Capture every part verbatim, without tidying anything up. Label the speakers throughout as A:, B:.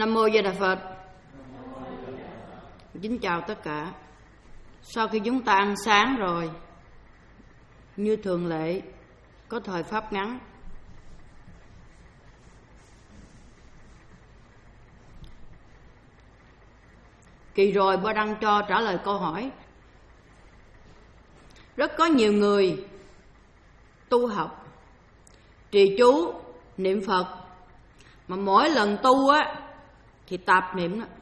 A: Nam Mô Di Đà Phật. Kính chào tất cả. Sau khi chúng ta ăn sáng rồi, như thường lệ, có thời pháp ngắn. Kỳ rồi Ba Đăng cho trả lời câu hỏi. Rất có nhiều người tu học, trì chú, niệm Phật, mà mỗi lần tu á thì tạp niệm nó,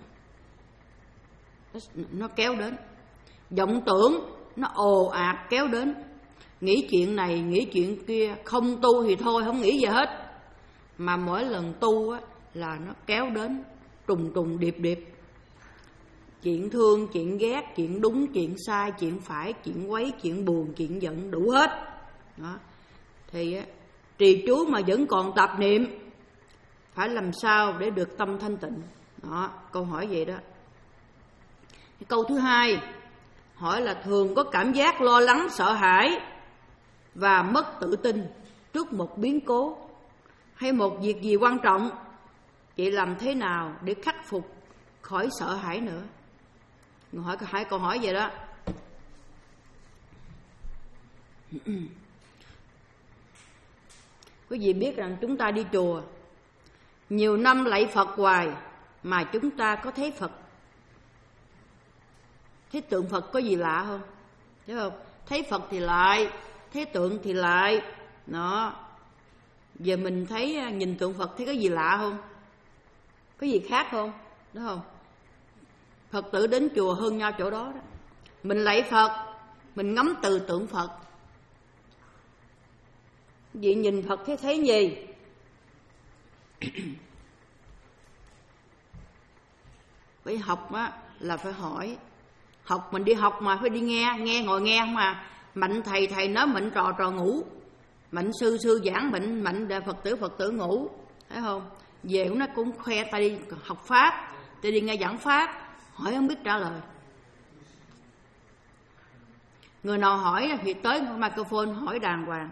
A: nó kéo đến, vọng tưởng nó ồ ạt kéo đến, nghĩ chuyện này nghĩ chuyện kia, không tu thì thôi không nghĩ gì hết, mà mỗi lần tu á là nó kéo đến trùng trùng điệp điệp, chuyện thương, chuyện ghét, chuyện đúng, chuyện sai, chuyện phải, chuyện quấy, chuyện buồn, chuyện giận, đủ hết đó. Thì á, trì chú mà vẫn còn tạp niệm, phải làm sao để được tâm thanh tịnh đó. Câu hỏi vậy đó. Câu thứ hai hỏi là thường có cảm giác lo lắng, sợ hãi và mất tự tin trước một biến cố hay một việc gì quan trọng, chị làm thế nào để khắc phục khỏi sợ hãi nữa? Hỏi hai câu hỏi vậy đó. Quý vị biết rằng chúng ta đi chùa nhiều năm lạy Phật hoài, mà chúng ta có thấy Phật, thấy tượng Phật có gì lạ không? Thấy không? Thấy Phật thì lại, thấy tượng thì lại. Đó. Giờ mình thấy nhìn tượng Phật thấy có gì lạ không? Có gì khác không? Đúng không? Phật tử đến chùa hơn nhau chỗ đó đó. Mình lạy Phật, mình ngắm từ tượng Phật. Vậy nhìn Phật thấy thấy gì? Phải học á là phải hỏi. Học mình đi học mà phải đi nghe, nghe ngồi nghe không à. Mạnh thầy thầy nói mạnh trò trò ngủ, mạnh sư sư giảng mạnh mạnh Phật tử Phật tử ngủ, thấy không? Về nó cũng khoe ta đi học pháp, ta đi nghe giảng pháp, hỏi không biết trả lời. Người nào hỏi thì tới microphone hỏi đàng hoàng.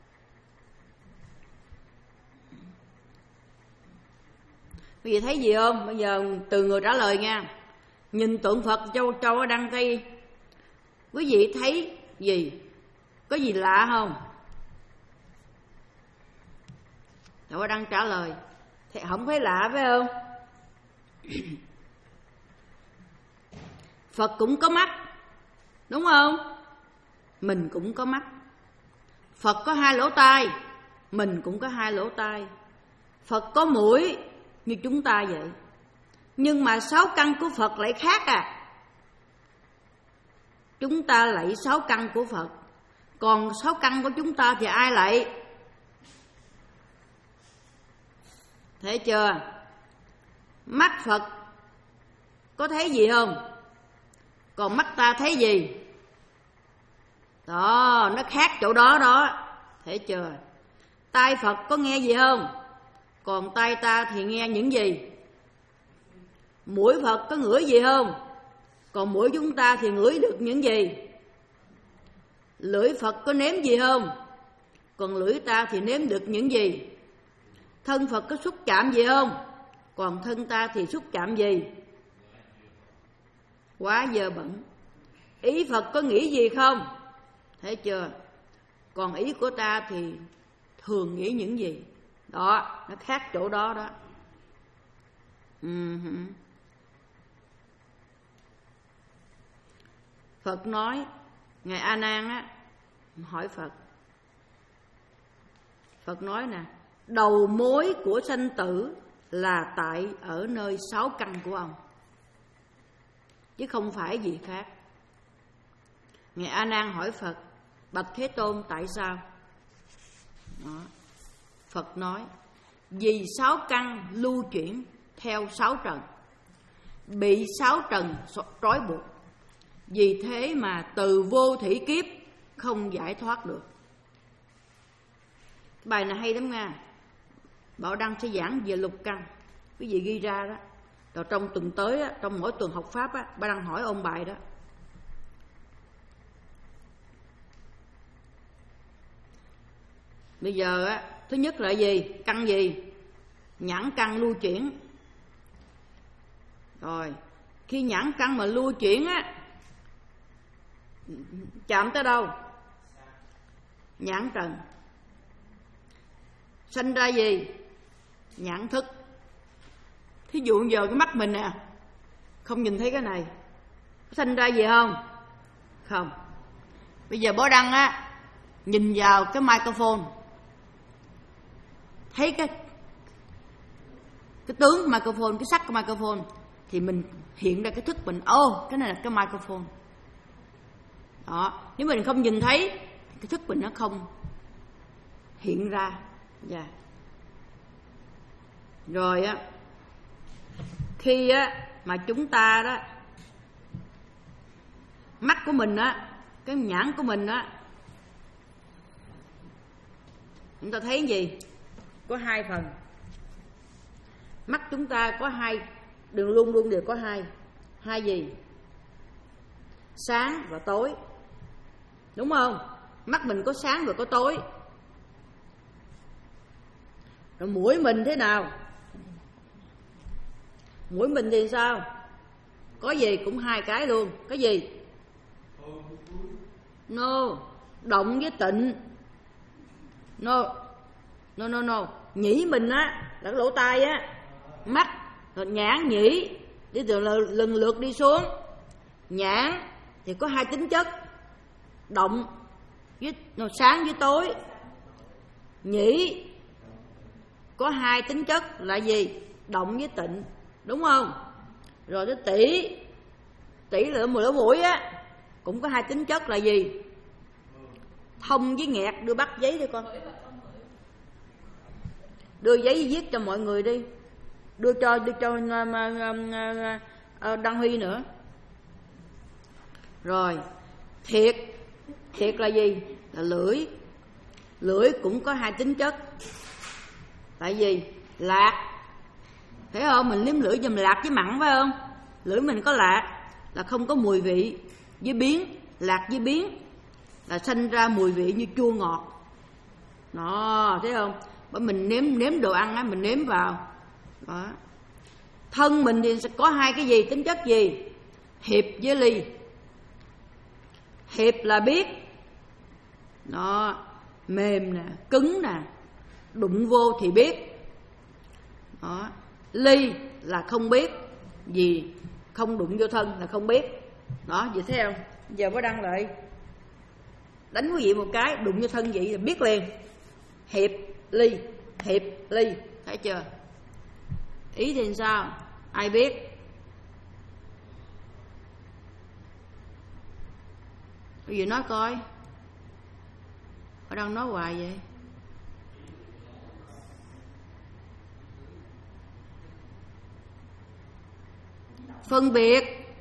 A: Bây giờ thấy gì không? Bây giờ từ người trả lời nha. Nhìn tượng Phật châu châu ở đăng cây, quý vị thấy gì? Có gì lạ không? Châu đang trả lời thì không thấy lạ phải không? Phật cũng có mắt, đúng không? Mình cũng có mắt. Phật có hai lỗ tai, mình cũng có hai lỗ tai. Phật có mũi như chúng ta vậy, nhưng mà sáu căn của Phật lại khác à. Chúng ta lạy sáu căn của Phật, còn sáu căn của chúng ta thì ai lạy? Thấy chưa? Mắt Phật có thấy gì không? Còn mắt ta thấy gì? Đó, nó khác chỗ đó đó. Thấy chưa? Tai Phật có nghe gì không? Còn tai ta thì nghe những gì? Mũi Phật có ngửi gì không? Còn mũi chúng ta thì ngửi được những gì? Lưỡi Phật có nếm gì không? Còn lưỡi ta thì nếm được những gì? Thân Phật có xúc chạm gì không? Còn thân ta thì xúc chạm gì? Quá dơ bẩn. Ý Phật có nghĩ gì không? Thấy chưa? Còn ý của ta thì thường nghĩ những gì? Đó, nó khác chỗ đó đó. Uh-huh. Phật nói, Ngài A Nan á hỏi Phật. Phật nói nè, đầu mối của sanh tử là tại ở nơi sáu căn của ông, chứ không phải gì khác. Ngài A Nan hỏi Phật, bạch Thế Tôn tại sao? Đó. Phật nói, vì sáu căn lưu chuyển theo sáu trần, bị sáu trần trói buộc, vì thế mà từ vô thủy kiếp không giải thoát được. Cái bài này hay lắm nha. Bảo Đăng sẽ giảng về lục căn, quý vị ghi ra đó. Rồi trong tuần tới á, trong mỗi tuần học pháp á, Bảo Đăng hỏi ôn bài đó. Bây giờ á, thứ nhất là gì? Căn gì? Nhãn căn lưu chuyển. Rồi khi nhãn căn mà lưu chuyển á, chạm tới đâu? Nhãn trần. Sanh ra gì? Nhãn thức. Thí dụ giờ cái mắt mình nè, không nhìn thấy cái này, sanh ra gì không? Không. Bây giờ Bảo Đăng á, nhìn vào cái microphone, thấy cái cái tướng microphone, cái sắc của microphone, thì mình hiện ra cái thức mình, ô oh, cái này là cái microphone. Đó, nếu mình không nhìn thấy, cái thức mình nó không hiện ra. Dạ. Yeah. Rồi á, khi á mà chúng ta đó, mắt của mình á, cái nhãn của mình á, chúng ta thấy gì? Có hai phần. Mắt chúng ta có hai, đường luôn luôn đều có hai. Hai gì? Sáng và tối. Đúng không? Mắt mình có sáng và có tối. Rồi mũi mình thế nào? Mũi mình thì sao? Có gì cũng hai cái luôn. Cái gì? No. Động với tịnh. No. No no no. Nhĩ mình á, là cái lỗ tai á, mắt, rồi nhãn nhĩ, đi từ lần lượt đi xuống. Nhãn thì có hai tính chất, động với no, sáng với tối. Nhĩ có hai tính chất là gì? Động với tịnh. Đúng không? Rồi cái tỷ, tỷ là lỗ mũi á, cũng có hai tính chất là gì? Thông với nghẹt. Đưa bắt giấy đi con, đưa giấy viết cho mọi người đi, đưa cho đưa cho uh, Đăng Huy nữa. Rồi thiệt, thiệt là gì? Là lưỡi. Lưỡi cũng có hai tính chất. Tại vì lạc, thấy không? Mình liếm lưỡi dùm lạc với mặn phải không? Lưỡi mình có lạc là không có mùi vị với biến. Lạc với biến là sanh ra mùi vị như chua ngọt. Đó, thấy không? Bởi mình nếm nếm đồ ăn á, mình nếm vào. Đó. Thân mình thì sẽ có hai cái gì? Tính chất gì? Hiệp với ly. Hiệp là biết. Đó, mềm nè, cứng nè, đụng vô thì biết. Đó. Ly là không biết, gì không đụng vô thân là không biết. Đó, vậy thấy không? Giờ mới đăng lại, đánh quý vị một cái, đụng vô thân vậy là biết liền. Hiệp ly, hiệp ly, thấy chưa? Ý thì sao? Ai biết? Bây giờ nói coi, ở đâu nói hoài vậy? Phân biệt.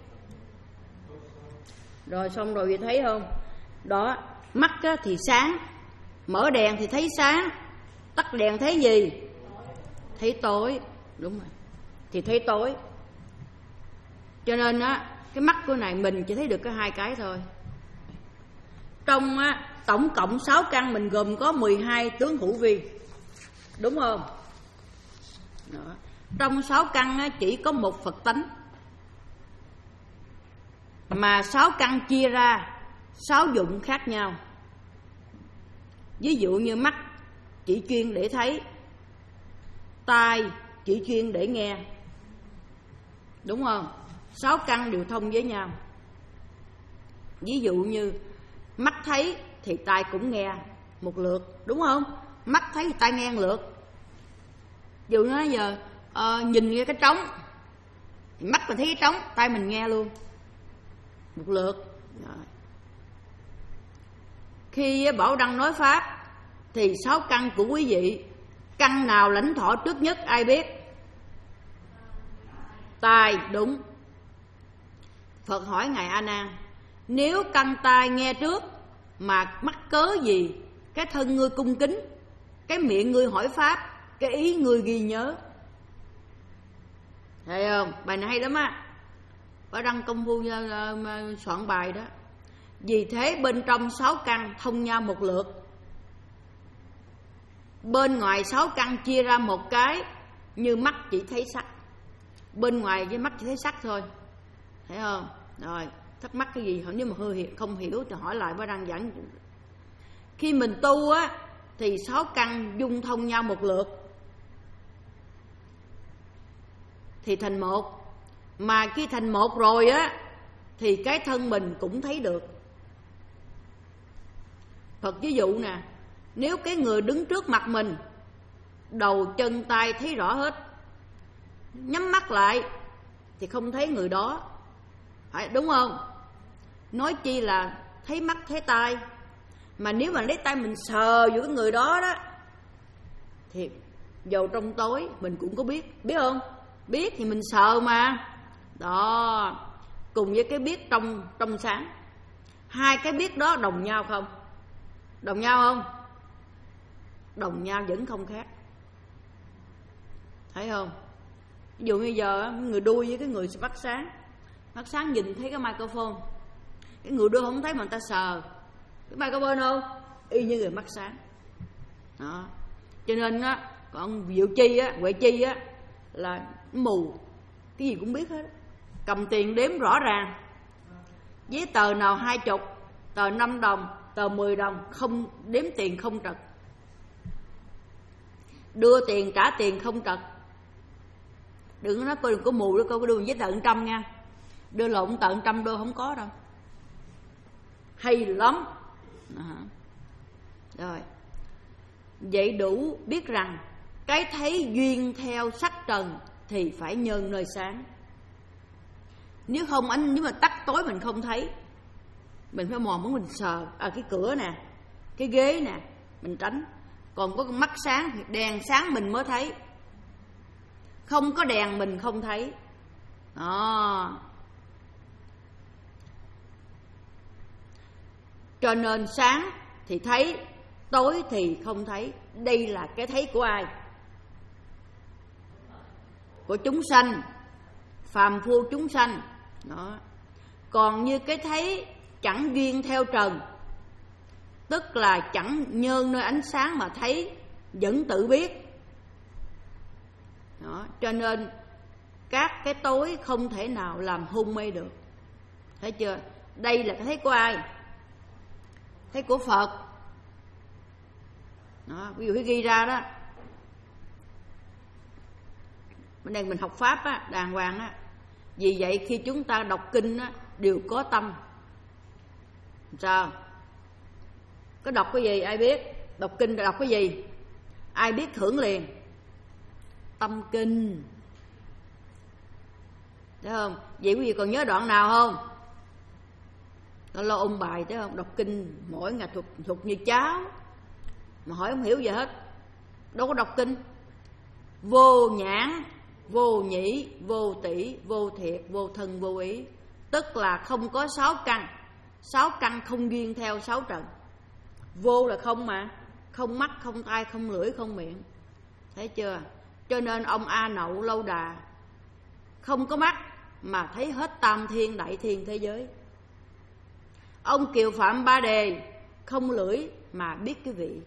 A: Rồi xong rồi vậy thấy không? Đó, mắt á, thì sáng, mở đèn thì thấy sáng, tắt đèn thấy gì? Thấy tối. Đúng rồi, thì thấy tối. Cho nên á, cái mắt của này mình chỉ thấy được cái hai cái thôi. Trong á, tổng cộng sáu căn mình gồm có mười hai tướng hữu vi. Đúng không? Đó. Trong sáu căn á, chỉ có một Phật tánh, mà sáu căn chia ra sáu dụng khác nhau. Ví dụ như mắt chỉ chuyên để thấy, tai chỉ chuyên để nghe. Đúng không? Sáu căn đều thông với nhau. Ví dụ như mắt thấy thì tai cũng nghe một lượt. Đúng không? Mắt thấy thì tai nghe một lượt. Ví dụ nói giờ uh, nhìn nghe cái trống, thì mắt mình thấy cái trống, tai mình nghe luôn một lượt. Rồi. Khi Bảo Đăng nói pháp thì sáu căn của quý vị, căn nào lãnh thọ trước nhất ai biết? Tai. Đúng. Phật hỏi Ngài A Nan, nếu căn tai nghe trước mà mắc cớ gì cái thân ngươi cung kính, cái miệng ngươi hỏi pháp, cái ý ngươi ghi nhớ? Thấy không? Bài này hay lắm á. Bảo Đăng công phu uh, soạn bài đó. Vì thế bên trong sáu căn thông nhau một lượt, bên ngoài sáu căn chia ra một cái, như mắt chỉ thấy sắc. bên ngoài với mắt chỉ thấy sắc thôi, thấy không? Rồi thắc mắc cái gì nếu mà hơi không hiểu thì hỏi lại với đang giảng. Khi mình tu á thì sáu căn dung thông nhau một lượt thì thành một, mà khi thành một rồi á thì cái thân mình cũng thấy được. Phật ví dụ nè, nếu cái người đứng trước mặt mình, đầu chân tay thấy rõ hết, nhắm mắt lại thì không thấy người đó, phải đúng không? Nói chi là thấy mắt thấy tai. Mà nếu mà lấy tay mình sờ vô cái người đó đó thì dầu trong tối mình cũng có biết, biết không? Biết thì mình sờ mà. Đó, cùng với cái biết trong trong sáng. Hai cái biết đó đồng nhau không? Đồng nhau không? Đồng nhau vẫn không khác. Thấy không? Ví dụ như giờ người đuôi với cái người mắt sáng, mắt sáng nhìn thấy cái microphone, cái người đuôi không thấy mà người ta sờ cái microphone không, y như người mắt sáng. Đó. Cho nên á, còn Diệu Chi á, Huệ Chi á là mù, cái gì cũng biết hết, cầm tiền đếm rõ ràng. Giấy tờ nào hai chục, tờ năm đồng, tờ mười đồng, không đếm tiền không trật, đưa tiền trả tiền không trật. Đừng có nói coi đừng có mù đó, coi có đưa giấy tờ một trăm nha, đưa lộn tờ một trăm đô không có đâu. Hay lắm. À. Rồi vậy đủ biết rằng cái thấy duyên theo sắc trần thì phải nhân nơi sáng. Nếu không anh nếu mà tắt tối mình không thấy, mình phải mò muốn mình sờ à, cái cửa nè, cái ghế nè, mình tránh. Còn có con mắt sáng thì đèn sáng mình mới thấy, không có đèn mình không thấy. Đó. Cho nên sáng thì thấy, tối thì không thấy. Đây là cái thấy của ai? Của chúng sanh, phàm phu chúng sanh. Đó. Còn như cái thấy chẳng duyên theo trần, tức là chẳng nhơn nơi ánh sáng mà thấy, vẫn tự biết. Đó. Cho nên các cái tối không thể nào làm hôn mê được. Thấy chưa? Đây là cái thấy của ai? Thấy của Phật. Đó. Ví dụ cái ghi ra đó, bên đây mình học Pháp á, đàng hoàng á. Vì vậy khi chúng ta đọc kinh á, đều có tâm. Sao? Có đọc cái gì ai biết? Đọc kinh đọc cái gì? Ai biết hưởng liền? Tâm kinh. Thấy không? Vậy quý vị còn nhớ đoạn nào không? Nó lo ôn bài thấy không? Đọc kinh mỗi ngày thuộc, thuộc như cháo, mà hỏi không hiểu gì hết. Đâu có đọc kinh. Vô nhãn, vô nhĩ, vô tỷ, vô thiệt, vô thân, vô ý. Tức là không có sáu căn. Sáu căn không duyên theo sáu trần. Vô là không mà, không mắt, không tai, không lưỡi, không miệng. Thấy chưa? Cho nên ông A Nậu Lâu Đà không có mắt mà thấy hết tam thiên đại thiên thế giới. Ông Kiều Phạm Ba Đề không lưỡi mà biết cái vị.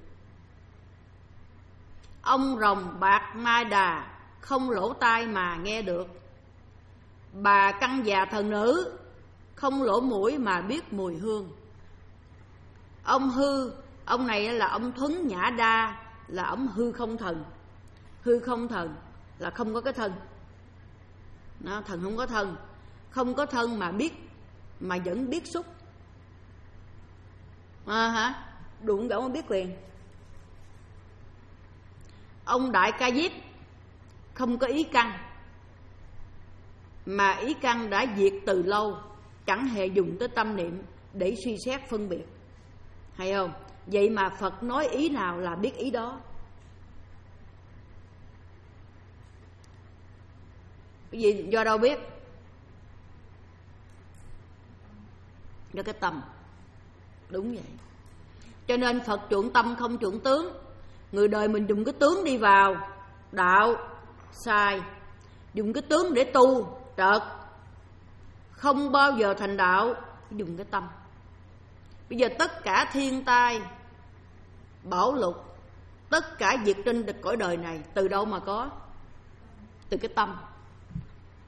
A: Ông Rồng Bạc Mai Đà không lỗ tai mà nghe được. Bà Căn Già Thần Nữ không lỗ mũi mà biết mùi hương. Ông Hư, ông này là ông Thuấn Nhã Đa, là ông hư không thần. Hư không thần là không có cái thân. Đó, thần không có thân. Không có thân mà biết, mà vẫn biết xúc. À, hả? Đụng gõ mà biết liền. Ông Đại Ca Diếp không có ý căn, mà ý căn đã diệt từ lâu, chẳng hề dùng tới tâm niệm để suy xét phân biệt. Hay không? Vậy mà Phật nói ý nào là biết ý đó. Cái gì do đâu biết? Do cái tâm. Đúng vậy. Cho nên Phật chuộng tâm không chuộng tướng. Người đời mình dùng cái tướng đi vào đạo sai, dùng cái tướng để tu trật, không bao giờ thành đạo. Dùng cái tâm. Bây giờ tất cả thiên tai bão lụt, tất cả việc trên cõi đời này từ đâu mà có? Từ cái tâm.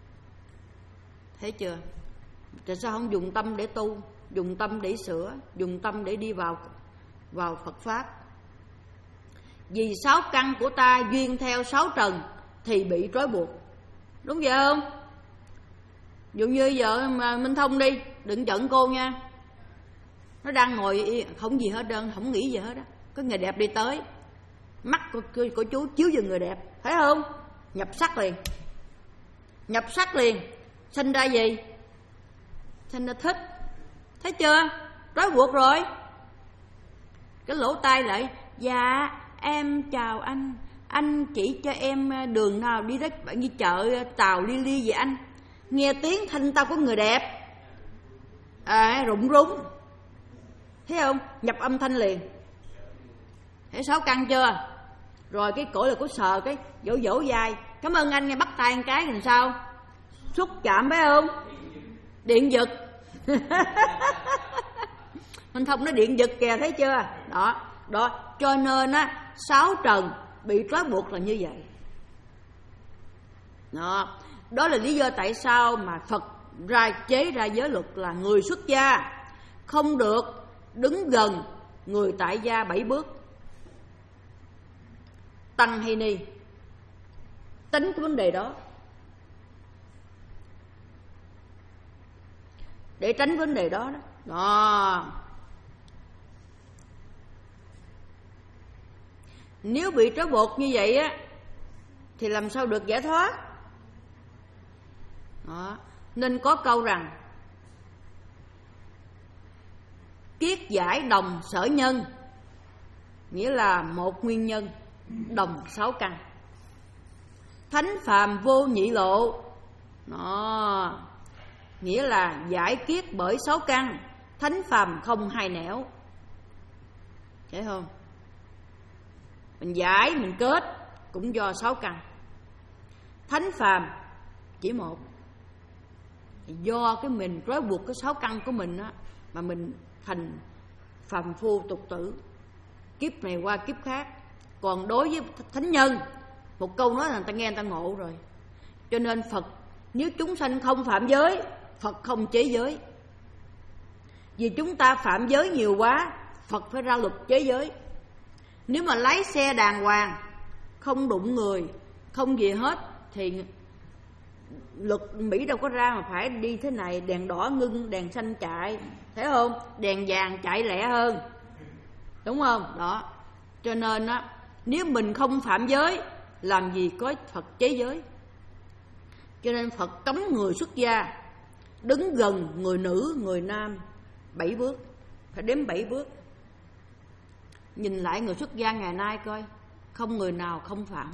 A: Thấy chưa? Tại sao không dùng tâm để tu, dùng tâm để sửa, dùng tâm để đi vào vào Phật pháp? Vì sáu căn của ta duyên theo sáu trần thì bị trói buộc. Đúng vậy không? Dụ như giờ mà Minh Thông đi, đừng giận cô nha. Nó đang ngồi không gì hết đơn, không nghĩ gì hết á. Có người đẹp đi tới, mắt của, của, của chú chiếu vào người đẹp, thấy không? Nhập sắc liền. Nhập sắc liền. Sinh ra gì? Sinh ra thích. Thấy chưa? Trói buộc rồi. Cái lỗ tai lại: dạ em chào anh, anh chỉ cho em đường nào đi đến như chợ Tàu Li Li vậy anh. Nghe tiếng thanh tao có người đẹp, à, rụng rúng. Thấy không? Nhập âm thanh liền. Thấy sáu căn chưa? Rồi cái cổ là có sờ cái vỗ vỗ vai, cảm ơn anh, nghe bắt tay một cái làm sao? Xúc chạm, phải không? Điện giật. Minh Thông nó điện giật kìa, thấy chưa? Đó, đó, cho nên á, sáu trần bị trói buộc là như vậy. Đó, đó là lý do tại sao mà Phật ra chế ra giới luật là người xuất gia không được đứng gần người tại gia bảy bước. Tăng hay ni tính cái vấn đề đó để tránh vấn đề đó đó. Đó. Nếu bị trói buộc như vậy á thì làm sao được giải thoát? Đó. Nên có câu rằng kiết giải đồng sở nhân, nghĩa là một nguyên nhân đồng sáu căn. Thánh phàm vô nhị lộ, đó, nghĩa là giải kiết bởi sáu căn, thánh phàm không hai nẻo. Thấy không? Mình giải, mình kết cũng do sáu căn. Thánh phàm chỉ một, do cái mình trói buộc cái sáu căn của mình á, mà mình thành phàm phu tục tử, kiếp này qua kiếp khác. Còn đối với thánh nhân, một câu nói là người ta nghe người ta ngộ rồi. Cho nên Phật, nếu chúng sanh không phạm giới, Phật không chế giới. Vì chúng ta phạm giới nhiều quá, Phật phải ra luật chế giới. Nếu mà lái xe đàng hoàng, không đụng người, không gì hết, thì luật Mỹ đâu có ra mà phải đi thế này, đèn đỏ ngưng, đèn xanh chạy, thấy không? Đèn vàng chạy lẹ hơn, đúng không? Đó. Cho nên á, nếu mình không phạm giới, làm gì có Phật chế giới. Cho nên Phật cấm người xuất gia đứng gần người nữ, người nam bảy bước, phải đếm bảy bước. Nhìn lại người xuất gia ngày nay coi, không người nào không phạm.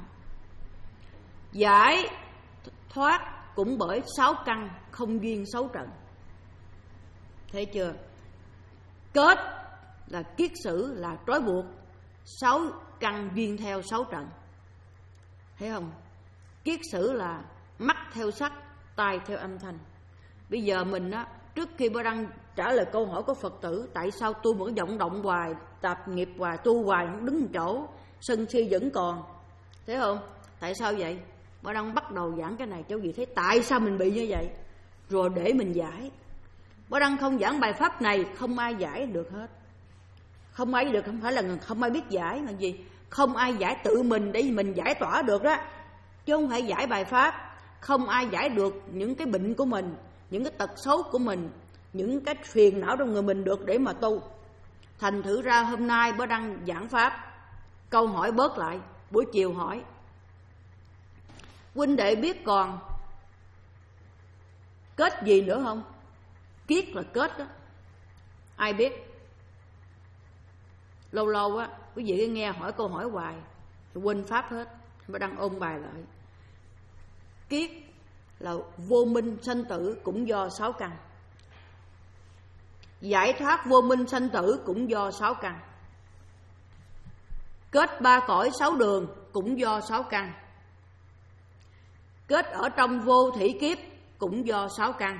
A: Giải thoát cũng bởi sáu căn không duyên sáu trận. Thấy chưa? Kết là kiết sử, là trói buộc sáu căn duyên theo sáu trận. Thấy không? Kiết sử là mắt theo sắc, tai theo âm thanh. Bây giờ mình á, trước khi bữa đăng trả lời câu hỏi của Phật tử, tại sao tu vẫn vọng động hoài, tạp nghiệp hoài, tu hoài không đứng một chỗ, sân si vẫn còn. Thấy không? Tại sao vậy? Bữa đăng bắt đầu giảng cái này cho gì thấy tại sao mình bị như vậy, rồi để mình giải. Bữa đăng không giảng bài pháp này, không ai giải được hết. Không ai được, không phải là không ai biết giải là gì, không ai giải tự mình để mình giải tỏa được đó, chứ không phải giải bài pháp. Không ai giải được những cái bệnh của mình, những cái tật xấu của mình, những cái phiền não trong người mình được để mà tu. Thành thử ra hôm nay bữa đăng giảng pháp, câu hỏi bớt lại, buổi chiều hỏi. Huynh đệ biết còn kết gì nữa không? Kiết là kết đó, ai biết? Lâu lâu á, quý vị nghe hỏi câu hỏi hoài thì quên pháp hết. Bữa đăng ôn bài lại. Kiết là vô minh sanh tử cũng do sáu căn. Giải thoát vô minh sanh tử cũng do sáu căn. Kết ba cõi sáu đường cũng do sáu căn. Kết ở trong vô thủy kiếp cũng do sáu căn.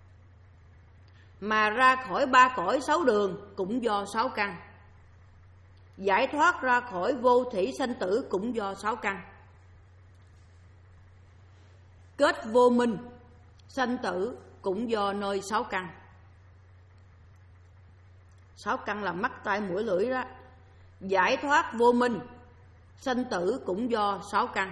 A: Mà ra khỏi ba cõi sáu đường cũng do sáu căn. Giải thoát ra khỏi vô thủy sanh tử cũng do sáu căn. Kết vô minh sanh tử cũng do nơi sáu căn. Sáu căn là mắt tai mũi lưỡi đó. Giải thoát vô minh, sanh tử cũng do sáu căn.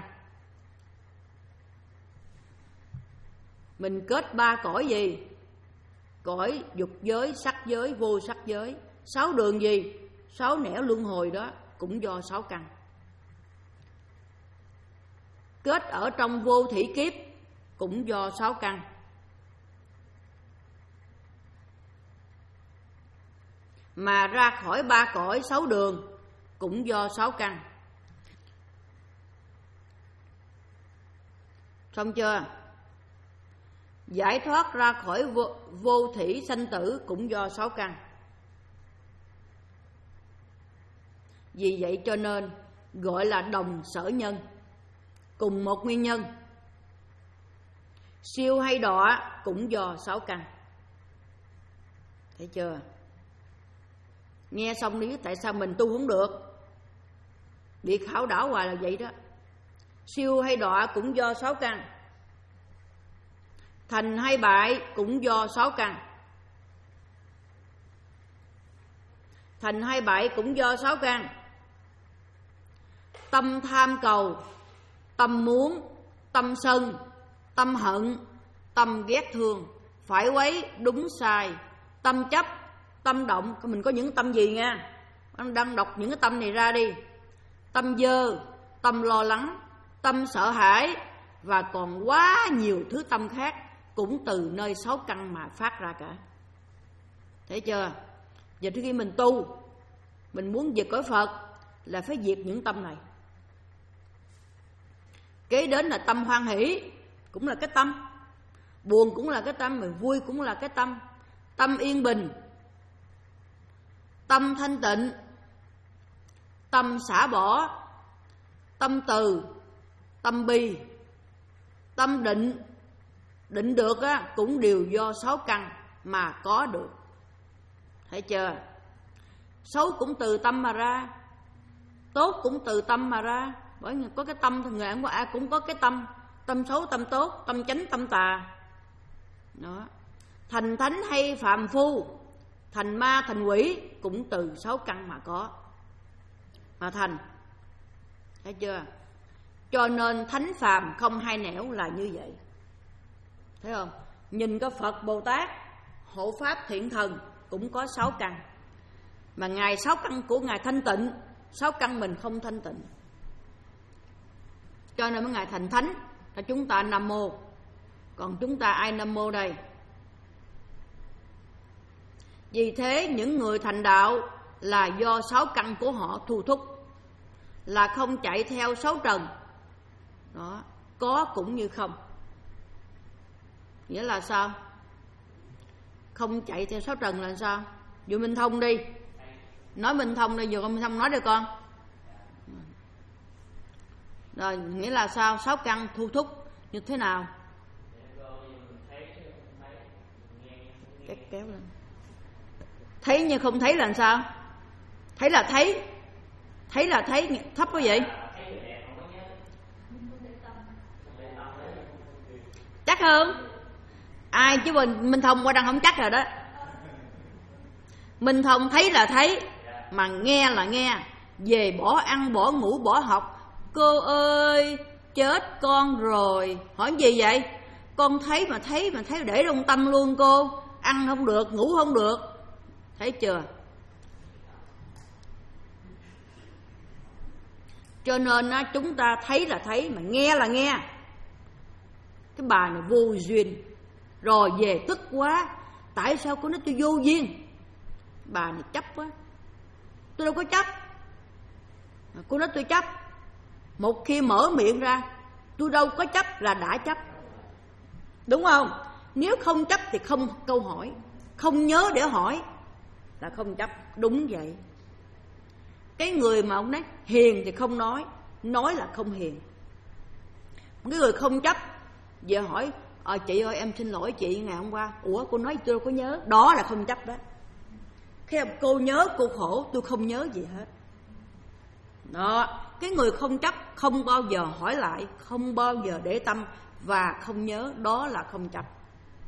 A: Mình kết ba cõi gì? Cõi dục giới, sắc giới, vô sắc giới. Sáu đường gì? Sáu nẻo luân hồi đó cũng do sáu căn. Kết ở trong vô thủy kiếp cũng do sáu căn. Mà ra khỏi ba cõi sáu đường cũng do sáu căn. Xong chưa? Giải thoát ra khỏi vô, vô thủy sanh tử cũng do sáu căn. Vì vậy cho nên gọi là đồng sở nhân, cùng một nguyên nhân. Siêu hay đọa cũng do sáu căn. Thấy chưa? Nghe xong đi, tại sao mình tu không được? Bị khảo đảo hoài là vậy đó. Siêu hay đọa cũng do sáu căn. Thành hay bại cũng do sáu căn. Thành hay bại cũng do sáu căn. Tâm tham cầu, tâm muốn, tâm sân, tâm hận, tâm ghét thương, phải quấy đúng sai, tâm chấp, tâm động. Mình có những tâm gì nha? Anh đang đọc những cái tâm này ra đi. Tâm dơ, tâm lo lắng, tâm sợ hãi, và còn quá nhiều thứ tâm khác cũng từ nơi sáu căn mà phát ra cả. Thấy chưa? Giờ trước khi mình tu, mình muốn diệt cõi Phật là phải diệt những tâm này. Kế đến là tâm hoan hỷ, cũng là cái tâm. Buồn cũng là cái tâm, mà vui cũng là cái tâm. Tâm yên bình, tâm thanh tịnh, tâm xả bỏ, tâm từ, tâm bi, tâm định. Định được á, cũng đều do sáu căn mà có được. Thấy chưa? Xấu cũng từ tâm mà ra, tốt cũng từ tâm mà ra. Bởi vì có cái tâm thì người ăn của ai cũng có cái tâm. Tâm xấu, tâm tốt, tâm chánh, tâm tà đó. Thành thánh hay phàm phu, thành ma, thành quỷ cũng từ sáu căn mà có mà thành. Thấy chưa? Cho nên thánh phàm không hai nẻo là như vậy. Thấy không? Nhìn có Phật, Bồ Tát, hộ pháp, thiện thần cũng có sáu căn. Mà Ngài sáu căn của Ngài thanh tịnh, sáu căn mình không thanh tịnh. Cho nên mới Ngài thành thánh là chúng ta Nam Mô. Còn chúng ta ai Nam Mô đây? Vì thế những người thành đạo là do sáu căn của họ thu thúc, là không chạy theo sáu trần đó. Có cũng như không. Nghĩa là sao? Không chạy theo sáu trần là sao? Dù Minh Thông đi, nói Minh Thông đi, dù Minh Thông nói được con. Rồi nghĩa là sao? Sáu căn thu thúc như thế nào? Kéo, kéo lên. Thấy như không thấy là sao? Thấy là thấy, thấy là thấy thấp quá vậy? Chắc không? Ai chứ mình Minh Thông qua đang không chắc rồi đó. Minh Thông thấy là thấy, mà nghe là nghe. Về bỏ ăn, bỏ ngủ, bỏ học. Cô ơi, chết con rồi. Hỏi gì vậy? Con thấy mà thấy mà thấy để trong tâm luôn cô. Ăn không được, ngủ không được. Thấy chưa? Cho nên á, chúng ta thấy là thấy, mà nghe là nghe. Cái bà này vô duyên. Rồi về tức quá. Tại sao cô nói tôi vô duyên? Bà này chấp quá. Tôi đâu có chấp. Cô nói tôi chấp. Một khi mở miệng ra, tôi đâu có chấp là đã chấp. Đúng không? Nếu không chấp thì không câu hỏi, không nhớ để hỏi là không chấp. Đúng vậy. Cái người mà ông nói hiền thì không nói, nói là không hiền. Cái người không chấp về hỏi à, chị ơi em xin lỗi chị ngày hôm qua. Ủa cô nói tôi đâu có nhớ. Đó là không chấp đó. Khi cô nhớ cô khổ, tôi không nhớ gì hết. Đó. Cái người không chấp không bao giờ hỏi lại, không bao giờ để tâm và không nhớ, đó là không chấp.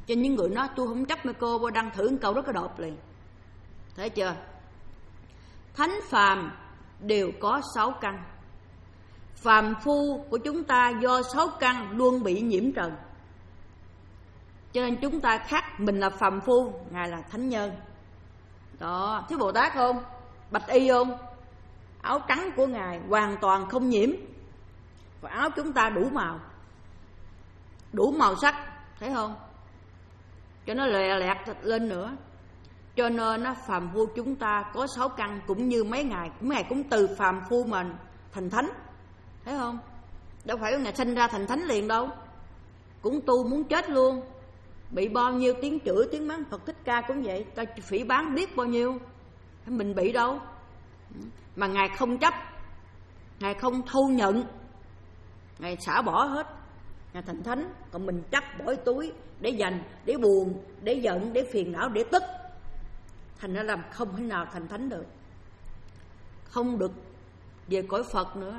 A: Cho những người nói tôi không chấp mấy cô, cô đăng thử một câu rất là đột liền. Thấy chưa? Thánh phàm đều có sáu căn. Phàm phu của chúng ta do sáu căn luôn bị nhiễm trần, cho nên chúng ta khác. Mình là phàm phu, Ngài là thánh nhân. Đó, thấy Bồ Tát không? Bạch y không? Áo trắng của Ngài hoàn toàn không nhiễm. Và áo chúng ta đủ màu, đủ màu sắc, thấy không? Cho nó lè lẹt lên nữa. Cho nên nó phàm phu chúng ta có sáu căn, cũng như mấy ngài, mấy ngài cũng từ phàm phu mà thành thánh, thấy không? Đâu phải ngài sinh ra thành thánh liền đâu, cũng tu muốn chết luôn, bị bao nhiêu tiếng chửi tiếng mắng. Phật Thích Ca cũng vậy, ta phỉ báng biết bao nhiêu, mình bị đâu. Mà ngài không chấp, ngài không thu nhận, ngài xả bỏ hết, ngài thành thánh. Còn mình chấp bỏ túi để dành, để buồn, để giận, để phiền não, để tức, thành ra làm không thể nào thành thánh được, không được về cõi Phật nữa.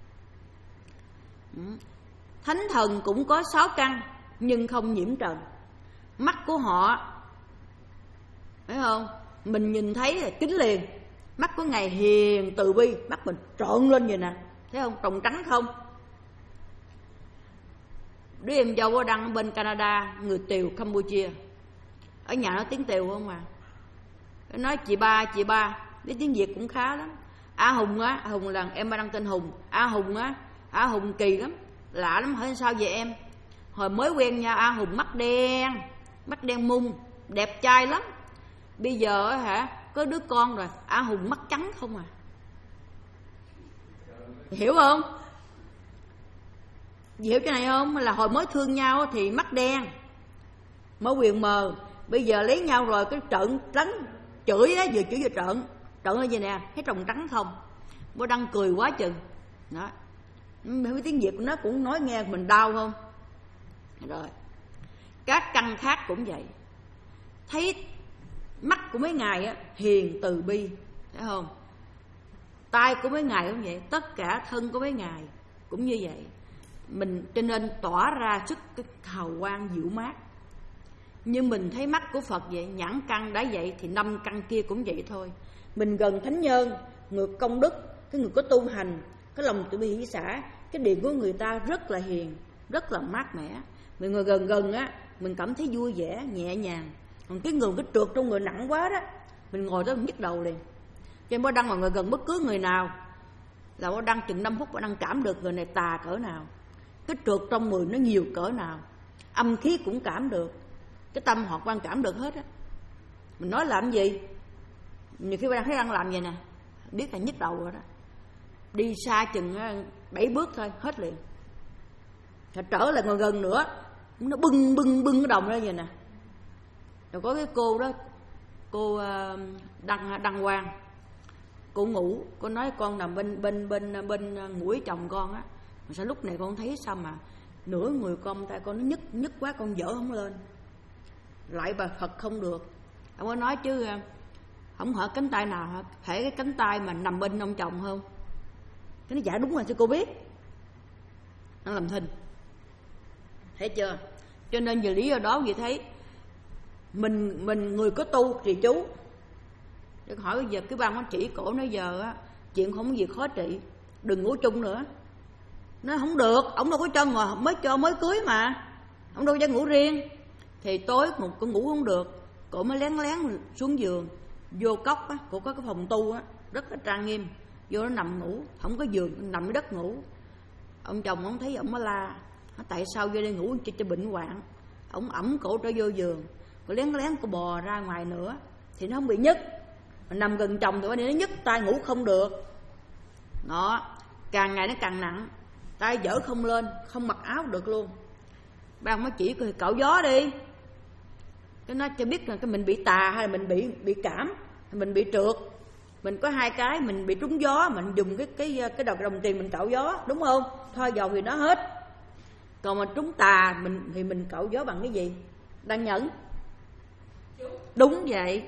A: Thánh thần cũng có sáu căn nhưng không nhiễm trần. Mắt của họ, thấy không? Mình nhìn thấy là kính liền. Mắt của Ngài hiền từ bi, mắt mình trợn lên vậy nè, thấy không? Tròng trắng không? Đứa em dâu ở đăng bên Canada, người Tiều Campuchia, ở nhà nói tiếng Tiều không à. Nói chị ba, chị ba, biết tiếng Việt cũng khá lắm. A Hùng á, A Hùng là em đang tên Hùng. A Hùng á, A Hùng kỳ lắm, lạ lắm. Hỏi sao vậy em? Hồi mới quen nhau A Hùng mắt đen, mắt đen mung, đẹp trai lắm. Bây giờ hả, có đứa con rồi, A Hùng mắt trắng không à. Hiểu không? Hiểu cái này không? Là hồi mới thương nhau thì mắt đen, mới quyền mờ. Bây giờ lấy nhau rồi cái trợn trắng, chửi á, vừa chửi vừa trợn, trợn lên vậy nè, thấy tròng trắng không? Bố Đăng cười quá chừng. Đó, mấy tiếng Việt của nó cũng nói nghe mình đau không? Rồi, các căn khác cũng vậy. Thấy mắt của mấy ngài á, hiền từ bi, thấy không? Tai của mấy ngài cũng vậy, tất cả thân của mấy ngài cũng như vậy. Mình cho nên tỏa ra sức cái hào quang dịu mát. Như mình thấy mắt của Phật vậy, nhãn căn đã vậy thì năm căn kia cũng vậy thôi. Mình gần thánh nhân, người công đức, cái người có tu hành, cái lòng từ bi hỷ xả, cái điện của người ta rất là hiền, rất là mát mẻ. Mình ngồi gần gần á, mình cảm thấy vui vẻ, nhẹ nhàng. Còn cái người cái trượt trong người nặng quá đó, mình ngồi đó mình nhức đầu liền. Cho nên bố Đăng mà ngồi gần bất cứ người nào là bố Đăng chừng năm phút bố Đăng cảm được người này tà cỡ nào, cái trượt trong người nó nhiều cỡ nào, âm khí cũng cảm được, cái tâm họ quan cảm được hết á. Mình nói làm gì, nhiều khi bố Đăng thấy Đăng làm vậy nè, biết là nhức đầu rồi đó. Đi xa chừng bảy bước thôi hết liền. Rồi trở lại ngồi gần nữa, nó bưng bưng bưng cái đồng ra vậy nè. Rồi có cái cô đó, cô Đăng Đăng Quang, cô ngủ, cô nói con nằm bên bên bên bên mũi chồng con á, mà sao lúc này con thấy sao mà nửa người con tay con nó nhức nhức quá, con dở không lên. Lại bà Phật không được. Ông có nói chứ không hỏi cánh tay nào hả? Thể cái cánh tay mà nằm bên ông chồng không? Cái nó dạ đúng rồi, cho cô biết. Nó làm thinh. Thấy chưa? Cho nên vì lý do đó vậy thấy mình mình người có tu trì chú. Để hỏi bây giờ cái ban quản trị cổ nói giờ á, chuyện không có gì khó trị, đừng ngủ chung nữa. Nó không được, ông đâu có cho mà mới cho mới cưới mà, ông đâu cho ngủ riêng. Thì tối một cô ngủ không được, cổ mới lén lén xuống giường, vô cốc á, cổ có cái phòng tu á, rất là trang nghiêm, vô nó nằm ngủ, không có giường, nằm dưới đất ngủ. Ông chồng ông thấy ông mới la, tại sao vô đây ngủ cho, cho bệnh hoạn. Ông ẩm cổ trở vô giường, cổ lén lén cổ bò ra ngoài nữa thì nó không bị nhức. Mà nằm gần chồng thì nó nhức tay ngủ không được. Đó, càng ngày nó càng nặng, tay dở không lên, không mặc áo được luôn. Ban mới chỉ cười cạo gió đi, cái nó cho biết là cái mình bị tà hay là mình bị bị cảm, mình bị trượt. Mình có hai cái, mình bị trúng gió, mình dùng cái cái cái đầu đồng tiền mình cạo gió, đúng không? Thoa dầu thì nó hết. Còn mà trúng tà mình thì mình cạo gió bằng cái gì? Đang nhẫn. Đúng vậy.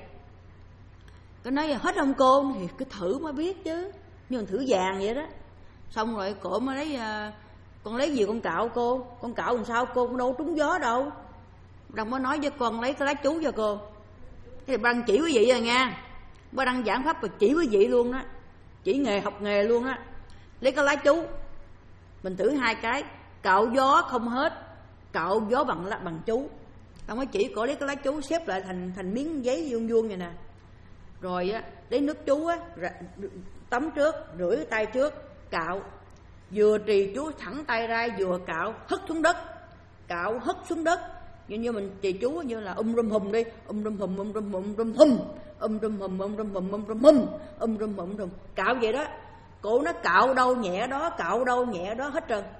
A: Cái nói hết không cô? Thì cứ thử mới biết chứ, như thử vàng vậy đó. Xong rồi cổ mới lấy, con lấy gì con cạo cô? Con cạo làm sao cô? Con đâu trúng gió đâu. Đăng mới nói với con lấy cái lá chú cho cô. Thì ba Đăng chỉ quý vị rồi nha, ba Đăng giảng pháp và chỉ quý vị luôn đó, chỉ nghề học nghề luôn á. Lấy cái lá chú mình thử hai cái, cạo gió không hết, cạo gió bằng lá bằng chú. Đăng mới chỉ cổ lấy cái lá chú xếp lại thành thành miếng giấy vuông vuông vậy nè. Rồi á lấy nước chú á tắm trước, rửa tay trước, cạo. Vừa trì chú thẳng tay ra, vừa cạo hất xuống đất, cạo hất xuống đất. Như như mình trì chú như là um rum hùm đi, um rum hùm um rum hùm rum hùm, um rum hùm um rum hùm um rum hùm, um rum hùm rum. Cạo vậy đó. Cổ nó cạo đâu nhẹ đó, cạo đâu nhẹ đó hết trơn.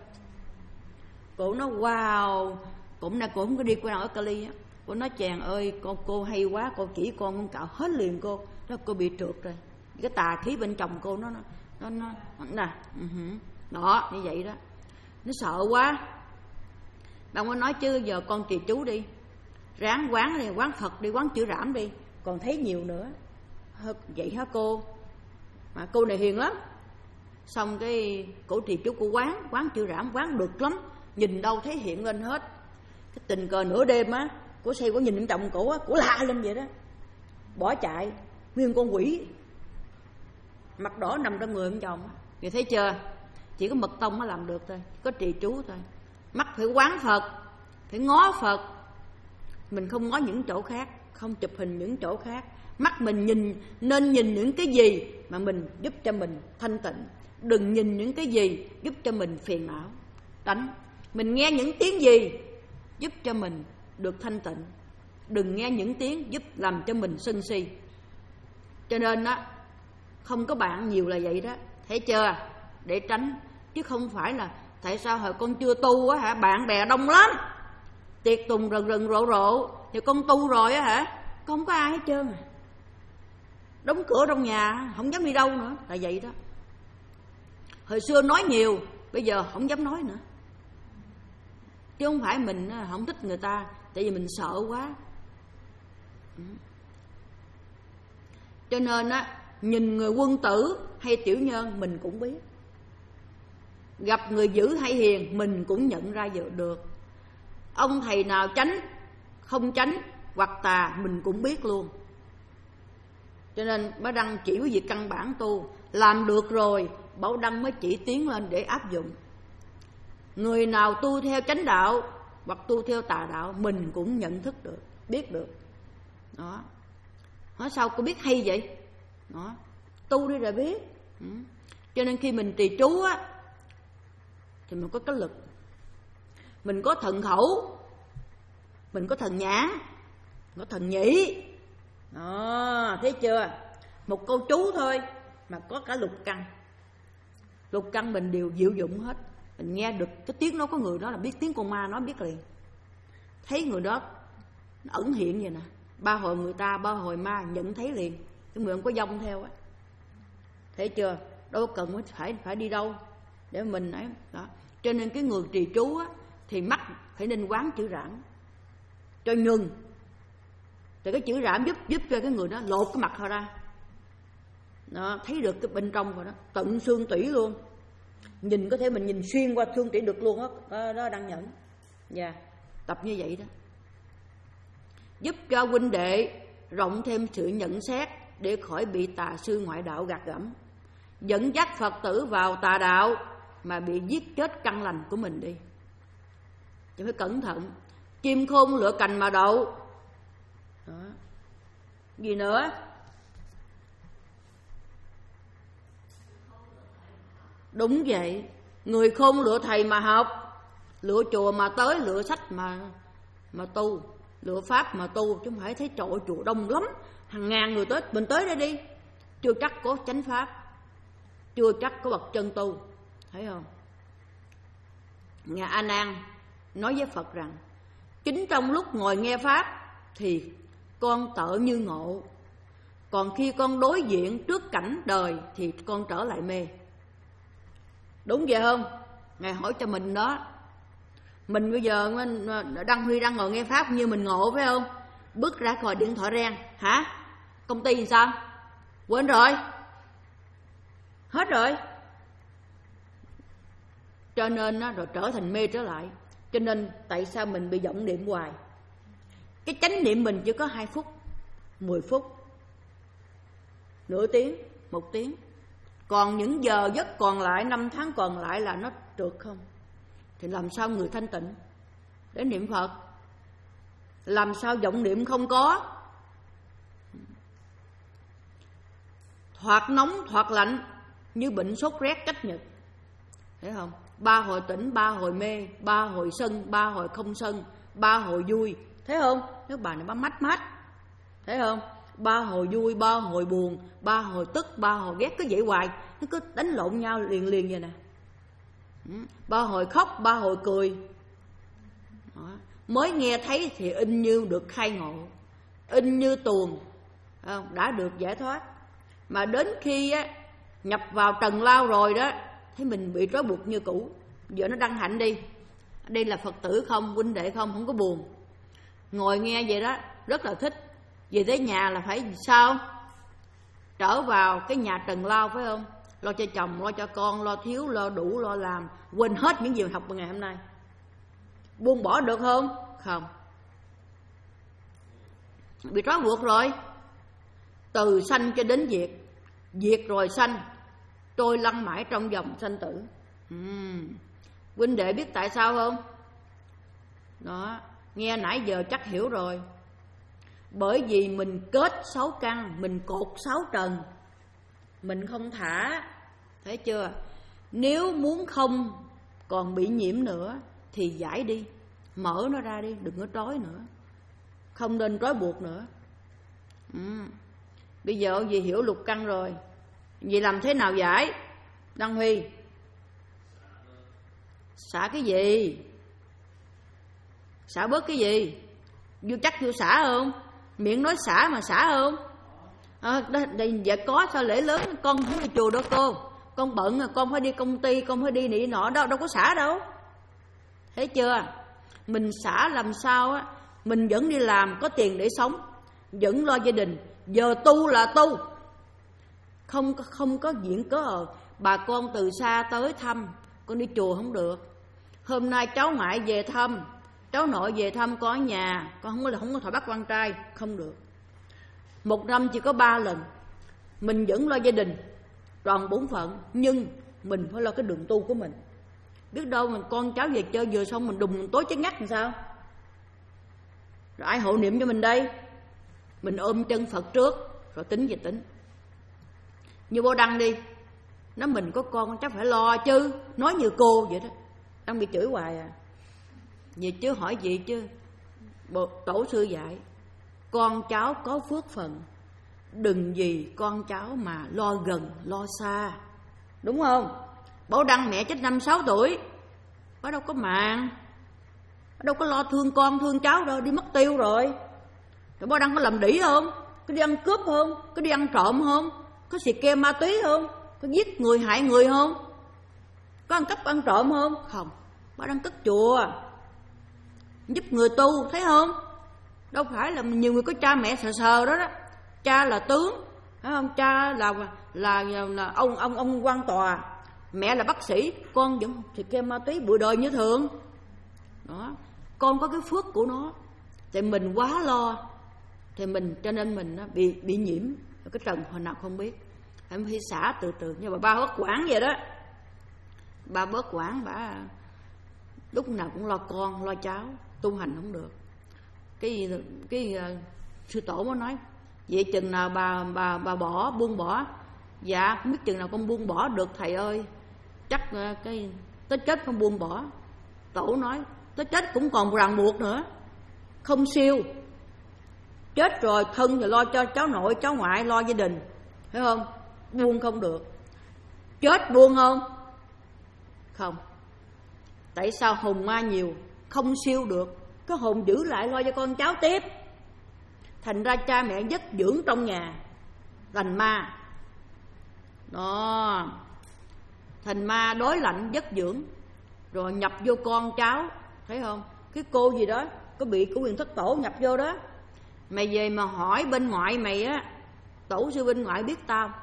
A: Cổ nó wow, cũng là cổ không có đi qua nào ở Cali á. Cô nói chàng ơi, con cô hay quá, cô chỉ con con cạo hết liền cô. Đó cô bị trượt rồi. Cái tà khí bên chồng cô nó nó nó nè, uh-huh. Đó như vậy đó. Nó sợ quá. Bạn có nói chứ giờ con trì chú đi, ráng quán đi, quán Phật đi, quán chữ Rảm đi, còn thấy nhiều nữa. Vậy hả cô? Mà cô này hiền lắm. Xong cái cổ trì chú cô quán, quán chữ Rảm quán được lắm, nhìn đâu thấy hiện lên hết. Cái tình cờ nửa đêm á, cổ say cổ nhìn đến chồng cổ á, cổ la lên vậy đó, bỏ chạy nguyên con quỷ mặt đỏ nằm trong người ông chồng. Vậy thấy chưa? Chỉ có mật tông mới làm được thôi, có trì chú thôi. Mắt phải quán Phật, phải ngó Phật. Mình không ngó những chỗ khác, không chụp hình những chỗ khác. Mắt mình nhìn nên nhìn những cái gì mà mình giúp cho mình thanh tịnh. Đừng nhìn những cái gì giúp cho mình phiền não, tránh. Mình nghe những tiếng gì giúp cho mình được thanh tịnh. Đừng nghe những tiếng giúp làm cho mình sân si. Cho nên đó, không có bạn nhiều là vậy đó. Thấy chưa? Để tránh. Chứ không phải là tại sao hồi con chưa tu á hả, bạn bè đông lắm, tiệc tùng rần rần rộ rộ. Thì con tu rồi á hả, con không có ai hết trơn à. Đóng cửa trong nhà, không dám đi đâu nữa. Là vậy đó. Hồi xưa nói nhiều, bây giờ không dám nói nữa. Chứ không phải mình không thích người ta, tại vì mình sợ quá. Cho nên á, nhìn người quân tử hay tiểu nhân mình cũng biết. Gặp người dữ hay hiền mình cũng nhận ra được. Ông thầy nào chánh, không chánh hoặc tà mình cũng biết luôn. Cho nên Bảo Đăng chỉ quý vị căn bản tu. Làm được rồi Bảo Đăng mới chỉ tiến lên để áp dụng. Người nào tu theo chánh đạo hoặc tu theo tà đạo mình cũng nhận thức được, biết được. Đó. Nói sao cô biết hay vậy? Đó. Tu đi rồi biết. Ừ. Cho nên khi mình trì chú á thì mình có cái lực. Mình có thần khẩu, mình có thần nhãn, có thần nhĩ. Đó, thấy chưa? Một câu chú thôi mà có cả lục căn. Lục căn mình đều diệu dụng hết. Mình nghe được cái tiếng nói có người đó là biết tiếng con ma, nó biết liền. Thấy người đó ẩn hiện vậy nè, ba hồi người ta, ba hồi ma, nhận thấy liền. Cái người không có dông theo á. Thấy chưa? Đâu cần phải phải đi đâu để mình ấy đó. Cho nên cái người trì chú á thì mắt phải nên quán chữ Rảm cho nhường. Thì cái chữ Rảm giúp giúp cho cái người đó lột cái mặt họ ra. Đó, thấy được cái bên trong rồi đó, tận xương tủy luôn. Nhìn có thể mình nhìn xuyên qua xương tủy được luôn á, đó, đó Đăng nhận. Dạ, yeah, tập như vậy đó. Giúp cho huynh đệ rộng thêm sự nhận xét để khỏi bị tà sư ngoại đạo gạt gẫm, dẫn dắt Phật tử vào tà đạo mà bị giết chết căn lành của mình đi. Chứ phải cẩn thận. Chim khôn lựa cành mà đậu. Đó. Gì nữa? Đúng vậy. Người khôn lựa thầy mà học, lựa chùa mà tới, lựa sách mà mà tu, lựa pháp mà tu. Chứ không phải thấy trời chùa đông lắm, hàng ngàn người tới. Mình tới đây đi, chưa chắc có chánh pháp, chưa chắc có bậc chân tu. Thấy không? Ngài A Nan nói với Phật rằng chính trong lúc ngồi nghe pháp thì con tợ như ngộ, còn khi con đối diện trước cảnh đời thì con trở lại mê. Đúng vậy không? Ngài hỏi cho mình đó. Mình bây giờ Đăng Huy đang ngồi nghe pháp như mình ngộ phải không? Bước ra khỏi điện thoại reng, hả? Công ty thì sao? Quên rồi, hết rồi. Cho nên rồi trở thành mê trở lại. Cho nên tại sao mình bị vọng niệm hoài? Cái chánh niệm mình chỉ có hai phút, mười phút, nửa tiếng, một tiếng. Còn những giờ giấc còn lại, năm tháng còn lại là nó trượt không. Thì làm sao người thanh tịnh để niệm Phật? Làm sao vọng niệm không có? Thoạt nóng, thoạt lạnh, như bệnh sốt rét cách nhật. Thấy không? Ba hồi tỉnh, ba hồi mê, ba hồi sân, ba hồi không sân, ba hồi vui. Thấy không? Nếu bà này bà mách mách. Thấy không? Ba hồi vui, ba hồi buồn, ba hồi tức, ba hồi ghét, cứ vậy hoài. Nó cứ đánh lộn nhau liền liền vậy nè. Ba hồi khóc, ba hồi cười. Đó. Mới nghe thấy thì in như được khai ngộ, in như tuồng, đã được giải thoát. Mà đến khi á, nhập vào trần lao rồi đó, thấy mình bị trói buộc như cũ. Giờ nó đăng hạnh đi. Đây là Phật tử không, huynh đệ không, không có buồn. Ngồi nghe vậy đó, rất là thích. Về tới nhà là phải sao? Trở vào cái nhà trần lao phải không? Lo cho chồng, lo cho con, lo thiếu, lo đủ, lo làm. Quên hết những gì học ngày hôm nay. Buông bỏ được không? Không. Bị trói buộc rồi. Từ sanh cho đến diệt, diệt rồi sanh, trôi lăn mãi trong vòng sanh tử. uhm. Huynh đệ biết tại sao không? Đó, nghe nãy giờ chắc hiểu rồi. Bởi vì mình kết sáu căn, mình cột sáu trần, mình không thả. Thấy chưa? Nếu muốn không còn bị nhiễm nữa thì giải đi, mở nó ra đi, đừng có trói nữa. Không nên trói buộc nữa. uhm. Bây giờ vì hiểu lục căn rồi, vì làm thế nào giải? Đăng Huy, xả cái gì? Xả bớt cái gì? Vô chắc vô xả không? Miệng nói xả mà xả không? À, đây, dạ có sao lễ lớn con không đi chùa đâu cô. Con bận, con phải đi công ty, con phải đi nị nọ đâu, đâu có xả đâu. Thấy chưa? Mình xả làm sao á? Mình vẫn đi làm có tiền để sống, vẫn lo gia đình. Giờ tu là tu, không không có diễn cớ ờ bà con từ xa tới thăm, con đi chùa không được. Hôm nay cháu ngoại về thăm, cháu nội về thăm con ở nhà, con không có là không có thoại bắt quan trai, không được. Một năm chỉ có ba lần, mình vẫn lo gia đình, tròn bổn phận, nhưng mình phải lo cái đường tu của mình. Biết đâu mình con cháu về chơi vừa xong mình đùng mình tối chết ngắt làm sao? Rồi ai hộ niệm cho mình đây? Mình ôm chân Phật trước, rồi tính về tính. Như Bố Đăng đi, nói mình có con chắc phải lo chứ, nói như cô vậy đó. Đang bị chửi hoài à. Vậy chứ hỏi gì chứ? Bộ, tổ sư dạy, con cháu có phước phần, đừng vì con cháu mà lo gần, lo xa. Đúng không? Bố Đăng mẹ chết năm sáu tuổi, bố đâu có mạng, đâu có lo thương con, thương cháu đâu, đi mất tiêu rồi. Rồi bố Đăng có làm đĩ không? Có đi ăn cướp không? Có đi ăn trộm không? Có xì ke ma túy không? Có giết người hại người không? Có ăn cắp ăn trộm không? Không. Bố Đăng cất chùa, giúp người tu, thấy không? Đâu phải là nhiều người có cha mẹ sờ sờ đó đó. Cha là tướng, thấy không? Cha là là, là, là ông ông ông quan tòa, mẹ là bác sĩ, con vẫn xì ke ma túy bụi đời như thường. Đó, con có cái phước của nó. Thì mình quá lo, thì mình cho nên mình nó bị bị nhiễm cái trần hồi nào không biết. Em phải xả từ từ, như bà ba bớt quản vậy đó. Ba bớt quản, bà lúc nào cũng lo con, lo cháu, tu hành không được. Cái cái uh, sư tổ mới nói, vậy chừng nào bà bà bà bỏ buông bỏ? Dạ không biết chừng nào con buông bỏ được thầy ơi. Chắc uh, cái tới chết không buông bỏ. Tổ nói tới chết cũng còn ràng buộc nữa, không siêu. Chết rồi thân thì lo cho cháu nội, cháu ngoại, lo gia đình, thấy không? Buông không được. Chết buông không? Không. Tại sao hồn ma nhiều, không siêu được. Cái hồn giữ lại lo cho con cháu tiếp. Thành ra cha mẹ dất dưỡng trong nhà thành ma. Đó, thành ma đối lạnh dất dưỡng, rồi nhập vô con cháu, thấy không? Cái cô gì đó có bị của quyền thất tổ nhập vô đó. Mày về mà hỏi bên ngoại mày á, tổ sư bên ngoại biết tao.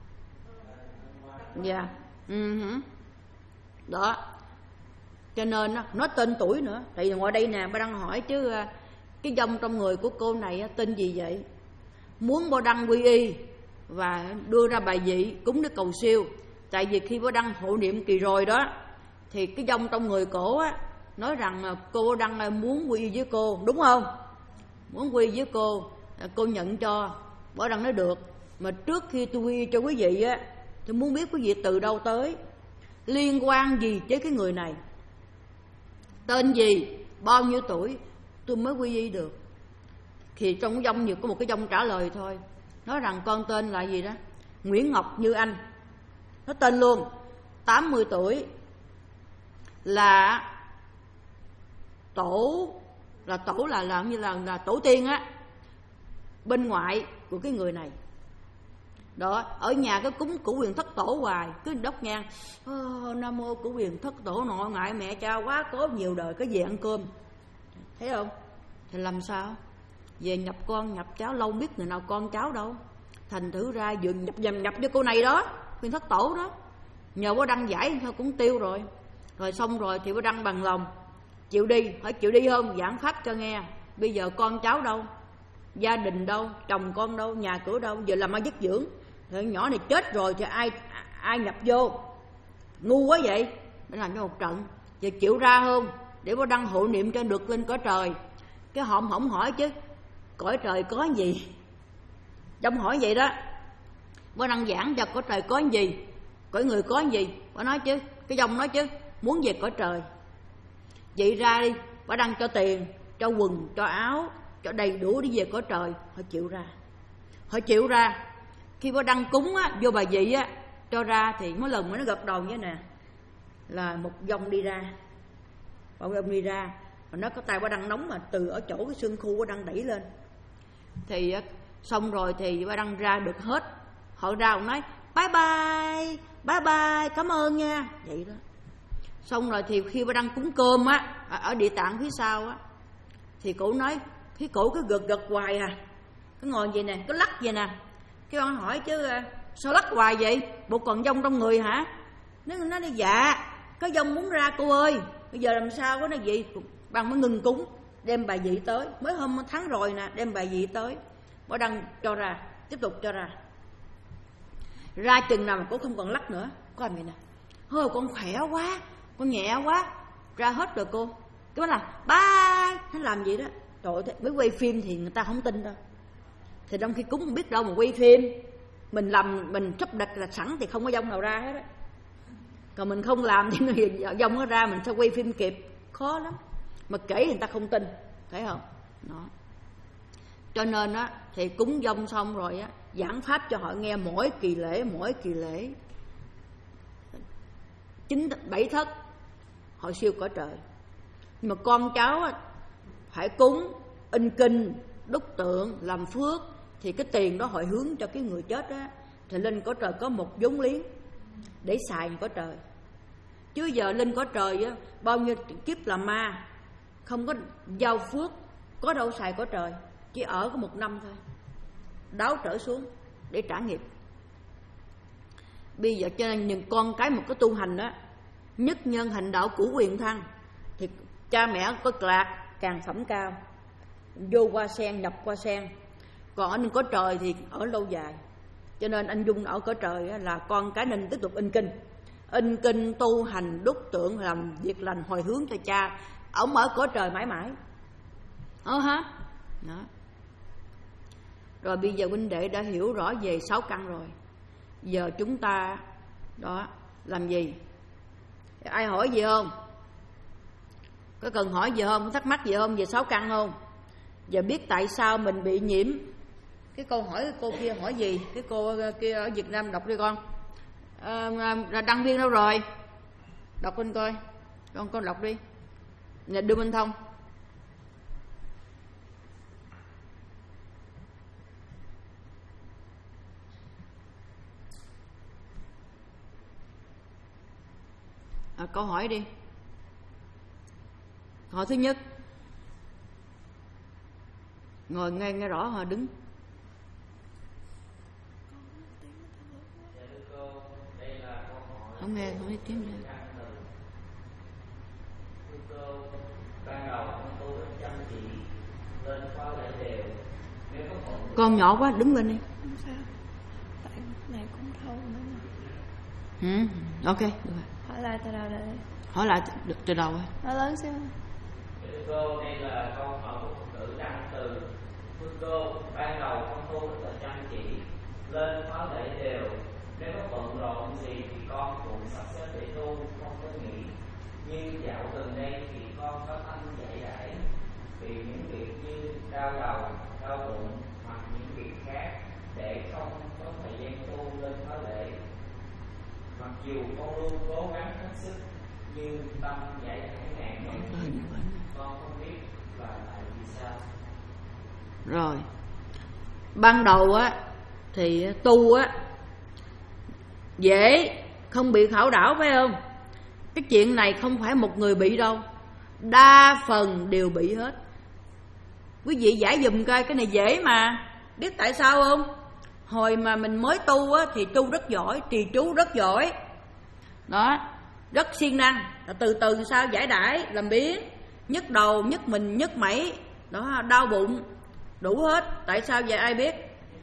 A: Dạ yeah. uh-huh. Đó. Cho nên nó, nó tên tuổi nữa. Tại vì ngoài đây nè, ba đang hỏi chứ cái dòng trong người của cô này tên gì vậy? Muốn Bó Đăng quy y và đưa ra bài vị cúng để cầu siêu. Tại vì khi Bó Đăng hộ niệm kỳ rồi đó, thì cái dòng trong người cổ á nói rằng cô Bó Đăng muốn quy y với cô, đúng không? Muốn quy y với cô, cô nhận cho. Bó Đăng nói được, mà trước khi tôi quy y cho quý vị á, tôi muốn biết quý vị từ đâu tới, liên quan gì với cái người này, tên gì, bao nhiêu tuổi, tôi mới quy y được. Thì trong cái dòng nhiều có một cái dòng trả lời thôi, nói rằng con tên là gì đó, Nguyễn Ngọc Như Anh. Nó tên luôn, tám mươi tuổi, là tổ là tổ là làm như là là tổ tiên á, bên ngoại của cái người này. Đó, ở nhà cái cúng cửu quyền thất tổ hoài, cứ đốc ngang oh, Nam mô cửu quyền thất tổ nội ngại mẹ cha quá cố nhiều đời cái về ăn cơm. Thấy không? Thì làm sao? Về nhập con nhập cháu, lâu biết người nào con cháu đâu. Thành thử ra vừa nhập nhập nhập với cô này đó, quyền thất tổ đó. Nhờ Bó Đăng giải thôi cũng tiêu rồi. Rồi xong rồi thì Bó Đăng bằng lòng chịu đi, hỏi chịu đi không? Giảng pháp cho nghe. Bây giờ con cháu đâu? Gia đình đâu? Chồng con đâu? Nhà cửa đâu? Giờ làm ai dứt dưỡng? Rồi nhỏ này chết rồi thì ai ai nhập vô? Ngu quá vậy. Để làm cho một trận. Giờ chịu ra không? Để Bó Đăng hộ niệm cho được lên cõi trời. Cái họ hổng hỏi chứ cõi trời có gì? Trong hỏi vậy đó. Bó Đăng giảng cho cõi trời có gì? Cõi người có gì? Bó nói chứ, cái dòng nói chứ, muốn về cõi trời. Vậy ra đi, Bó Đăng cho tiền, cho quần, cho áo, cho đầy đủ đi về cõi trời. Họ chịu ra. Họ chịu ra. Khi Bó Đăng cúng á, vô bài vị á, cho ra thì mỗi lần mới nó gật đầu như nè, là một dòng đi ra. Một dòng đi ra. Mà nó có tay Bó Đăng nóng mà từ ở chỗ cái xương khu Bó Đăng đẩy lên. Thì xong rồi thì Bó Đăng ra được hết. Họ ra họ nói bye bye, bye bye, cảm ơn nha. Vậy đó. Xong rồi thì khi Bó Đăng cúng cơm á, ở địa tạng phía sau á, thì cổ nói, cái cổ cứ gật gật hoài à. Cứ ngồi vậy nè, cứ lắc vậy nè. Cái ông hỏi chứ sao lắc hoài vậy? Bộ còn dông trong người hả? Nó nói dạ, có dông muốn ra cô ơi. Bây giờ làm sao có nói vậy? Bằng mới ngừng cúng, đem bài vị tới. Mới hôm tháng rồi nè, đem bài vị tới. Bó Đăng cho ra, tiếp tục cho ra. Ra chừng nào mà cô không còn lắc nữa. Coi mày nè, thôi con khỏe quá, con nhẹ quá. Ra hết rồi cô. Cái nói là bye. Nó làm vậy đó. Trời ơi, mới quay phim thì người ta không tin đâu. Thì trong khi cúng không biết đâu mà quay phim. Mình làm, mình sắp đặt là sẵn thì không có dông nào ra hết á. Còn mình không làm thì dông nó ra, mình sẽ quay phim kịp. Khó lắm. Mà kể người ta không tin. Thấy không? Đó. Cho nên á, thì cúng dông xong rồi á, giảng pháp cho họ nghe mỗi kỳ lễ, mỗi kỳ lễ. Chín, bảy thất, họ siêu cõi trời. Nhưng mà con cháu á, phải cúng, in kinh, đúc tượng, làm phước. Thì cái tiền đó hội hướng cho cái người chết á, thì lên cõi trời có một vốn liếng để xài cõi trời. Chứ giờ lên cõi trời á, bao nhiêu kiếp làm ma, không có giao phước, có đâu xài cõi trời. Chỉ ở có một năm thôi, đáo trở xuống để trả nghiệp. Bây giờ cho nên những con cái một cái tu hành á, nhất nhân hành đạo cửu quyền thăng, thì cha mẹ có lạc càng phẩm cao, vô qua sen, nhập qua sen. Còn ở cõi trời thì ở lâu dài. Cho nên anh Dung ở cõi trời á, là con cái nên tiếp tục in kinh, in kinh tu hành đúc tượng, làm việc lành hồi hướng cho cha. Ông ở cõi trời mãi mãi. Ờ hả? Đó. Rồi bây giờ huynh đệ đã hiểu rõ về sáu căn rồi. Giờ chúng ta đó làm gì? Ai hỏi gì không? Có cần hỏi gì không? Có thắc mắc gì không về sáu căn không? Giờ biết tại sao mình bị nhiễm. Cái câu hỏi cái cô kia hỏi gì? Cái cô kia ở Việt Nam đọc đi con. À, đăng viên đâu rồi? Đọc lên coi. Con con đọc đi. Nè đưa Minh Thông. À, câu hỏi đi. Hỏi thứ nhất. Ngồi nghe nghe rõ hả? Đứng. Không nghe, không nghe tiếng nghe.
B: Ban đầu con tu rất chăm chỉ, lên
A: Con nhỏ quá, đứng lên đi.
B: Không sao. Tại này cũng thâu nữa mà.
A: Ừ, ok, được rồi.
B: Hỏi lại từ đầu đây.
A: Hỏi lại từ, từ đầu rồi.
B: Nói lớn xíu.
C: Thưa cô, đây là câu hỏi của Phật tử đăng từ. Thưa cô, ban đầu con tu rất là chăm chỉ, lên khóa lễ đều. Nếu có bận rộn gì thì con cũng sắp xếp để tu, không có nghỉ. Nhưng dạo gần đây thì con có tâm dạy đãi vì những việc như đau đầu, đau bụng hoặc những việc khác để không có thời gian tu lên khóa lễ. Mặc dù con luôn cố gắng hết sức nhưng tâm dạy đãi ngàn ngàn, con không biết là tại vì sao.
A: Rồi, ban đầu á thì tu á dễ, không bị khảo đảo phải không? Cái chuyện này không phải một người bị đâu, đa phần đều bị hết. Quý vị giải dùm coi, cái này dễ mà. Biết tại sao không? Hồi mà mình mới tu á thì tu rất giỏi, trì chú rất giỏi đó, rất siêng năng. Từ từ sao giải đãi làm biến, nhức đầu, nhức mình, nhức mẩy đó, đau bụng đủ hết. Tại sao vậy ai biết?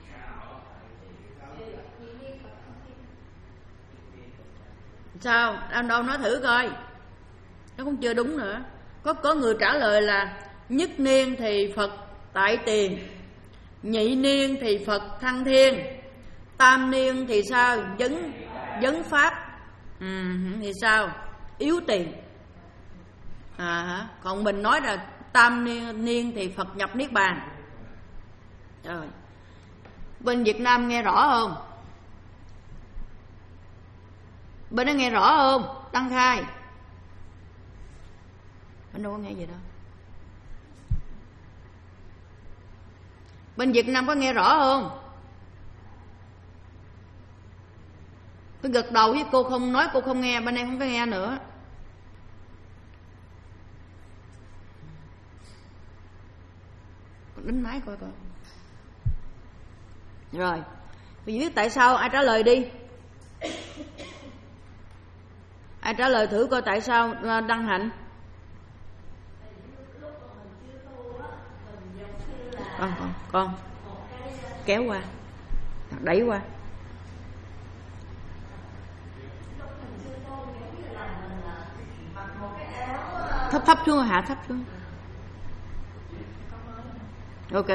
A: Sao? Đâu đâu nói thử coi. Nó cũng chưa đúng nữa. Có có người trả lời là nhất niên thì Phật tại tiền, nhị niên thì Phật thăng thiên, tam niên thì sao? Vấn vấn pháp. Ừ, thì sao? Yếu tiền. À hả? Còn mình nói là tam niên, niên thì Phật nhập niết bàn. Rồi. Bên Việt Nam nghe rõ không? Bên đó nghe rõ không? Đăng khai. Bên đâu có nghe gì đâu. Bên Việt Nam có nghe rõ không? Tôi gật đầu với cô, không nói cô không nghe. Bên em không có nghe nữa. Đánh máy coi coi. Rồi, bây giờ biết tại sao, ai trả lời đi. Ai trả lời thử coi tại sao Đăng Hạnh. Con, con, con kéo qua, đẩy qua. Thấp thấp xuống, hạ thấp xuống. Ok.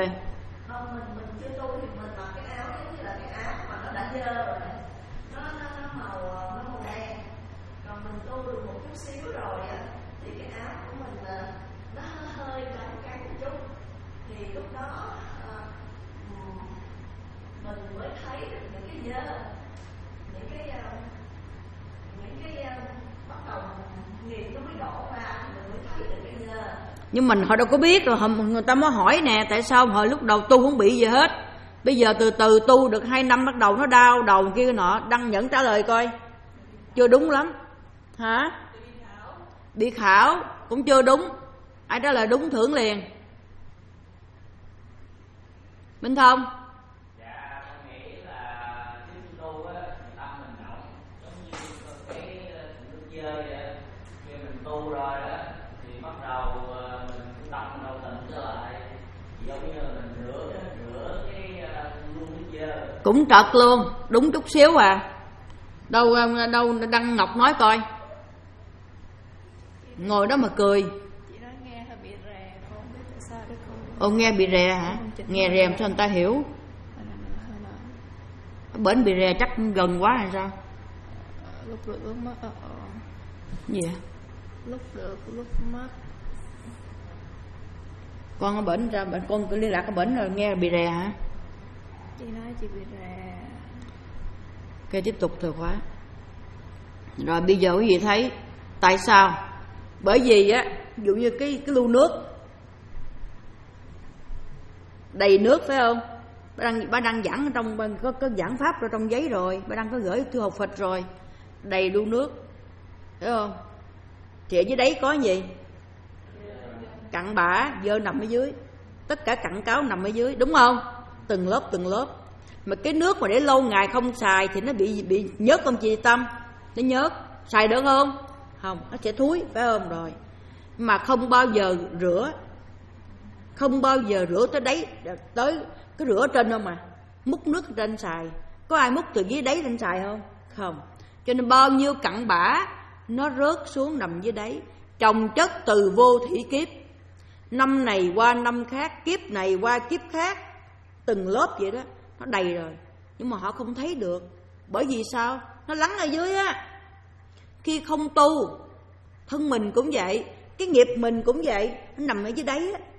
A: Nhưng mình họ đâu có biết rồi, người ta mới hỏi nè, tại sao hồi lúc đầu tu không bị gì hết, bây giờ từ từ tu được hai năm bắt đầu nó đau đầu kia nọ. Đăng Nhẫn trả lời coi, chưa đúng lắm hả? Bị khảo cũng chưa đúng. Ai trả lời đúng thưởng liền. Minh Thông.
C: Dạ, con nghĩ là trước tu á, tâm mình nóng, giống như cái nước dơ vậy. Khi mình tu rồi á, thì bắt đầu mình tâm đầu tỉnh trở lại, giống như mình rửa rửa cái luôn nước dơ.
A: Cũng trật luôn, đúng chút xíu à. Đâu đâu Đăng Ngọc nói coi. Ngồi đó mà cười.
B: Chị nói nghe hơi bị rè, không biết tại sao đó con.
A: Ồ, nghe bị rè hả? Nghe rè sao người ta hiểu? Bển bị rè chắc gần quá hay sao?
B: Lúc được lúc mất. Ờ, ờ.
A: Gì vậy?
B: Lúc được lúc mất.
A: Con ở bển ra, bển con cứ liên lạc ở bển rồi nghe bị rè hả?
B: Chị nói chị bị rè.
A: Ok, tiếp tục từ khóa. Rồi bây giờ quý vị thấy tại sao? Bởi vì á, ví dụ như cái cái lu nước đầy nước phải không? Bà đang bà đang giảng ở trong có có giảng pháp rồi trong giấy rồi, bà đang có gửi thư học Phật rồi, đầy lu nước, thấy không? Thì ở dưới đấy có gì? Cặn bã dơ nằm ở dưới, tất cả cặn cáo nằm ở dưới, đúng không? Từng lớp từng lớp. Mà cái nước mà để lâu ngày không xài thì nó bị bị nhớt không chị Tâm? Nó nhớt, xài được không? Không, nó sẽ thúi phải không? Rồi mà không bao giờ rửa, không bao giờ rửa tới đáy, tới cái rửa trên không mà múc nước trên xài. Có ai múc từ dưới đáy lên xài không? Không. Cho nên bao nhiêu cặn bã nó rớt xuống nằm dưới đáy, chồng chất từ vô thủy kiếp, năm này qua năm khác, kiếp này qua kiếp khác, từng lớp vậy đó, nó đầy rồi. Nhưng mà họ không thấy được. Bởi vì sao? Nó lắng ở dưới á. Khi không tu, thân mình cũng vậy, cái nghiệp mình cũng vậy, nó nằm ở dưới đáy á.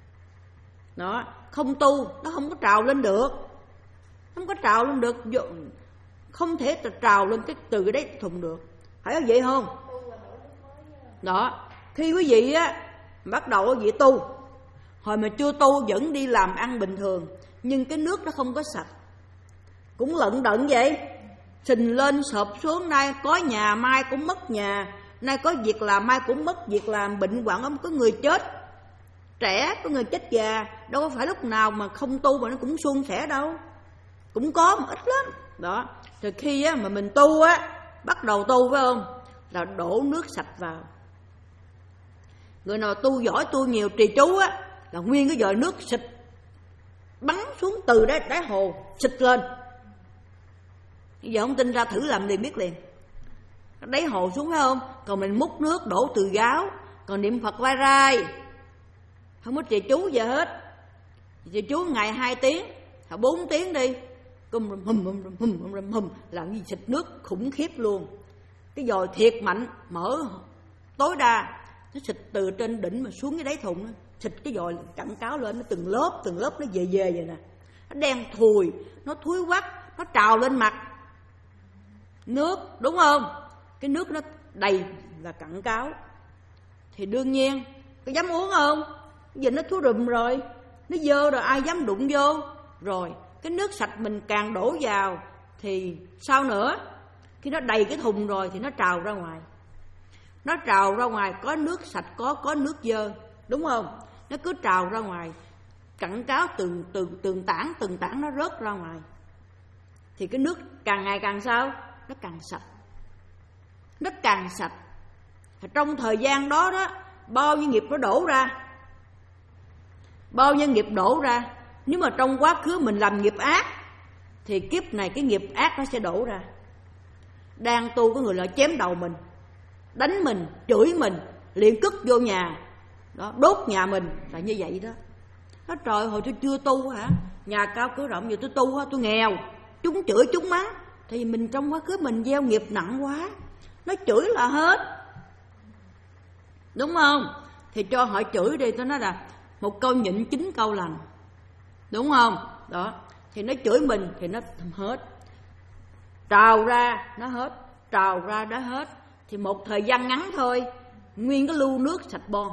A: Đó, không tu, nó không có trào lên được. Không có trào lên được, không thể trào lên cái từ cái đấy thùng được. Phải có vậy không? Đó, khi quý vị á bắt đầu quý vị tu, hồi mà chưa tu vẫn đi làm ăn bình thường, nhưng cái nước nó không có sạch, cũng lận đận vậy, sình lên sộp xuống, nay có nhà mai cũng mất nhà, nay có việc làm mai cũng mất việc làm, bệnh hoạn không có người chết trẻ, có người chết già, đâu có phải lúc nào mà không tu mà nó cũng suôn sẻ đâu, cũng có mà ít lắm. Đó, rồi khi á mà mình tu á, bắt đầu tu phải không, là đổ nước sạch vào. Người nào tu giỏi, tu nhiều, trì chú á, là nguyên cái vòi nước xịt bắn xuống từ đáy, đáy hồ xịt lên. Bây giờ không tin ra thử làm liền biết liền. Đáy hồ xuống phải không? Còn mình múc nước đổ từ gáo, còn niệm Phật vai rai, không có trì chú gì hết. Trì chú ngày hai tiếng hoặc bốn tiếng đi, hum hum hum hum hum hum, làm gì xịt nước khủng khiếp luôn. Cái vòi thiệt mạnh, mở tối đa, nó xịt từ trên đỉnh mà xuống cái đáy thùng, xịt cái vòi cặn cáo lên, nó từng lớp từng lớp nó về về vậy nè, nó đen thùi, nó thúi quắc, nó trào lên mặt nước, đúng không? Cái nước nó đầy là cặn cáo, thì đương nhiên có dám uống không? Giờ nó thúi rùm rồi, nó dơ rồi, ai dám đụng vô. Rồi cái nước sạch mình càng đổ vào thì sao nữa? Khi nó đầy cái thùng rồi thì nó trào ra ngoài. Nó trào ra ngoài, có nước sạch, có có nước dơ, đúng không? Nó cứ trào ra ngoài, cặn cáo từng từng từng tảng từng tảng nó rớt ra ngoài. Thì cái nước càng ngày càng sao? Nó càng sạch. Nó càng sạch. Trong thời gian đó đó, bao nhiêu nghiệp nó đổ ra. Bao nhiêu nghiệp đổ ra. Nếu mà trong quá khứ mình làm nghiệp ác thì kiếp này cái nghiệp ác nó sẽ đổ ra. Đang tu có người lại chém đầu mình, đánh mình, chửi mình, liền cất vô nhà đó, đốt nhà mình, là như vậy đó. Nói trời, hồi tôi chưa tu hả, nhà cao cửa rộng, giờ tôi tu tôi nghèo, chúng chửi chúng mắng. Thì mình trong quá khứ mình gieo nghiệp nặng quá, nó chửi là hết, đúng không? Thì cho họ chửi đi, tôi nói là một câu nhịn chín câu lành, đúng không? Đó, thì nó chửi mình thì nó hết, trào ra nó hết, trào ra nó hết. Thì một thời gian ngắn thôi, nguyên cái lưu nước sạch bon,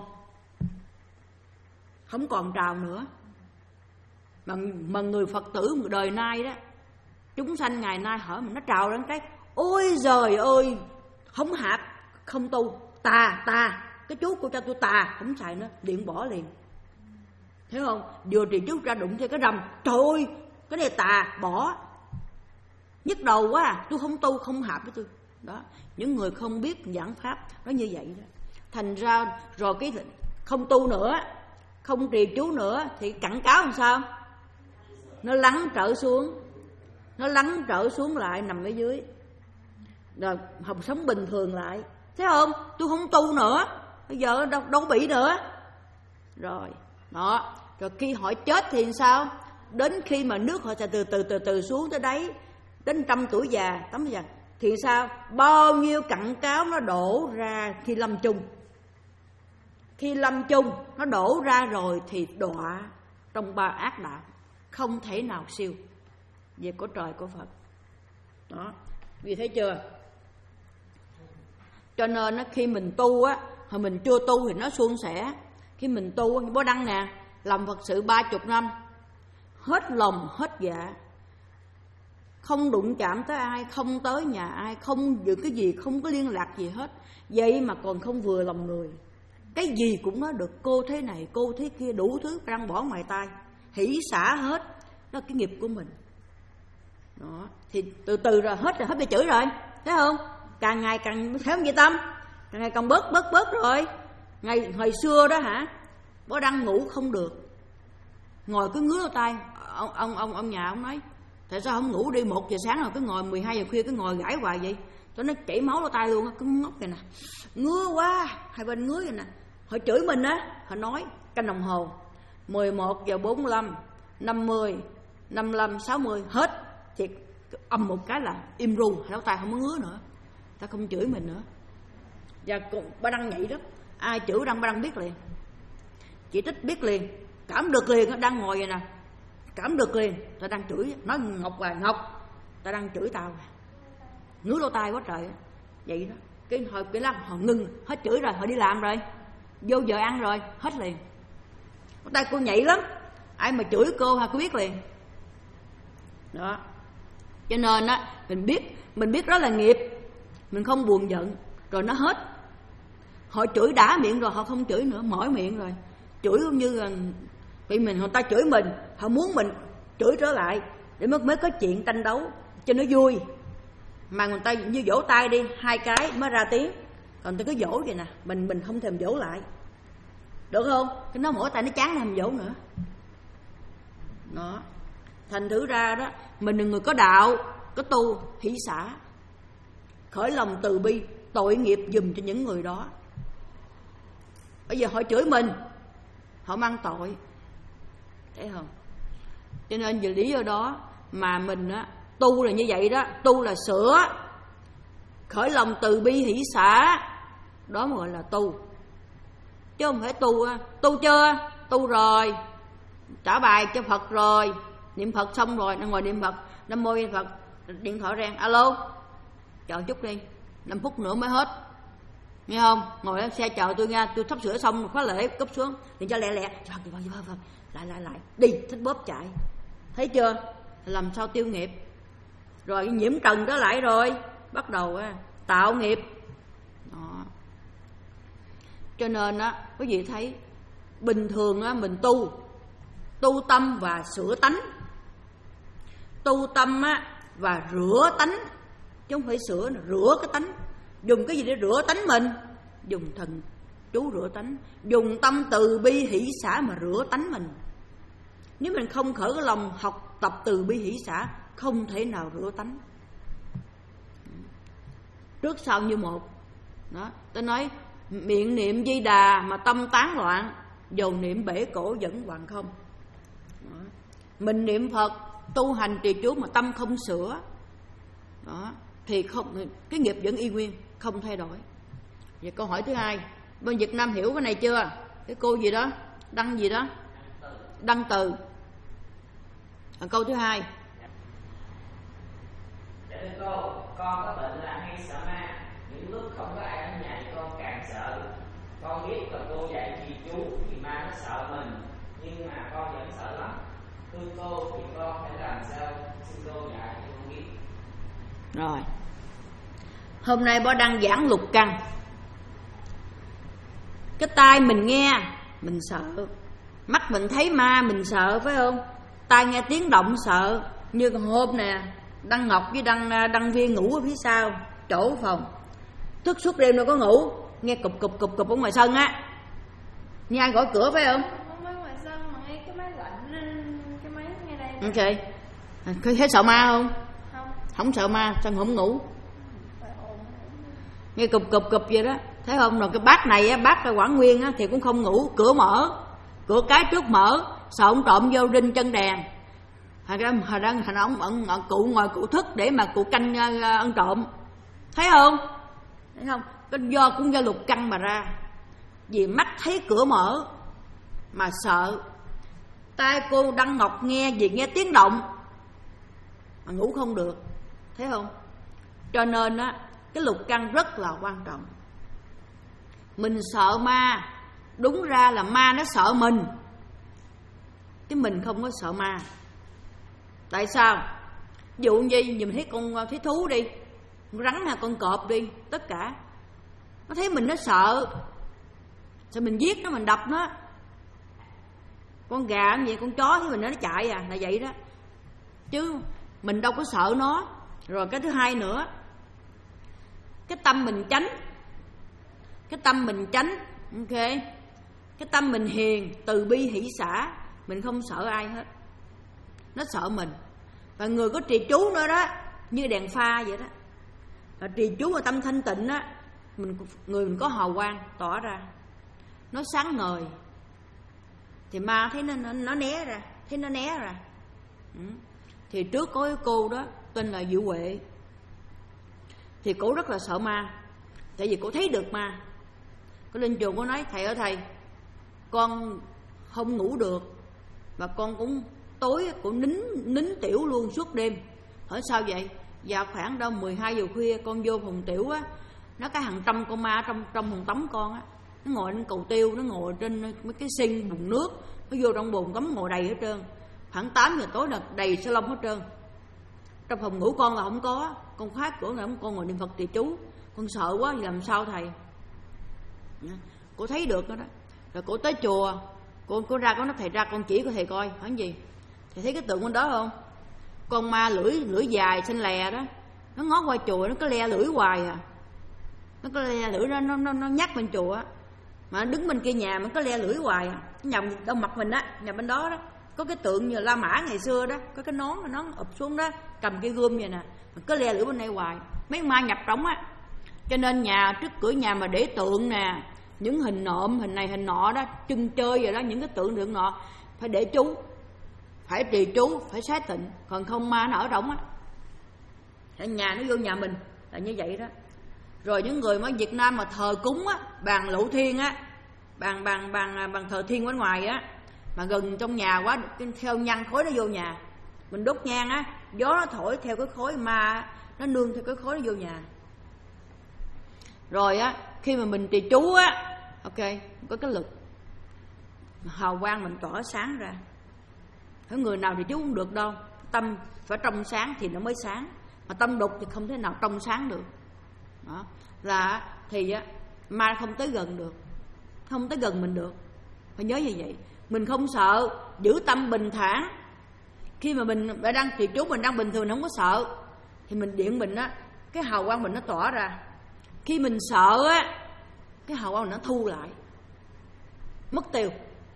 A: không còn trào nữa. Mà, mà người Phật tử đời nay đó, chúng sanh ngày nay hỏi mình, nó trào ra cái, ôi giời ơi, không hạp, không tu, tà, tà, cái chú cô cho tôi tà, không xài nữa, điện bỏ liền. Thấy không? Vừa trì chú ra đụng theo cái rầm, trời ơi, cái này tà, bỏ. Nhức đầu quá à, tôi không tu, không hạp với tôi. Đó, những người không biết giảng pháp nó như vậy đó. Thành ra rồi cái không tu nữa, không trì chú nữa thì cặn cáo làm sao? Nó lắng trở xuống, nó lắng trở xuống lại nằm ở dưới, rồi học sống bình thường lại. Thấy không? Tôi không tu nữa, bây giờ đâu, đâu bị nữa. Rồi đó, rồi khi họ chết thì sao? Đến khi mà nước họ sẽ từ từ từ từ xuống tới đấy, đến trăm tuổi già tắm già thì sao? Bao nhiêu cặn cáo nó đổ ra khi lâm chung. Khi lâm chung nó đổ ra rồi thì đọa trong ba ác đạo, không thể nào siêu về của trời của Phật. Đó, vì thấy chưa? Cho nên khi mình tu á, hồi mình chưa tu thì nó suôn sẻ. Khi mình tu, bố Đăng nè, làm Phật sự ba chục năm, hết lòng hết dạ, không đụng chạm tới ai, không tới nhà ai, không giữ cái gì, không có liên lạc gì hết. Vậy mà còn không vừa lòng người, cái gì cũng nói được, cô thế này, cô thế kia, đủ thứ răng bỏ ngoài tai, hỷ xả hết. Đó là cái nghiệp của mình. Đó, thì từ từ rồi hết rồi, hết bị chửi rồi, thấy không? Càng ngày càng thấy không vậy Tâm? Càng ngày càng bớt bớt bớt rồi. Ngày hồi xưa đó hả, bố Đăng ngủ không được, ngồi cứ ngứa lỗ tai. Ông ông ông ông nhà ông nói tại sao không ngủ đi, một giờ sáng rồi cứ ngồi mười hai giờ khuya cứ ngồi gãi hoài vậy? Tôi nó chảy máu lỗ tai luôn á, cứ ngốc kìa nè, ngứa quá, hai bên ngứa kìa nè. Họ chửi mình á, họ nói canh đồng hồ mười một giờ bốn mươi lăm, năm mươi, năm mươi lăm, sáu mươi hết. Thiệt ầm một cái là im ru, lỗ tai không có ngứa nữa, ta không chửi mình nữa. Và cùng ba Đăng vậy đó, ai chửi Đăng ba Đăng biết liền, chỉ Tích biết liền, cảm được liền. Đang ngồi vậy nè, cảm được liền. Ta đang chửi, nói Ngọc hoài, Ngọc ta đang chửi tao, ngứa lỗ tai quá trời vậy đó. Cái hồi cái lắm họ ngưng, hết chửi rồi, họ đi làm rồi, vô giờ ăn rồi, hết liền. Lỗ tai cô nhạy lắm, ai mà chửi cô ha cô biết liền đó. Cho nên á, mình biết mình biết đó là nghiệp, mình không buồn giận rồi nó hết. Họ chửi đã miệng rồi, họ không chửi nữa, mỏi miệng rồi. Chửi cũng như là vì mình, người ta chửi mình, họ muốn mình chửi trở lại để mới mới có chuyện tranh đấu cho nó vui. Mà người ta như vỗ tay đi, hai cái mới ra tiếng, còn tôi cứ vỗ vậy nè, mình mình không thèm vỗ lại, được không? Cái nó mỗi tay nó chán làm vỗ nữa đó. Thành thử ra đó, mình là người có đạo, có tu, hỷ xả, khởi lòng từ bi, tội nghiệp giùm cho những người đó. Bây giờ họ chửi mình, họ mang tội, thấy không? Cho nên vì lý do đó mà mình á, tu là như vậy đó. Tu là sửa, khởi lòng từ bi hỷ xả, đó mới gọi là tu. Chứ không phải tu tu chưa, tu rồi, trả bài cho Phật rồi, niệm Phật xong rồi, đang ngồi niệm Phật, Nam Mô Di Phật, điện thoại rang, alo, chờ chút đi, năm phút nữa mới hết, nghe không? Ngồi ở xe chờ tôi nha, tôi sắp sửa xong khóa lễ cấp xuống, thì cho lẹ lẹ, lại lại lại, đi, thích bóp chạy, thấy chưa? Làm sao tiêu nghiệp, rồi nhiễm trần đó lại rồi, bắt đầu á, tạo nghiệp đó. Cho nên á, quý vị thấy bình thường á, mình tu tu tâm và sửa tánh, tu tâm á và rửa tánh, chứ không phải sửa, rửa cái tánh. Dùng cái gì để rửa tánh mình? Dùng thần chú rửa tánh, dùng tâm từ bi hỷ xả mà rửa tánh mình. Nếu mình không khởi cái lòng học tập từ bi hỷ xả, không thể nào rửa tánh. Trước sau như một đó. Tôi nói miệng niệm Di Đà mà tâm tán loạn, dầu niệm bể cổ vẫn hoàn không đó. Mình niệm Phật tu hành trì chú mà tâm không sửa đó, thì không, cái nghiệp vẫn y nguyên, không thay đổi. Vậy câu hỏi thứ hai, bên Việt Nam hiểu cái này chưa? Cái cô gì đó, Đăng gì đó, Đăng Từ. À, câu thứ hai,
C: để cô, con có bệnh là hay sợ ma, những lúc không có ai ở nhà thì con càng sợ. Con biết là cô dạy trì chú thì ma nó sợ mình, nhưng mà con vẫn sợ lắm. Thưa cô thì con phải làm sao? Xin cô dạy cho con biết.
A: Rồi, hôm nay bó đăng giảng lục căn. Cái tai mình nghe mình sợ, mắt mình thấy ma mình sợ, phải không? Tai nghe tiếng động sợ. Như còn hôm nè, Đăng Ngọc với Đăng Đăng Viên ngủ ở phía sau chỗ phòng, thức suốt đêm đâu có ngủ, nghe cụp cụp cụp cụp ở ngoài sân á, như ai gõ cửa, phải không?
B: Không phải ngoài sân mà ngay cái máy lạnh, cái máy ngay đây.
A: Ok, có thấy sợ ma không?
B: Không.
A: Không sợ ma, sao không ngủ? Nghe cụp cụp cụp vậy đó, thấy không? Rồi cái bác này á, bác Quảng Nguyên á, thì cũng không ngủ, cửa mở, cửa cái trước mở, sợ ông trộm vô đinh chân đèn. Hồi đó, hồi đó, hồi đó ông, ông, ông cụ ngồi cụ thức để mà cụ canh uh, ăn trộm, thấy không? Thấy không? Cái do cũng do lục căn mà ra, vì mắt thấy cửa mở mà sợ. Tai cô Đăng Ngọc nghe gì nghe tiếng động mà ngủ không được, thấy không? Cho nên á, cái lục căn rất là quan trọng. Mình sợ ma, đúng ra là ma nó sợ mình, chứ mình không có sợ ma. Tại sao? Ví dụ như mình thấy con thấy thú đi, con rắn hay con cọp đi, tất cả nó thấy mình nó sợ, sợ mình giết nó, mình đập nó. Con gà như vậy, con chó thấy mình nó chạy à, là vậy đó, chứ mình đâu có sợ nó. Rồi cái thứ hai nữa, cái tâm mình tránh, cái tâm mình tránh, ok, cái tâm mình hiền, từ bi hỷ xả, mình không sợ ai hết, nó sợ mình. Và người có trì chú nữa đó, như đèn pha vậy đó, và trì chú mà tâm thanh tịnh á, mình người mình có hào quang tỏ ra, nó sáng ngời, thì ma thấy nó nó, nó né ra, thấy nó né ra. Ừ. Thì trước có cái cô đó tên là Diệu Huệ, thì cổ rất là sợ ma, tại vì cổ thấy được ma. Cô lên chùa cô nói: thầy ơi thầy, con không ngủ được, và con cũng tối cũng nín nín tiểu luôn suốt đêm. Hỏi sao vậy? Vào khoảng đâu mười hai giờ khuya con vô phòng tiểu á, nó có hàng trăm con ma trong trong phòng tắm con á, nó ngồi trên cầu tiêu, nó ngồi trên mấy cái xin bùn nước, nó vô trong bồn tắm ngồi đầy hết trơn. Khoảng tám giờ tối là đầy sa lông hết trơn. Trong phòng ngủ con là không có, con khóa cửa là con ngồi niệm Phật trì chú. Con sợ quá, làm sao thầy? Cô thấy được đó, đó. Rồi cô tới chùa, cô cô ra cô nói: thầy ra con chỉ cho thầy coi. Hỏi gì? Thầy thấy cái tượng con đó không? Con ma lưỡi lưỡi dài xanh lè đó, nó ngó qua chùa, nó cứ le lưỡi hoài à, nó cứ le lưỡi nó nó nó, nó nhắc bên chùa á, mà đứng bên kia nhà mà cứ le lưỡi hoài à. Nhằm đâu mặt mình á, nhà bên đó đó có cái tượng như La Mã ngày xưa đó, có cái nón nón ụp xuống đó, cầm cái gươm vậy nè, mà cứ le lưỡi bên đây hoài. Mấy ma nhập trống á, cho nên nhà trước cửa nhà mà để tượng nè, những hình nộm, hình này hình nọ đó, chân chơi vậy đó, những cái tượng tượng nọ phải để chú, phải trì chú, phải xá tịnh, còn không ma nó ở rỗng á. Nhà nó vô nhà mình là như vậy đó. Rồi những người mà Việt Nam mà thờ cúng á, bàn lậu thiên á, bàn bàn bàn bàn thờ thiên bên ngoài á, mà gần trong nhà quá, theo nhang khói nó vô nhà, mình đốt nhang á, gió nó thổi theo cái khói, ma nó nương theo cái khói nó vô nhà. Rồi á, khi mà mình trì chú á, ok, có cái lực hào quang mình tỏa sáng ra. Có người nào thì chú không được đâu, tâm phải trong sáng thì nó mới sáng, mà tâm đục thì không thể nào trong sáng được. Đó là thì á, ma không tới gần được, không tới gần mình được. Phải nhớ như vậy. Mình không sợ, giữ tâm bình thản. Khi mà mình đang trì chú, mình đang bình thường, không có sợ, thì mình điện mình á, cái hào quang mình nó tỏa ra. Khi mình sợ á, cái hào quang mình nó thu lại, mất tiêu,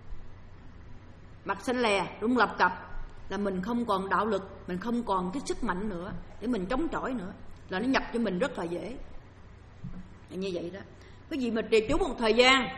A: mặt xanh lè, rung lập cập, là mình không còn đạo lực, mình không còn cái sức mạnh nữa để mình chống chọi nữa, là nó nhập cho mình rất là dễ. Là như vậy đó. Cái gì mà trì chú một thời gian,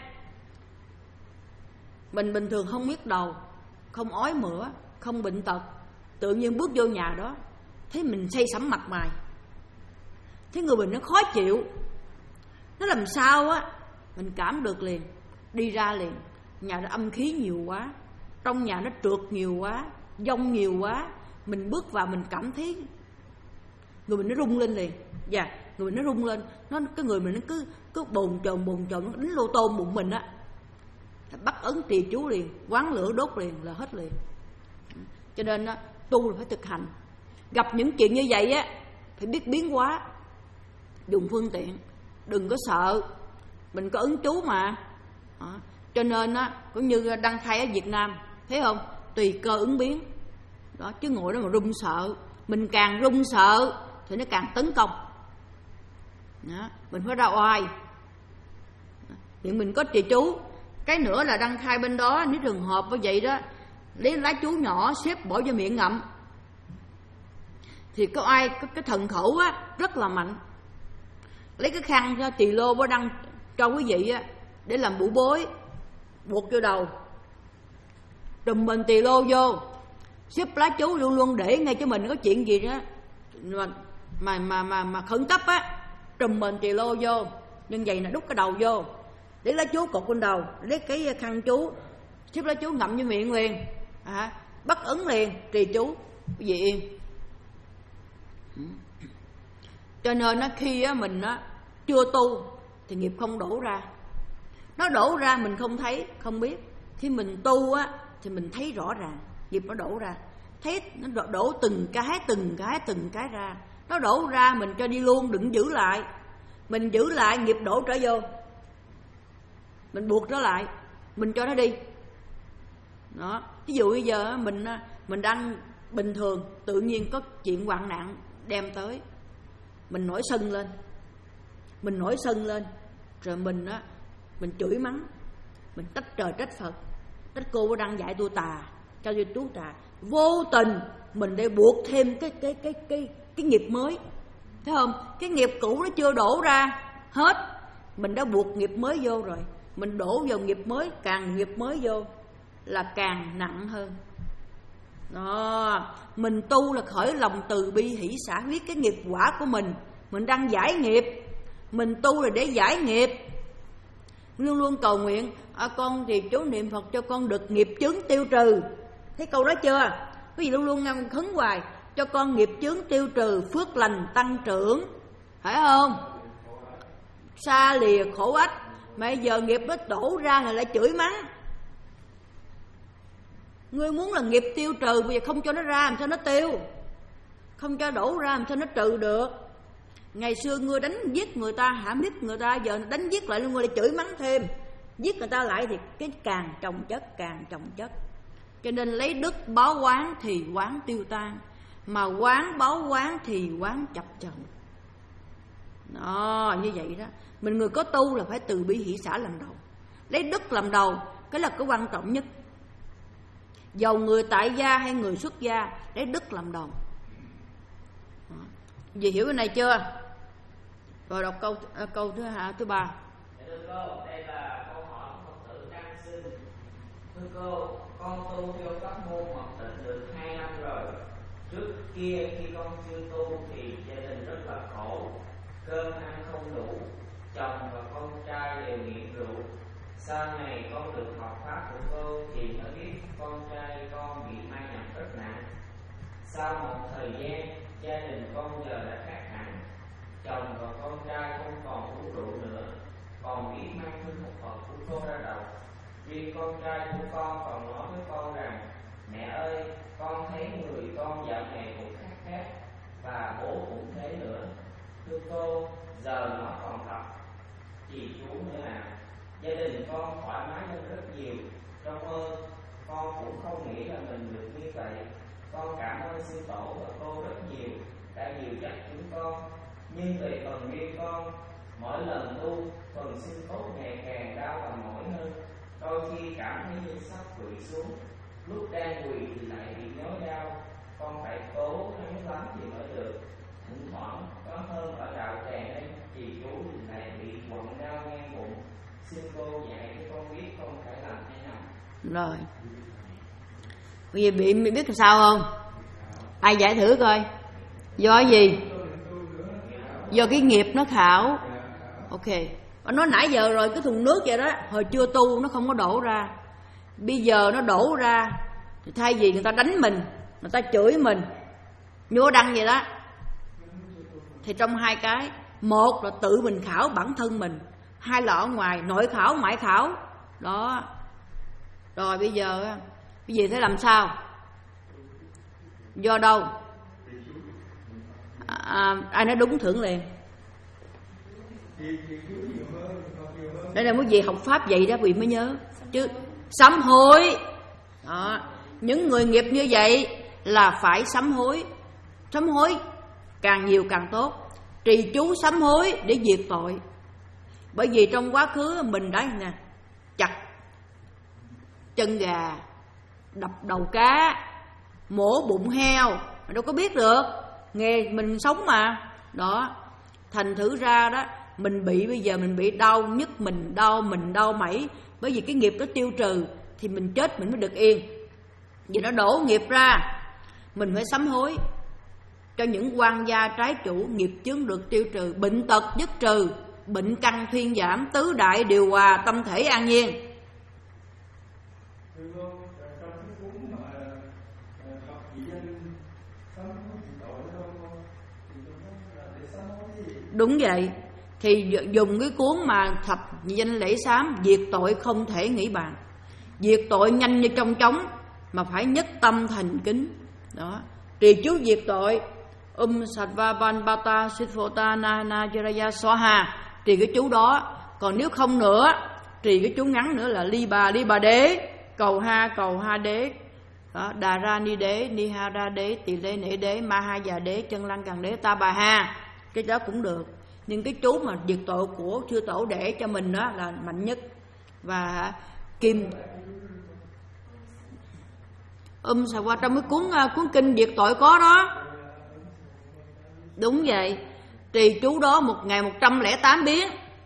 A: mình bình thường không biết đầu, không ói mửa, không bệnh tật, tự nhiên bước vô nhà đó thấy mình say sẩm mặt mày, thấy người mình nó khó chịu, nó làm sao á, mình cảm được liền, đi ra liền. Nhà nó âm khí nhiều quá, trong nhà nó trượt nhiều quá, dông nhiều quá, mình bước vào mình cảm thấy người mình nó rung lên liền. Dạ, người mình nó rung lên, nó cái người mình nó cứ cứ bồn chồn bồn chồn, nó đánh lô tôm bụng mình á, bắt ấn trì chú liền, quán lửa đốt liền là hết liền. Cho nên á, tu là phải thực hành. Gặp những chuyện như vậy á, phải biết biến hóa, dùng phương tiện, đừng có sợ. Mình có ấn chú mà. Đó. Cho nên á, cũng như đăng thai ở Việt Nam, thấy không? Tùy cơ ứng biến. Đó, chứ ngồi đó mà run sợ, mình càng run sợ thì nó càng tấn công. Đó, mình phải ra oai. Miệng mình có trì chú. Cái nữa là đăng thai bên đó, nếu trường hợp như vậy đó, lấy lá chú nhỏ xếp bỏ vô miệng ngậm, thì có ai có cái thần khẩu á rất là mạnh. Lấy cái khăn cho tỳ lô bó đăng cho quý vị á, để làm bụ bối, buộc vô đầu, trùm mình tỳ lô vô, xếp lá chú luôn luôn để ngay cho mình có chuyện gì đó mà mà mà mà, mà khẩn cấp á, trùm mình tỳ lô vô, nhưng vậy là đút cái đầu vô, lấy lá chú cột lên đầu, lấy cái khăn chú xếp lá chú ngậm vô miệng liền, à, bắt ấn liền, trì chú, cái gì yên. Cho nên á, khi á, mình á, chưa tu thì nghiệp không đổ ra, nó đổ ra mình không thấy, không biết. Khi mình tu á, thì mình thấy rõ ràng nghiệp nó đổ ra, thấy nó đổ từng cái từng cái từng cái ra, nó đổ ra mình cho đi luôn, đừng giữ lại. Mình giữ lại nghiệp đổ trở vô, mình buộc nó lại, mình cho nó đi. Đó, ví dụ bây giờ mình mình đang bình thường, tự nhiên có chuyện hoạn nạn đem tới, mình nổi sân lên, mình nổi sân lên, rồi mình á, mình chửi mắng, mình trách trời trách Phật, trách cô có đang dạy tôi tà, cho cho chú trả. Vô tình mình để buộc thêm cái cái cái cái cái nghiệp mới, thấy không? Cái nghiệp cũ nó chưa đổ ra hết, mình đã buộc nghiệp mới vô rồi, mình đổ vào nghiệp mới, càng nghiệp mới vô là càng nặng hơn. Đó, mình tu là khởi lòng từ bi hỷ xả biết cái nghiệp quả của mình, mình đang giải nghiệp, mình tu là để giải nghiệp. Luôn luôn cầu nguyện, à, con thì chú niệm Phật cho con được nghiệp chướng tiêu trừ. Thấy câu đó chưa? Cái gì luôn luôn ngâm khấn hoài, cho con nghiệp chướng tiêu trừ, phước lành tăng trưởng, phải không? Xa lìa khổ ách. Mà giờ nghiệp nó đổ ra là lại chửi mắng. Ngươi muốn là nghiệp tiêu trừ, bây giờ không cho nó ra làm sao nó tiêu, không cho đổ ra làm sao nó trừ được. Ngày xưa ngươi đánh giết người ta, hãm hiếp người ta, giờ đánh giết lại ngươi lại chửi mắng thêm, giết người ta lại thì cái càng trồng chất, càng trồng chất. Cho nên lấy đức báo oán thì oán tiêu tan, mà oán báo oán thì oán chập chờn. Đó, như vậy đó. Mình người có tu là phải từ bi hỷ xả làm đầu, lấy đức làm đầu, cái là cái quan trọng nhất. Dầu người tại gia hay người xuất gia, lấy đức làm đầu. Dì hiểu cái này chưa? Rồi đọc câu à, câu thứ hai, thứ ba.
C: Thưa cô, đây là câu hỏi của Phật tử Đăng Sinh. Thưa cô, con tu vô pháp môn mật tịnh được hai năm rồi. Trước kia khi con chưa tu thì gia đình rất là khổ, cơm ăn không đủ, chồng và con trai đều nghiện rượu. Sau này con được học pháp của cô thì mới biết con trai con bị ma nhập rất nặng. Sau một thời gian, gia đình con giờ đã khác hẳn, chồng và con trai không còn uống rượu nữa, còn biết mang kinh một Phật của cô ra đầu. Riêng con trai của con còn nói với con rằng: mẹ ơi, con thấy người con dạo này cũng khác khác, và bố cũng thế nữa. Thưa cô, giờ nó còn tập trì chú nữa nào. Gia đình con thoải mái hơn rất nhiều. Trong mơ con cũng không nghĩ là mình được như vậy. Con cảm ơn sư tổ và cô rất nhiều đã dìu dắt chúng con. Nhưng về phần riêng con, mỗi lần tu, phần sinh tốt ngày càng đau và mỏi hơn. Đôi khi cảm thấy như sắp quỵ xuống, lúc đang quỳ thì lại bị nhói đau. Con phải cố gắng lắm thì mới được. Thỉnh thoảng có hôm ở đạo tràng đây trì chú thì lại bị quặn đau ngang bụng. Xin cô dạy cho con biết con phải làm thế nào.
A: Rồi, bây giờ bị biết làm sao không? Ai giải thử coi. Do gì? Do cái nghiệp nó khảo. Ok. Nó nói nãy giờ rồi, cái thùng nước vậy đó, hồi chưa tu nó không có đổ ra, bây giờ nó đổ ra thì thay vì người ta đánh mình, người ta chửi mình, nhúa đăng vậy đó, thì trong hai cái, một là tự mình khảo bản thân mình, hai là ở ngoài nội khảo ngoại khảo đó. Rồi bây giờ cái gì phải làm sao? Do đâu? À, ai nói đúng thưởng liền. Đây là muốn gì học pháp vậy đó vì mới nhớ chứ. Sám hối đó. Những người nghiệp như vậy là phải sám hối. Sám hối càng nhiều càng tốt. Trì chú sám hối để diệt tội. Bởi vì trong quá khứ mình đã nè, chặt chân gà, đập đầu cá, mổ bụng heo, mình đâu có biết được, nghề mình sống mà đó. Thành thử ra đó, mình bị bây giờ mình bị đau nhức, mình đau mình đau mẩy, bởi vì cái nghiệp nó tiêu trừ thì mình chết mình mới được yên. Vì nó đổ nghiệp ra, mình phải sám hối cho những quan gia trái chủ, nghiệp chướng được tiêu trừ, bệnh tật dứt trừ, bệnh căn thuyên giảm, tứ đại điều hòa, tâm thể an nhiên. Đúng vậy. Thì dùng cái cuốn mà thập danh lễ sám, diệt tội không thể nghĩ bàn, diệt tội nhanh như trong trống, mà phải nhất tâm thành kính đó. Trì chú diệt tội Um Sattva Ban Bata Sithota Nana Jiraya Swaha, trì cái chú đó. Còn nếu không nữa, trì cái chú ngắn nữa là Ly Bà Ly Bà Đế, cầu ha cầu ha đế đó, Đà Ra Ni Đế, Ni Ha Ra Đế, Tỳ Lê Nể Đế, Ma Ha Già Đế, Chân Lăng Càng Đế, Ta Bà Ha. Cái đó cũng được. Nhưng cái chú mà diệt tội của chư tổ để cho mình đó là mạnh nhất. Và kim Um xà qua trong cái cuốn cuốn kinh diệt tội có đó. Đúng vậy. Trì chú đó một ngày một trăm lẻ tám biến,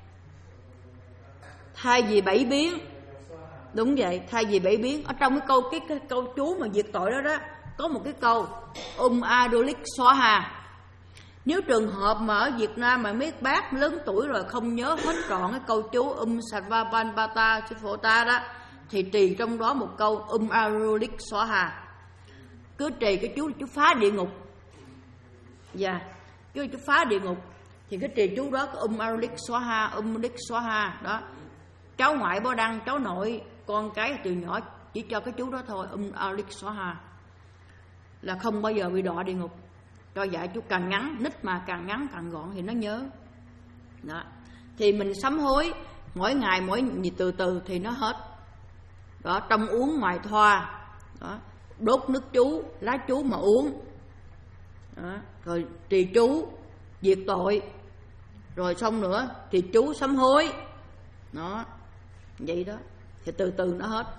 A: thay vì bảy biến. Đúng vậy, thay vì bảy biến. Ở trong cái câu cái, cái câu chú mà diệt tội đó đó, có một cái câu Um Adolik Swaha. Nếu trường hợp mà ở Việt Nam mà mấy bác lớn tuổi rồi không nhớ hết trọn cái câu chú Um Sarvapanpata Sifota đó, thì trì trong đó một câu Um Adolik Swaha. Cứ trì cái chú chú phá địa ngục. Dạ yeah. Chú chú phá địa ngục. Thì cái trì chú đó Um Adolik Swaha, Um Adolik Swaha đó. Cháu ngoại bó đăng, cháu nội con cái từ nhỏ chỉ cho cái chú đó thôi, Um Adolik Swaha, là không bao giờ bị đọa địa ngục. Cho dạy chú càng ngắn, nít mà càng ngắn càng gọn thì nó nhớ đó. Thì mình sám hối mỗi ngày mỗi gì từ từ thì nó hết đó. Trong uống ngoài thoa đó, đốt nước chú, lá chú mà uống đó. Rồi trì chú diệt tội, rồi xong nữa trì chú sám hối đó, vậy đó thì từ từ nó hết.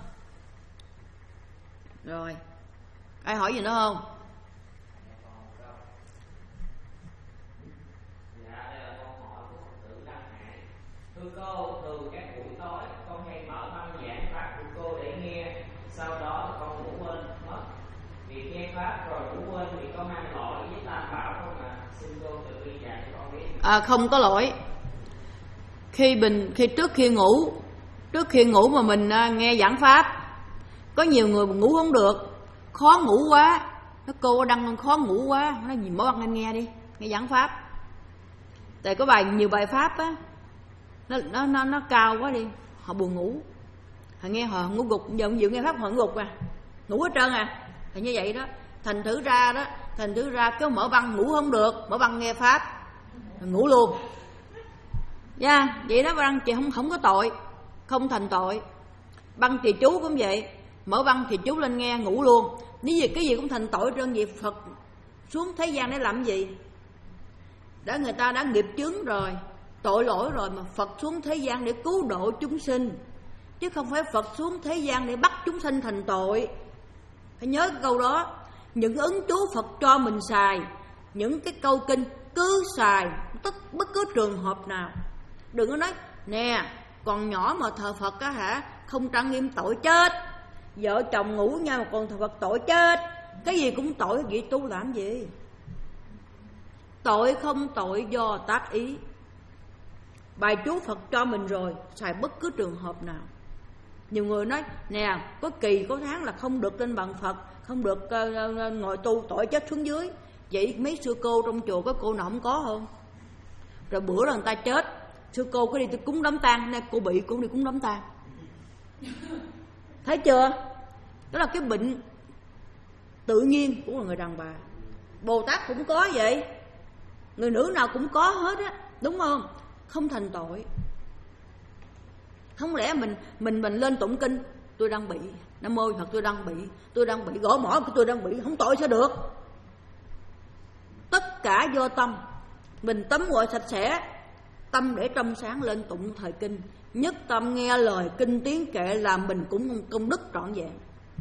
A: Rồi ai hỏi gì nữa không?
C: Thưa cô, từ các buổi tối con hay mở băng giảng pháp của cô để nghe, sau đó con ngủ quên mất. Việc nghe pháp rồi ngủ quên thì có mang lỗi với Tam Bảo không ạ? À? Xin cô tự bi dạy cho con biết.
A: À, không có lỗi. Khi mình khi trước khi ngủ, trước khi ngủ mà mình à, nghe giảng pháp, có nhiều người ngủ không được, khó ngủ quá. Nó cô đang khó ngủ quá, nó gì mở băng anh nghe đi, nghe giảng pháp. Tại có bài nhiều bài pháp á. Nó, nó, nó, nó cao quá đi, họ buồn ngủ, họ nghe họ ngủ gục. Giờ không chịu nghe pháp họ ngủ gục à, ngủ hết trơn à, thì như vậy đó. Thành thử ra đó, thành thử ra cứ mở băng ngủ không được, mở băng nghe pháp ngủ luôn nha. Yeah, vậy đó, băng chị không không có tội, không thành tội. Băng trì chú cũng vậy, mở băng trì chú lên nghe ngủ luôn. Nếu gì cái gì cũng thành tội trơn. Vậy Phật xuống thế gian để làm gì? Đã người ta đã nghiệp chướng rồi, tội lỗi rồi, mà Phật xuống thế gian để cứu độ chúng sinh, chứ không phải Phật xuống thế gian để bắt chúng sinh thành tội. Phải nhớ cái câu đó. Những ứng chú Phật cho mình xài, những cái câu kinh cứ xài tất bất cứ trường hợp nào. Đừng có nói nè, còn nhỏ mà thờ Phật á hả, không trang nghiêm tội chết. Vợ chồng ngủ nhau mà còn thờ Phật tội chết. Cái gì cũng tội, vậy tu làm gì? Tội không tội do tác ý. Bài chú Phật cho mình rồi, xài bất cứ trường hợp nào. Nhiều người nói nè, có kỳ có tháng là không được lên bằng Phật, không được uh, ngồi tu, tội chết xuống dưới. Vậy mấy sư cô trong chùa có cô nào không có không? Rồi bữa là người ta chết, sư cô có đi cúng đám tang, nay cô bị cũng đi cúng đám tang. Thấy chưa? Đó là cái bệnh tự nhiên của người đàn bà. Bồ Tát cũng có vậy, người nữ nào cũng có hết á, đúng không? Không thành tội. Không lẽ mình mình mình lên tụng kinh, tôi đang bị, Nam mô Phật tôi đang bị, tôi đang bị gõ mỏ, tôi đang bị, không tội sao được? Tất cả do tâm. Mình tắm gội sạch sẽ, tâm để trong sáng lên tụng thời kinh, nhất tâm nghe lời kinh tiếng kệ, làm mình cũng công đức trọn vẹn.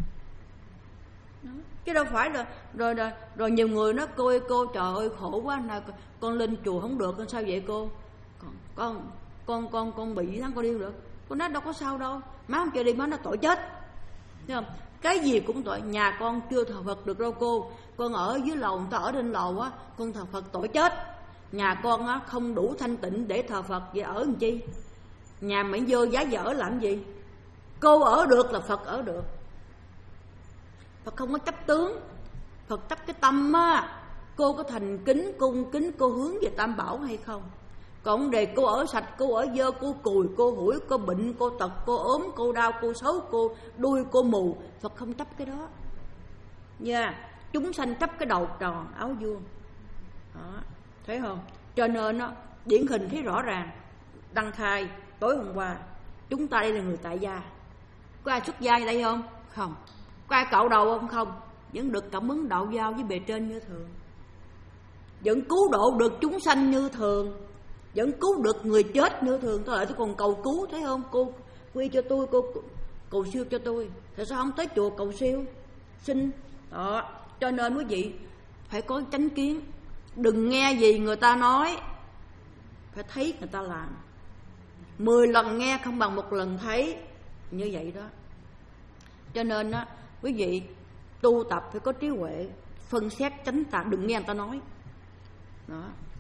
A: Chứ đâu phải là rồi, rồi rồi nhiều người nói cô ơi cô, trời ơi khổ quá, nào con lên chùa không được, con sao vậy cô? Con con con con, con bị tháng con đi không được. Con nói đâu có sao đâu, má không cho đi, má nó tội chết. Thấy không? Cái gì cũng tội. Nhà con chưa thờ Phật được đâu cô, con ở dưới lầu, người ta ở trên lầu á, con thờ Phật tội chết. Nhà con á không đủ thanh tịnh để thờ Phật, vậy ở làm chi? Nhà mày vô giá dở làm gì? Cô ở được là Phật ở được. Phật không có chấp tướng, Phật chấp cái tâm á. Cô có thành kính, cung kính, cô hướng về Tam Bảo hay không? Còn đề cô ở sạch, cô ở dơ, cô cùi, cô hủi, cô bệnh, cô tật, cô ốm, cô đau, cô xấu, cô đuôi, cô mù. Phật không chấp cái đó nha. Yeah. Chúng sanh chấp cái đầu tròn áo vuông đó, thấy không? Cho nên nó điển hình thấy rõ ràng. Đăng khai tối hôm qua, chúng ta đây là người tại gia. Có ai xuất gia đây không? Không. Có ai cạo đầu không? Không. Vẫn được cảm ứng đạo giao với bề trên như thường, vẫn cứu độ được chúng sanh như thường, vẫn cứu được người chết như thường. Tôi lại tôi còn cầu cứu, thấy không? Cô quy cho tôi, cô cầu siêu cho tôi. Tại sao không tới chùa cầu siêu? sinh đó. Cho nên quý vị phải có chánh kiến, đừng nghe gì người ta nói, phải thấy người ta làm. Mười lần nghe không bằng một lần thấy, như vậy đó. Cho nên đó, quý vị tu tập phải có trí huệ, phân xét chánh tà, đừng nghe người ta nói đó.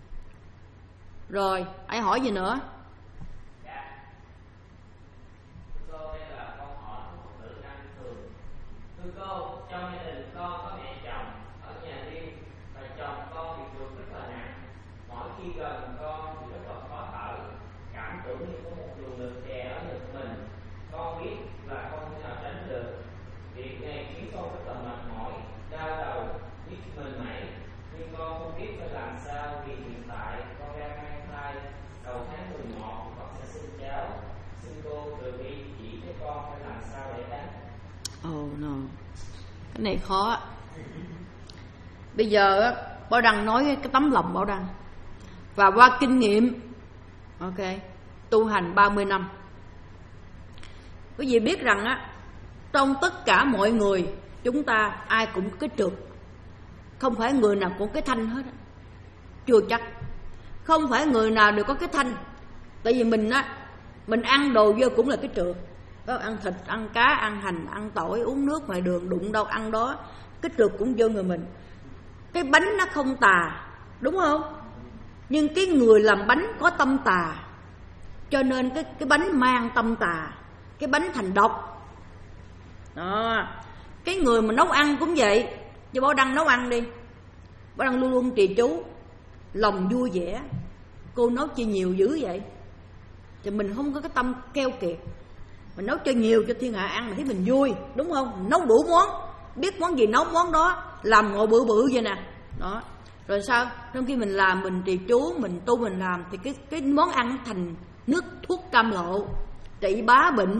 A: Rồi ai hỏi gì nữa?
C: Dạ. Thưa cô, đây là câu hỏi của Phật tử Đăng Thường. Thưa cô, trong gia đình con có mẹ chồng ở nhà riêng và chồng con bị trượt rất là nặng. Mỗi khi gần con thì rất là khó thở, cảm tưởng như có một luồng lực đè ở ngực mình. Con biết là không thể nào tránh được. Việc này khiến con rất là mệt mỏi, đau đầu, nhức mình mẩy. Nhưng con không biết phải làm sao vì hiện tại con đang mang thai, đầu tháng mười một con sẽ sinh cháu. Xin cô từ bi chỉ cho con phải làm sao để tránh.
A: Oh no, cái này khó. Bây giờ á, Bảo Đăng nói cái tấm lòng Bảo Đăng và qua kinh nghiệm, ok, tu hành ba mươi năm. Quý vị biết rằng á, trong tất cả mọi người chúng ta ai cũng có cái trượt, không phải người nào cũng có cái thanh hết á. Chưa chắc, không phải người nào đều có cái thanh. Tại vì mình á, mình ăn đồ vô cũng là cái trượt. Đó, ăn thịt, ăn cá, ăn hành, ăn tỏi, uống nước ngoài đường, đụng đâu ăn đó, cái trượt cũng vô người mình. Cái bánh nó không tà, đúng không? Nhưng cái người làm bánh có tâm tà, cho nên cái, cái bánh mang tâm tà, cái bánh thành độc đó. Cái người mà nấu ăn cũng vậy. Cho Bảo Đăng nấu ăn đi, Bảo Đăng luôn luôn trì chú, lòng vui vẻ. Cô nấu chi nhiều dữ vậy? Thì mình không có cái tâm keo kiệt, mình nấu cho nhiều cho thiên hạ ăn mà thấy mình vui, đúng không? Nấu đủ món, biết món gì nấu món đó, làm ngộ bự bự vậy nè đó. Rồi sao? Trong khi mình làm, mình trì chú, mình tu, mình làm thì cái cái món ăn thành nước thuốc cam lộ, trị bá bệnh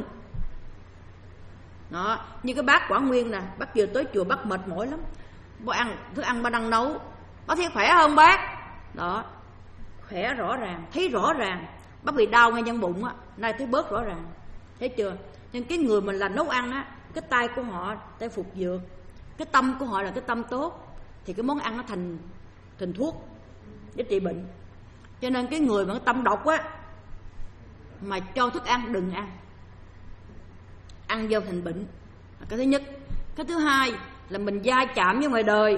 A: đó. Như cái bác Quảng Nguyên nè, bác vừa tới chùa bác mệt mỏi lắm, bác ăn thức ăn bác đang nấu, bác thấy khỏe không bác? Đó, khỏe rõ ràng, thấy rõ ràng. Bác bị đau ngay trong bụng á, nay thấy bớt rõ ràng, thấy chưa? Nhưng cái người mình là nấu ăn á, cái tay của họ tay phục dược, cái tâm của họ là cái tâm tốt, thì cái món ăn nó thành thành thuốc để trị bệnh. Cho nên cái người mà cái tâm độc á, mà cho thức ăn đừng ăn, ăn vô thành bệnh. Cái thứ nhất. Cái thứ hai là mình va chạm với ngoài đời,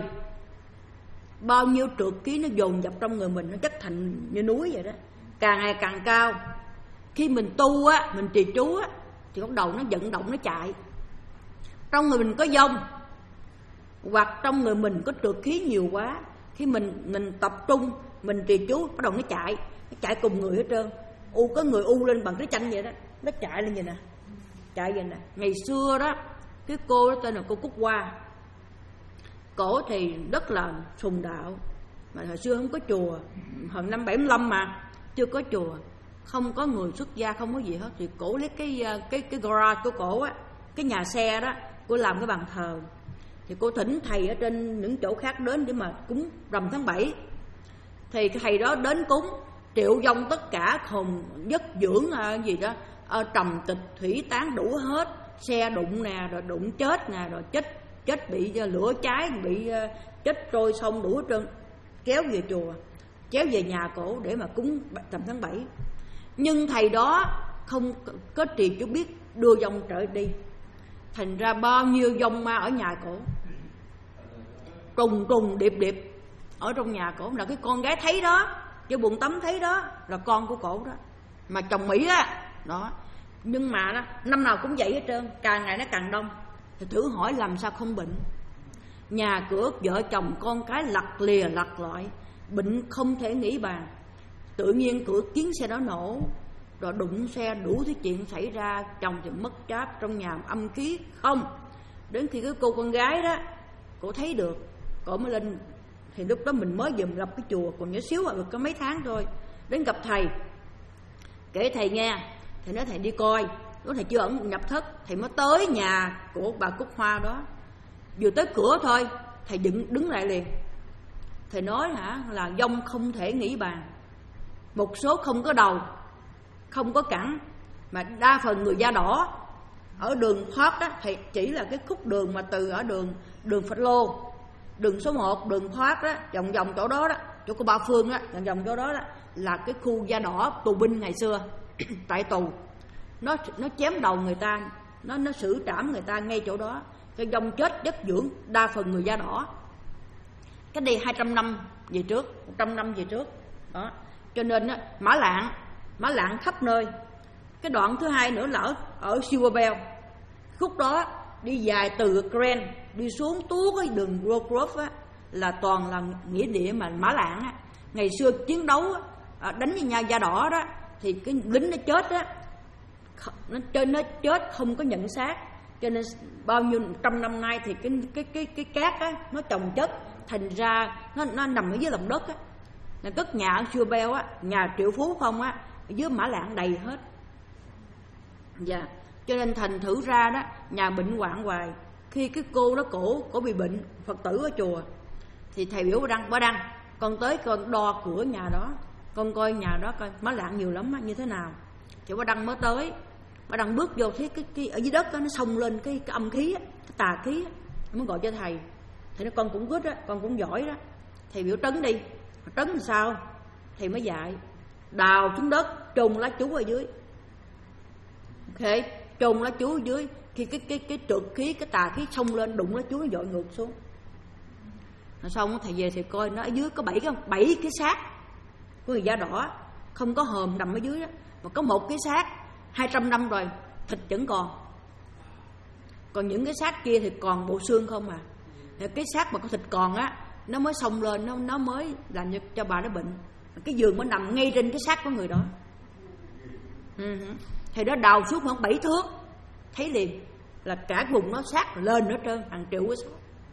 A: bao nhiêu trượt khí nó dồn dập trong người mình, nó chất thành như núi vậy đó, càng ngày càng cao. Khi mình tu á, mình trì chú á, thì bắt đầu nó vận động, nó chạy. Trong người mình có dông, hoặc trong người mình có trượt khí nhiều quá, khi mình mình tập trung, mình trì chú, bắt đầu nó chạy, nó chạy cùng người hết trơn. U có người u lên bằng cái chanh vậy đó, nó chạy lên vậy nè, chạy vậy nè. Ngày xưa đó, cái cô đó tên là cô Cúc Hoa, cổ thì rất là sùng đạo, mà hồi xưa không có chùa, hồi năm bảy mươi lăm mà chưa có chùa, không có người xuất gia, không có gì hết. Thì cổ lấy cái cái cái garage của cổ á, cái nhà xe đó, cô làm cái bàn thờ. Thì cô thỉnh thầy ở trên những chỗ khác đến để mà cúng rằm tháng bảy. Thì cái thầy đó đến cúng, triệu vong tất cả, hồn giấc dưỡng gì đó, trầm tịch thủy tán đủ hết, xe đụng nè, rồi đụng chết nè, rồi chết chết bị lửa cháy, bị chết trôi sông đủ hết trơn, kéo về chùa, kéo về nhà cổ để mà cúng rằm tháng bảy. Nhưng thầy đó không có trì chú biết đưa vong trở đi, thành ra bao nhiêu vong ma ở nhà cổ, trùng trùng điệp điệp ở trong nhà cổ. Là cái con gái thấy đó, cái bụng tắm thấy đó, là con của cổ đó, mà chồng Mỹ á đó. Nhưng mà đó, năm nào cũng vậy hết trơn, càng ngày nó càng đông. Thì thử hỏi làm sao không bệnh? Nhà cửa vợ chồng con cái lặt lìa lặt lại, bệnh không thể nghĩ bàn. Tự nhiên cửa kiến xe đó nổ, rồi đụng xe, đủ thứ chuyện xảy ra. Chồng thì mất tráp, trong nhà âm khí không. Đến khi cái cô con gái đó, cô thấy được, cô mới lên. Thì lúc đó mình mới vừa gặp cái chùa, còn nhỏ xíu, được có mấy tháng thôi. Đến gặp thầy, kể thầy nghe. Thầy nói thầy đi coi, lúc thầy chưa ẩn nhập thất, thầy mới tới nhà của bà Cúc Hoa đó. Vừa tới cửa thôi, thầy đứng, đứng lại liền. Thầy nói hả là vong không thể nghĩ bàn. Một số không có đầu, không có cẳng, mà đa phần người da đỏ, ở đường thoát đó thì chỉ là cái khúc đường mà từ ở đường đường Phật Lô, đường số một, đường thoát đó, vòng vòng chỗ đó đó, chỗ của Ba Phương đó, vòng vòng chỗ đó đó là cái khu da đỏ tù binh ngày xưa tại tù. Nó nó chém đầu người ta, nó nó xử trảm người ta ngay chỗ đó. Cái dòng chết chất dưỡng đa phần người da đỏ. Cái đây hai trăm năm về trước, một trăm năm về trước. Đó. Cho nên á, Mã Lạng, Mã Lạng khắp nơi. Cái đoạn thứ hai nữa là ở, ở Silver Bell. Khúc đó đi dài từ Grand đi xuống tuốt cái đường Grove á, là toàn là nghĩa địa mà Mã Lạng á. Ngày xưa chiến đấu á, đánh với nhau da đỏ đó thì cái lính nó chết á, nó trên nó chết không có nhận xác, cho nên bao nhiêu trăm năm nay thì cái cái cái cái cát á nó chồng chất, thành ra nó nó nằm ở dưới lòng đất á. Là cất nhà ở Silver Bell á, nhà triệu phú không á, ở dưới Mã Lạng đầy hết. Dạ, cho nên thành thử ra đó, nhà bệnh hoạn hoài. Khi cái cô đó cổ cổ bị bệnh, Phật tử ở chùa, thì thầy biểu bà Đăng, bà Đăng, con tới con đo cửa nhà đó, con coi nhà đó coi Mã Lạng nhiều lắm á, như thế nào. Thì bà Đăng mới tới, bà Đăng bước vô thấy cái, cái ở dưới đất đó, nó xông lên cái, cái âm khí á, cái tà khí á, mới gọi cho thầy. Thầy nói con cũng good á, con cũng giỏi đó. Thầy biểu trấn đi, trấn làm sao? Thầy mới dạy, đào xuống đất, trùng lá chú ở dưới. Ok, trùng lá chú ở dưới, khi cái cái cái trượt khí, cái tà khí xông lên đụng lá chú nó dội ngược xuống. Rồi xong thầy về thầy coi nó ở dưới có bảy cái bảy cái xác của người da đỏ, không có hòm nằm ở dưới đó, mà có một cái xác hai trăm năm rồi, thịt vẫn còn. Còn những cái xác kia thì còn bộ xương không à. Cái xác mà có thịt còn á, nó mới xông lên, nó nó mới làm cho, cho bà nó bệnh. Cái giường mới nằm ngay trên cái xác của người đó. Uh-huh. Thì đó đào xuống khoảng bảy thước, thấy liền là cả vùng nó xác lên hết trơn, hàng triệu cái xác.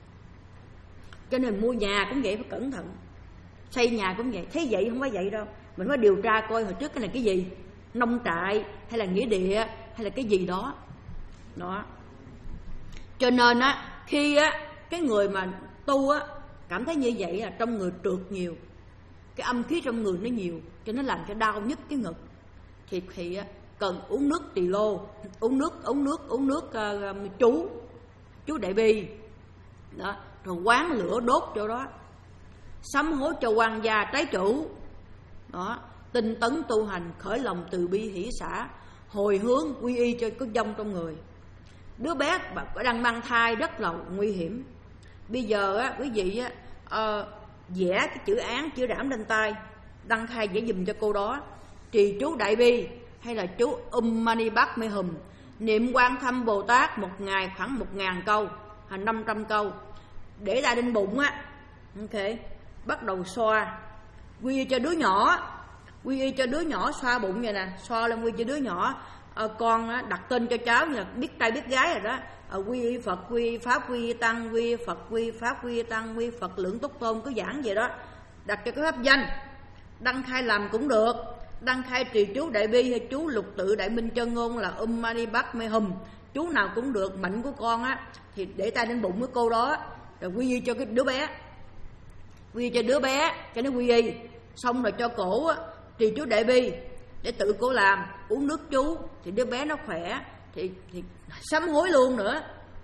A: Cho nên mua nhà cũng vậy, phải cẩn thận. Xây nhà cũng vậy, thấy vậy không phải vậy đâu. Mình phải điều tra coi hồi trước cái này cái gì, nông trại hay là nghĩa địa hay là cái gì đó. Đó. Cho nên á, khi á cái người mà tu á cảm thấy như vậy là trong người trượt nhiều, cái âm khí trong người nó nhiều, cho nó làm cho đau nhức cái ngực, thì thì cần uống nước tỳ lô, uống nước uống nước uống nước uh, chú chú đại bi đó, rồi quán lửa đốt chỗ đó, sám hối cho quan gia trái chủ đó, tinh tấn tu hành, khởi lòng từ bi hỷ xả, hồi hướng quy y cho có vong trong người. Đứa bé đang mang thai rất là nguy hiểm. Bây giờ á quý vị á uh, vẽ cái chữ án chữ đảm lên tay, đăng khai vẽ giùm cho cô đó, trì chú đại bi hay là chú Um Mani Bát Mê Hùm, niệm Quan Thâm Bồ Tát một ngày khoảng một ngàn câu hay năm trăm câu, để ra lên bụng á. Ok, bắt đầu xoa, quy y cho đứa nhỏ, quy y cho đứa nhỏ, xoa bụng vậy nè, xoa lên quy y cho đứa nhỏ. À, con á, đặt tên cho cháu là biết trai biết gái rồi đó. À, quy y Phật, quy y Pháp, quy y Tăng, quy y Phật, quy y Pháp, quy y Tăng, quy y Phật Lưỡng Túc Tôn, cứ giảng vậy đó. Đặt cho cái pháp danh, đăng khai làm cũng được, đăng khai trì chú đại bi hay chú lục tự đại minh chân ngôn là Um Mani Bát Mê Hùm, chú nào cũng được, mạnh của con á thì để tay lên bụng với cô đó, rồi quy y cho cái đứa bé, quy y cho đứa bé cho nó quy y, xong rồi cho cổ á, trì chú đại bi để tự cô làm, uống nước chú thì đứa bé nó khỏe, thì, thì sám hối luôn nữa.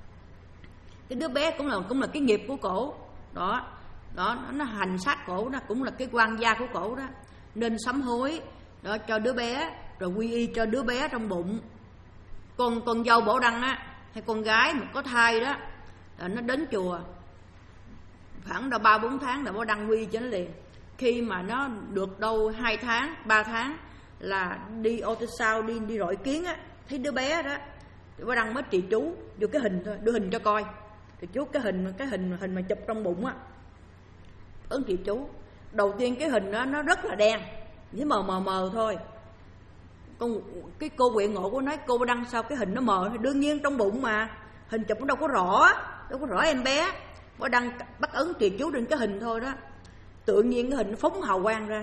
A: Cái đứa bé cũng là cũng là cái nghiệp của cổ đó, đó nó hành sát cổ, nó cũng là cái quan gia của cổ đó, nên sám hối đó cho đứa bé, rồi quy y cho đứa bé trong bụng. Con con dâu Bảo Đăng á, hay con gái mà có thai đó, là nó đến chùa khoảng đâu ba bốn tháng là Bảo Đăng quy cho nó liền. Khi mà nó được đâu hai tháng ba tháng là đi ultrasound, đi đi rọi kiến á, thấy đứa bé đó thì Bảo Đăng mới trì chú vô cái hình thôi, đưa hình cho coi, thì chú cái hình cái hình hình mà chụp trong bụng á, ấn trì chú. Đầu tiên cái hình đó nó rất là đen, chỉ mờ mờ mờ thôi. Con cái cô Huệ Ngộ của nói cô Bảo Đăng sao cái hình nó mờ, đương nhiên trong bụng mà hình chụp nó đâu có rõ, đâu có rõ em bé. Bảo Đăng bắt ấn trì chú trên cái hình thôi đó, tự nhiên cái hình nó phóng hào quang ra,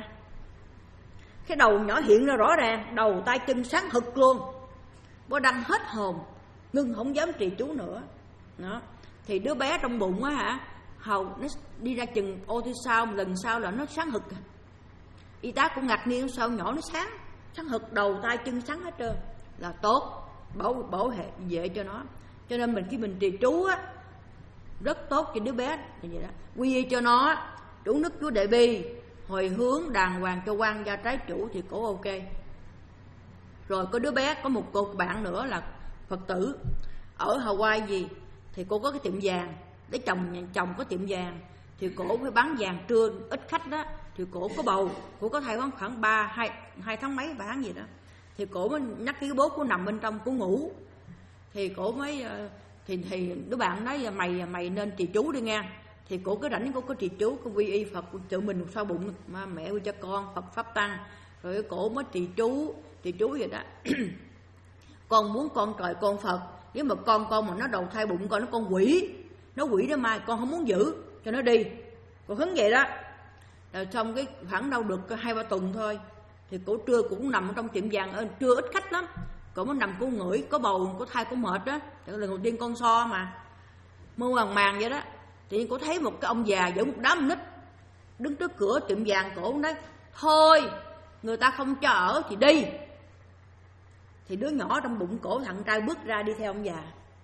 A: cái đầu nhỏ hiện ra rõ ràng, đầu tay chân sáng hực luôn. Bảo Đăng hết hồn, ngưng không dám trì chú nữa đó. Thì đứa bé trong bụng á hả, hầu nó đi ra chừng ultrasound lần sau là nó sáng hực. Y tá cũng ngạc nhiên sao nhỏ nó sáng sáng hực, đầu tay chân sáng hết trơn, là tốt. bảo bảo vệ cho nó. Cho nên mình khi mình trì chú á, rất tốt cho đứa bé như vậy đó. Quy y cho nó, chủ nước Chúa Đại Bi, hồi hướng đàng hoàng cho quan gia trái chủ thì cổ ok. Rồi có đứa bé, có một cô bạn nữa là Phật tử ở Hawaii gì, thì cô có cái tiệm vàng, để chồng chồng có tiệm vàng, thì cổ phải bán vàng trưa ít khách đó, thì cổ có bầu, cổ có thai khoảng khoảng ba hai hai tháng mấy bán gì đó, thì cổ mới nhắc cái bố cổ nằm bên trong, cổ ngủ, thì cổ mới thì thì đứa bạn nói mày mày nên trì chú đi nghe. Thì cổ cứ rảnh, cổ có trì chú, có quy y Phật, tự mình sau bụng mà mẹ quy cho con Phật pháp tăng, rồi cổ mới trì chú trì chú vậy đó. Con muốn con trời con Phật, nếu mà con con mà nó đầu thai bụng con, nó con quỷ, nó quỷ đó mai con không muốn giữ cho nó đi, còn hứng vậy đó. Rồi xong cái khoảng đâu được hai ba tuần thôi, thì cổ trưa cũng nằm trong tiệm vàng, ở trưa ít khách lắm, cổ mới nằm cổ ngửi, có bầu có thai có mệt đó, lần đầu tiên con so mà mơ màng màng vậy đó. Thì cổ thấy một cái ông già dẫn một đám nít đứng trước cửa tiệm vàng, cổ nói thôi người ta không cho ở thì đi. Thì đứa nhỏ trong bụng cổ, thằng trai bước ra đi theo ông già,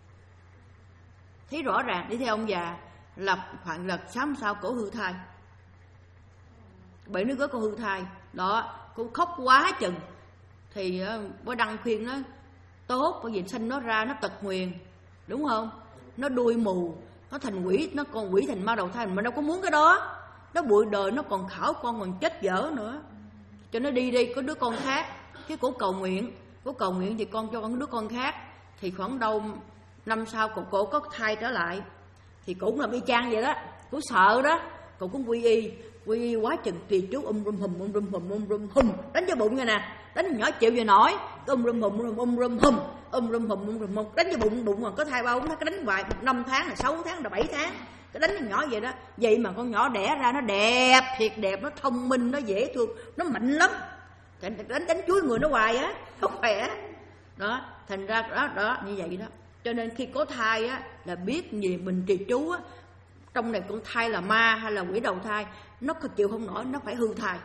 A: thấy rõ ràng đi theo ông già là khoảng là sáng sau cổ hư thai, bảy đứa có cô hư thai đó. Cô khóc quá chừng, thì bố Đăng khuyên nó tốt, bởi vì sinh nó ra nó tật nguyền, đúng không, nó đuôi mù, nó thành quỷ, nó còn quỷ thành ma đầu thai, mà đâu có muốn cái đó. Nó bụi đời, nó còn khảo con còn chết dở nữa, cho nó đi đi, có đứa con khác. Cái cổ cầu nguyện, cổ cầu nguyện thì con cho con đứa con khác. Thì khoảng đâu năm sau cổ, cổ có thai trở lại, thì cổ cũng làm y chang vậy đó. Cổ sợ đó, cổ cũng quy y, quy y quá chừng trì chú um rum hùm um rum hùm um rum hùm, đánh cho bụng rồi nè, đánh nhỏ chịu về nổi, um rum hùm um rum hùm um rum hùm um rum hùm, đánh cho bụng bụng mà có thai bao nó đánh hoài, một năm tháng là sáu tháng là bảy tháng, cái đánh con nhỏ vậy đó. Vậy mà con nhỏ đẻ ra nó đẹp thiệt đẹp, nó thông minh, nó dễ thương, nó mạnh lắm, đánh đánh chuối người nó hoài á, nó khỏe đó. Thành ra đó đó như vậy đó. Cho nên khi có thai á là biết gì mình trì chú á, trong này con thai là ma hay là quỷ đầu thai, nó chịu không nổi, nó phải hư thai.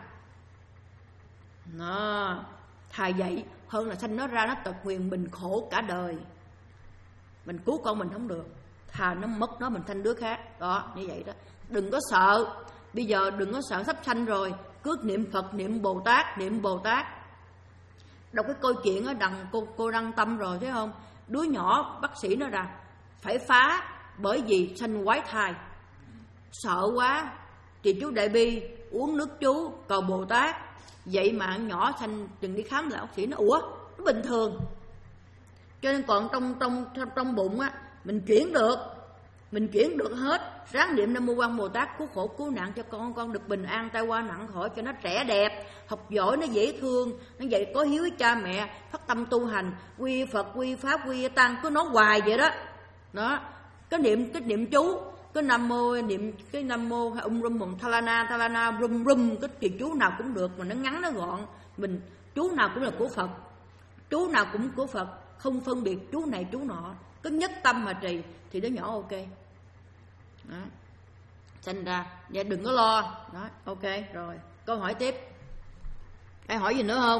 A: Nó thai vậy hơn là sanh nó ra nó tật nguyền, mình khổ cả đời, mình cứu con mình không được, thà nó mất nó mình sanh đứa khác đó, như vậy đó. Đừng có sợ, bây giờ đừng có sợ sắp sanh rồi, cứ niệm Phật, niệm Bồ Tát, niệm Bồ Tát. Đọc cái câu chuyện ở đằng cô cô Đăng Tâm rồi thấy không, đứa nhỏ bác sĩ nó là phải phá bởi vì sanh quái thai, sợ quá thì chú Đại Bi uống nước chú cầu Bồ Tát. Vậy mà nhỏ sanh đừng đi khám lại, bác sĩ nó ủa nó bình thường. Cho nên còn trong trong trong, trong bụng á mình chuyển được, mình chuyển được hết. Ráng niệm Nam Mô Quan Bồ Tát cứu khổ cứu nạn cho con con được bình an, tai qua nặng khỏi, cho nó trẻ đẹp, học giỏi, nó dễ thương, nó vậy có hiếu với cha mẹ, phát tâm tu hành, quy Phật, quy Pháp, quy Tăng, cứ nói hoài vậy đó. Đó, cái niệm cái niệm chú, cái Nam Mô niệm cái Nam Mô hay um rum mùng thalana thalana rum rum, cái kỳ chú nào cũng được mà nó ngắn nó gọn. Mình chú nào cũng là của Phật, chú nào cũng của Phật, không phân biệt chú này chú nọ, cứ nhất tâm mà trì thì đứa nhỏ ok. Đó. Thành ra vậy đừng có lo đó. Ok rồi, câu hỏi tiếp, ai hỏi gì nữa không?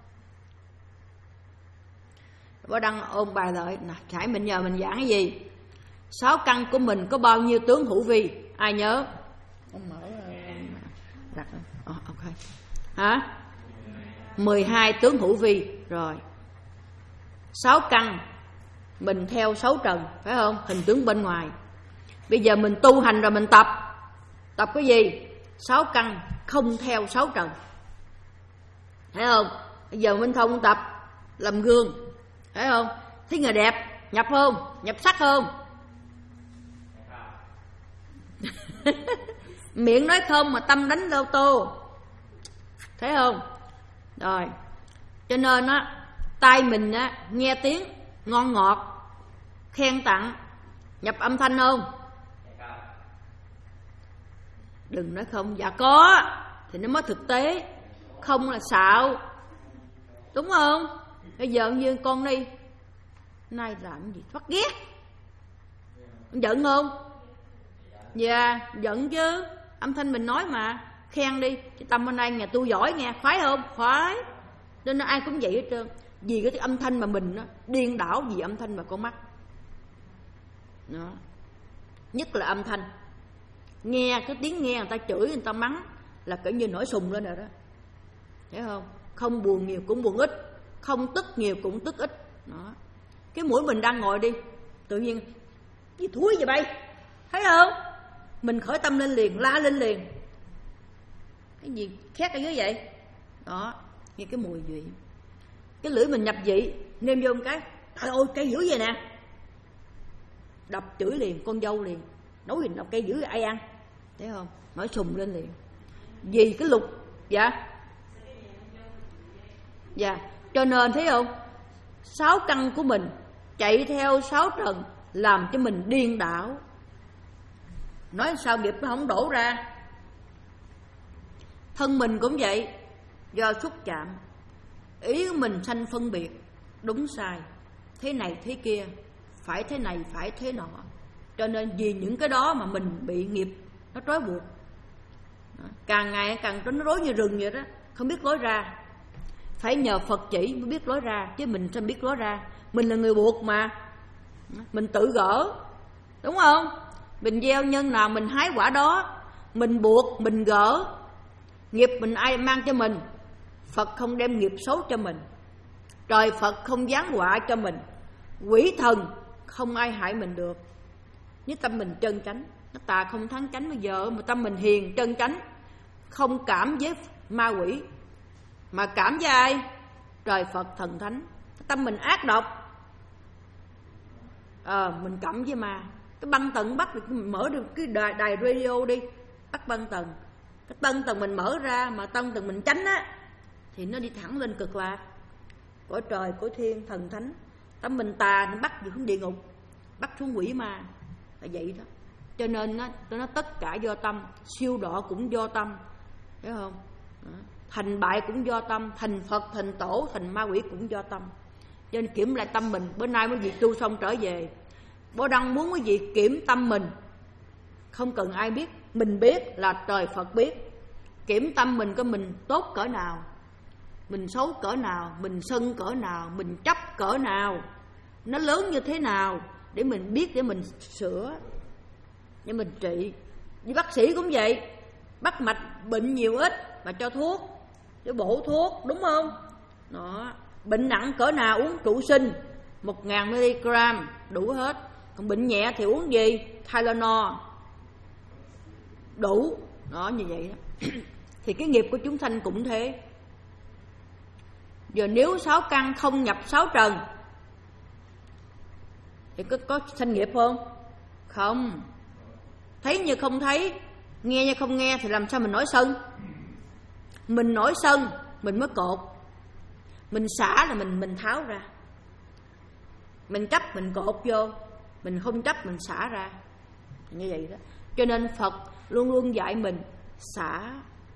A: Bố Đăng ôn bài lại nè, Khải mình nhờ mình giảng cái gì? Sáu căn của mình có bao nhiêu tướng hữu vi? Ai nhớ? Ông mở đặt oh, ok hả? mười hai tướng hữu vi rồi. Sáu căn mình theo sáu trần phải không? Hình tướng bên ngoài. Bây giờ mình tu hành rồi mình tập, tập cái gì? Sáu căn không theo sáu trần, thấy không? Bây giờ Minh Thông tập làm gương, thấy không? Thấy người đẹp nhập không? Nhập sắc không? Miệng nói không mà tâm đánh lô tô, thấy không? Rồi, cho nên á tai mình á nghe tiếng ngon ngọt, khen tặng, nhập âm thanh không? Đừng nói không, dạ có thì nó mới thực tế, không là xạo, đúng không? Bây giờ như con đi nay làm gì phát ghét, giận không? Dạ giận chứ, âm thanh mình nói mà, khen đi, cái tâm bên đây nhà tu giỏi nghe, khoái không? Khoái. Nên ai cũng vậy hết trơn. Vì cái âm thanh mà mình đó, điên đảo vì âm thanh và con mắt đó. Nhất là âm thanh. Nghe cái tiếng nghe người ta chửi, người ta mắng là kiểu như nổi sùng lên rồi đó, thấy không? Không buồn nhiều cũng buồn ít, không tức nhiều cũng tức ít đó. Cái mũi mình đang ngồi đi, tự nhiên cái thúi vậy bay, thấy không? Mình khởi tâm lên liền, la lên liền. Cái gì khét ở dưới vậy đó, nghe cái mùi vị. Cái lưỡi mình nhập vị, nêm vô một cái, trời ơi cây dữ vậy nè, đập chửi liền, con dâu liền, nấu gì đập cây dữ ai ăn, thấy không? Nói sùng lên liền. Vì cái lục, dạ dạ cho nên thấy không, sáu căn của mình chạy theo sáu trần làm cho mình điên đảo. Nói sao nghiệp nó không đổ ra. Thân mình cũng vậy, do xúc chạm, ý của mình sanh phân biệt đúng sai, thế này thế kia, phải thế này phải thế nọ. Cho nên vì những cái đó mà mình bị nghiệp nó trói buộc. Càng ngày càng nó rối như rừng vậy đó, không biết lối ra. Phải nhờ Phật chỉ mới biết lối ra, chứ mình sao biết lối ra. Mình là người buộc mà, mình tự gỡ, đúng không? Mình gieo nhân nào mình hái quả đó. Mình buộc, mình gỡ. Nghiệp mình ai mang cho mình? Phật không đem nghiệp xấu cho mình, trời Phật không giáng họa cho mình, quỷ thần không ai hại mình được. Nếu tâm mình chân chánh, nó tà không thắng chánh. Bây giờ mà tâm mình hiền chân chánh, không cảm với ma quỷ, mà cảm với ai? Trời Phật thần thánh. Tâm mình ác độc, à, mình cảm với ma. Cái băng tầng bắt được, mở được cái đài, đài radio đi, bắt băng tầng. Cái băng tầng mình mở ra mà băng tầng mình tránh á, thì nó đi thẳng lên cực lạc, cõi trời cõi thiên thần thánh. Tâm mình tà nó bắt xuống địa ngục, bắt xuống quỷ ma, là vậy đó. Cho nên nó, nó tất cả do tâm, siêu độ cũng do tâm, thấy không? Đó. Thành bại cũng do tâm, thành Phật, thành tổ, thành ma quỷ cũng do tâm. Cho nên kiểm lại tâm mình. Bữa nay quý vị tu xong trở về, Bố Đăng muốn quý vị kiểm tâm mình. Không cần ai biết, mình biết là trời Phật biết. Kiểm tâm mình coi mình tốt cỡ nào, mình xấu cỡ nào, mình sân cỡ nào, mình chấp cỡ nào, nó lớn như thế nào, để mình biết, để mình sửa, để mình trị. Với bác sĩ cũng vậy, bắt mạch bệnh nhiều ít mà cho thuốc, để bổ thuốc, đúng không? Đó. Bệnh nặng cỡ nào uống trụ sinh một ngàn mi-li-gam đủ hết. Còn bệnh nhẹ thì uống gì? Tylenol đủ. Đó, như vậy đó. Thì cái nghiệp của chúng sanh cũng thế. Giờ nếu sáu căn không nhập sáu trần thì có, có sanh nghiệp không? Không. Thấy như không thấy, nghe như không nghe, thì làm sao mình nổi sân? Mình nổi sân mình mới cột. Mình xả là mình mình tháo ra. Mình chấp mình cột vô, mình không chấp mình xả ra. Như vậy đó. Cho nên Phật luôn luôn dạy mình xả.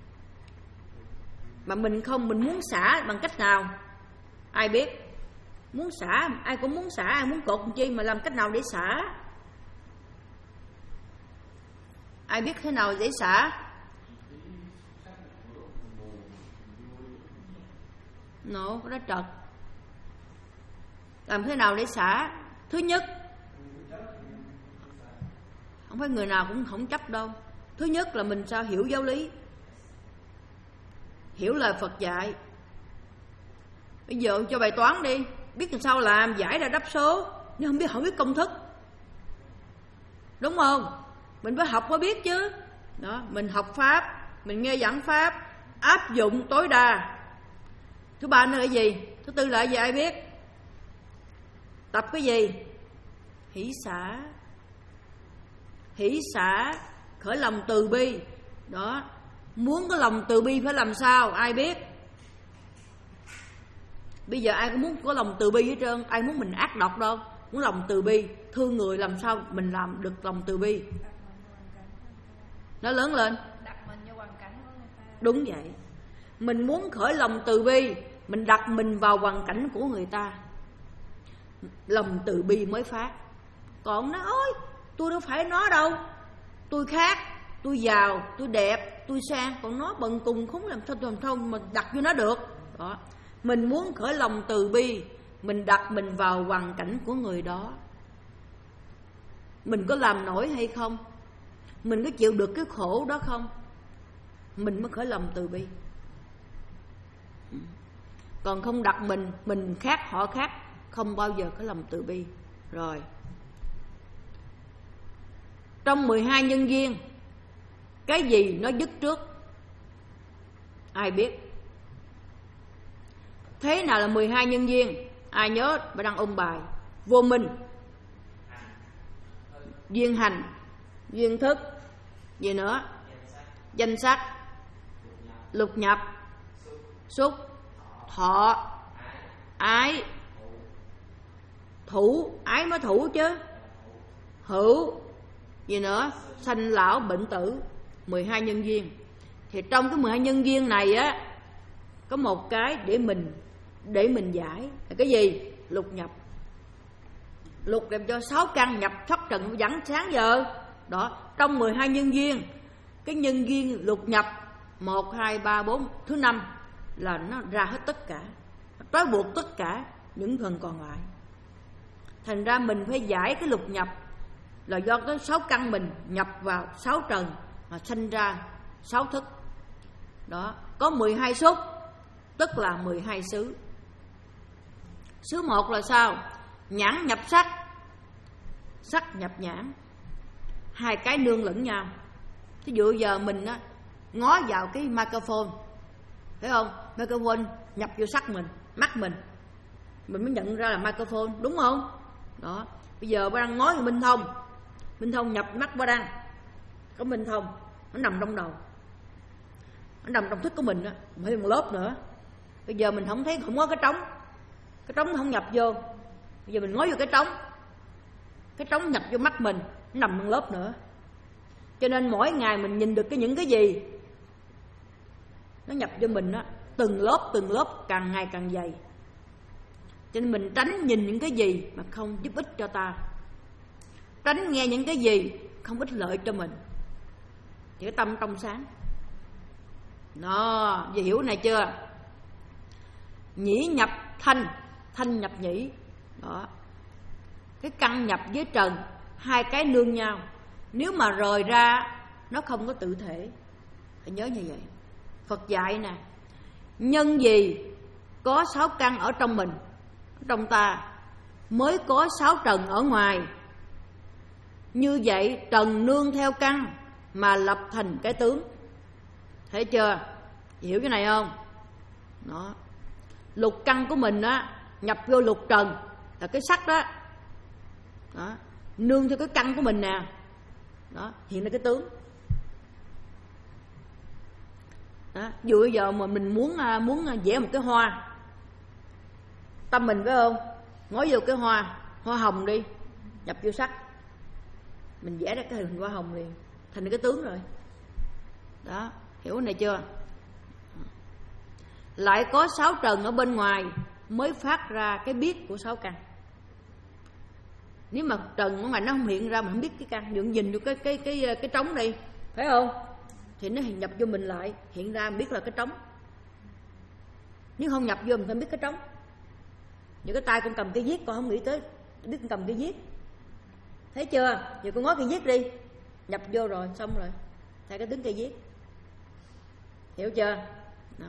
A: Mà mình không, mình muốn xả bằng cách nào? Ai biết? Muốn xả, ai cũng muốn xả, ai muốn cột chi, mà làm cách nào để xả? Ai biết thế nào để xả? Nó nó trật. Làm thế nào để xả? Thứ nhất, không phải người nào cũng không chấp đâu. Thứ nhất là mình sao hiểu giáo lý, hiểu lời Phật dạy. Bây giờ cho bài toán đi, biết làm sao làm, giải ra đáp số, nhưng không biết, không biết công thức, đúng không? Mình phải học mới biết chứ. Đó, mình học pháp, mình nghe giảng pháp, áp dụng tối đa. Thứ ba nữa là gì? Thứ tư là gì ai biết? Tập cái gì? Hỷ xả. Hỷ xả, khởi lòng từ bi. Đó, muốn có lòng từ bi phải làm sao? Ai biết? Bây giờ ai cũng muốn có lòng từ bi hết trơn. Ai muốn mình ác độc đâu. Muốn lòng từ bi, thương người, làm sao mình làm được lòng từ bi? Nó lớn lên. Đúng vậy. Mình muốn khởi lòng từ bi, mình đặt mình vào hoàn cảnh của người ta, lòng từ bi mới phát. Còn nói ôi, tôi đâu phải nó đâu, tôi khác, tôi giàu, tôi đẹp, tôi sang. Còn nó bần cùng không làm sao làm sao mà đặt vô nó được. Đó. Mình muốn khởi lòng từ bi, mình đặt mình vào hoàn cảnh của người đó, mình có làm nổi hay không, mình có chịu được cái khổ đó không, mình mới khởi lòng từ bi. Còn không đặt mình, mình khác họ khác, không bao giờ có lòng từ bi. Rồi, trong mười hai nhân duyên, cái gì nó dứt trước? Ai biết? Thế nào là mười hai nhân duyên? Ai nhớ? Bà đang ôn bài. Vô minh, duyên hành, duyên thức, gì nữa? Danh sắc, lục nhập, xúc, thọ, ái. Thủ, ái mới thủ chứ. Hữu, gì nữa? Sanh lão bệnh tử. Mười hai nhân duyên. Thì trong cái mười hai nhân duyên này á, có một cái để mình để mình giải là cái gì? Lục nhập. Lục làm cho sáu căn nhập thoát trần vẫn sáng giờ. Đó, trong mười hai nhân duyên, cái nhân duyên lục nhập một, hai, ba, bốn, thứ năm là nó ra hết tất cả, nó trói buộc tất cả những phần còn lại. Thành ra mình phải giải cái lục nhập là do cái sáu căn mình nhập vào sáu trần mà sanh ra sáu thức. Đó, có mười hai xúc, tức là mười hai xứ. Xứ một là sao? Nhãn nhập sắc, sắc nhập nhãn, hai cái nương lẫn nhau. Thí dụ giờ mình á, ngó vào cái microphone, thấy không? Microphone nhập vô sắc mình, mắt mình, mình mới nhận ra là microphone, đúng không? Đó, bây giờ ba đang ngó vào Minh Thông, Minh Thông nhập mắt ba đang, có Minh Thông, nó nằm trong đầu, nó nằm trong thức của mình á, phải một lớp nữa. Bây giờ mình không thấy, không có cái trống, cái trống không nhập vô. Bây giờ mình ngó vô cái trống, cái trống nhập vô mắt mình, nó nằm một lớp nữa. Cho nên mỗi ngày mình nhìn được cái những cái gì nó nhập vô mình á, từng lớp từng lớp càng ngày càng dày. Cho nên mình tránh nhìn những cái gì mà không giúp ích cho ta, tránh nghe những cái gì không ích lợi cho mình, thì cái tâm trong sáng. Đó, giờ hiểu này chưa? Nhĩ nhập thanh, thanh nhập nhĩ. Đó, cái căn nhập với trần, hai cái nương nhau. Nếu mà rời ra nó không có tự thể, phải nhớ như vậy. Phật dạy nè, nhân gì có sáu căn ở trong mình, trong ta, mới có sáu trần ở ngoài. Như vậy trần nương theo căn mà lập thành cái tướng. Thấy chưa? Hiểu cái này không? Đó, lục căn của mình á, nhập vô lục trần là cái sắc đó. Đó, nương theo cái căn của mình nè. Đó, hiện ra cái tướng. Đó, dù bây giờ mà mình muốn muốn vẽ một cái hoa, tâm mình phải không? Ngó vô cái hoa, hoa hồng đi, nhập vô sắc, mình vẽ ra cái hình hoa hồng liền, thành cái tướng rồi. Đó, hiểu cái này chưa? Lại có sáu trần ở bên ngoài mới phát ra cái biết của sáu căn. Nếu mà trần ở ngoài nó không hiện ra, mình không biết cái căn, dựng nhìn vô cái cái cái cái trống đi, phải không? Thì nó nhập vô mình lại, hiện ra mình biết là cái trống. Nếu không nhập vô mình phải biết cái trống. Như cái tay con cầm cây viết, con không nghĩ tới biết con cầm cây viết. Thấy chưa? Giờ con ngó cây viết đi, nhập vô rồi, xong rồi, thay cái tướng cây viết. Hiểu chưa? Đó.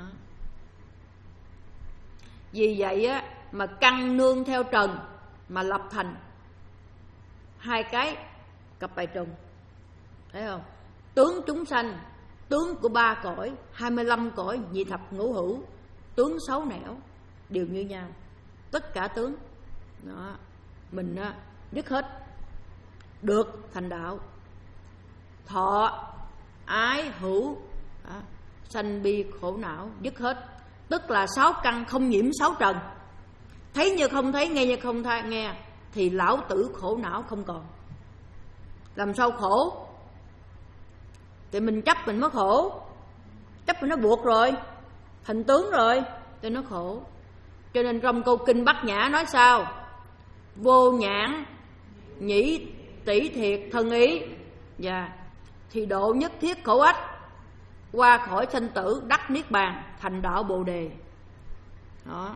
A: Vì vậy á, mà căn nương theo trần mà lập thành hai cái cặp bài trùng. Thấy không? Tướng chúng sanh, tướng của ba cõi, hai mươi lăm cõi nhị thập ngũ hữu, tướng sáu nẻo đều như nhau. Tất cả tướng đó, mình á, dứt hết, được thành đạo. Thọ, ái, hữu, đó, sanh bi khổ não, dứt hết. Tức là sáu căn không nhiễm sáu trần. Thấy như không thấy, nghe như không thấy nghe, thì lão tử khổ não không còn. Làm sao khổ? Thì mình chấp mình mới khổ. Chấp mình nó buộc rồi, thành tướng rồi, thì nó khổ. Cho nên trong câu kinh Bát Nhã nói sao? Vô nhãn nhĩ tỷ thiệt thân ý, dạ, thì độ nhất thiết khổ ách, qua khỏi sanh tử đắc niết bàn, thành đạo Bồ đề. Đó.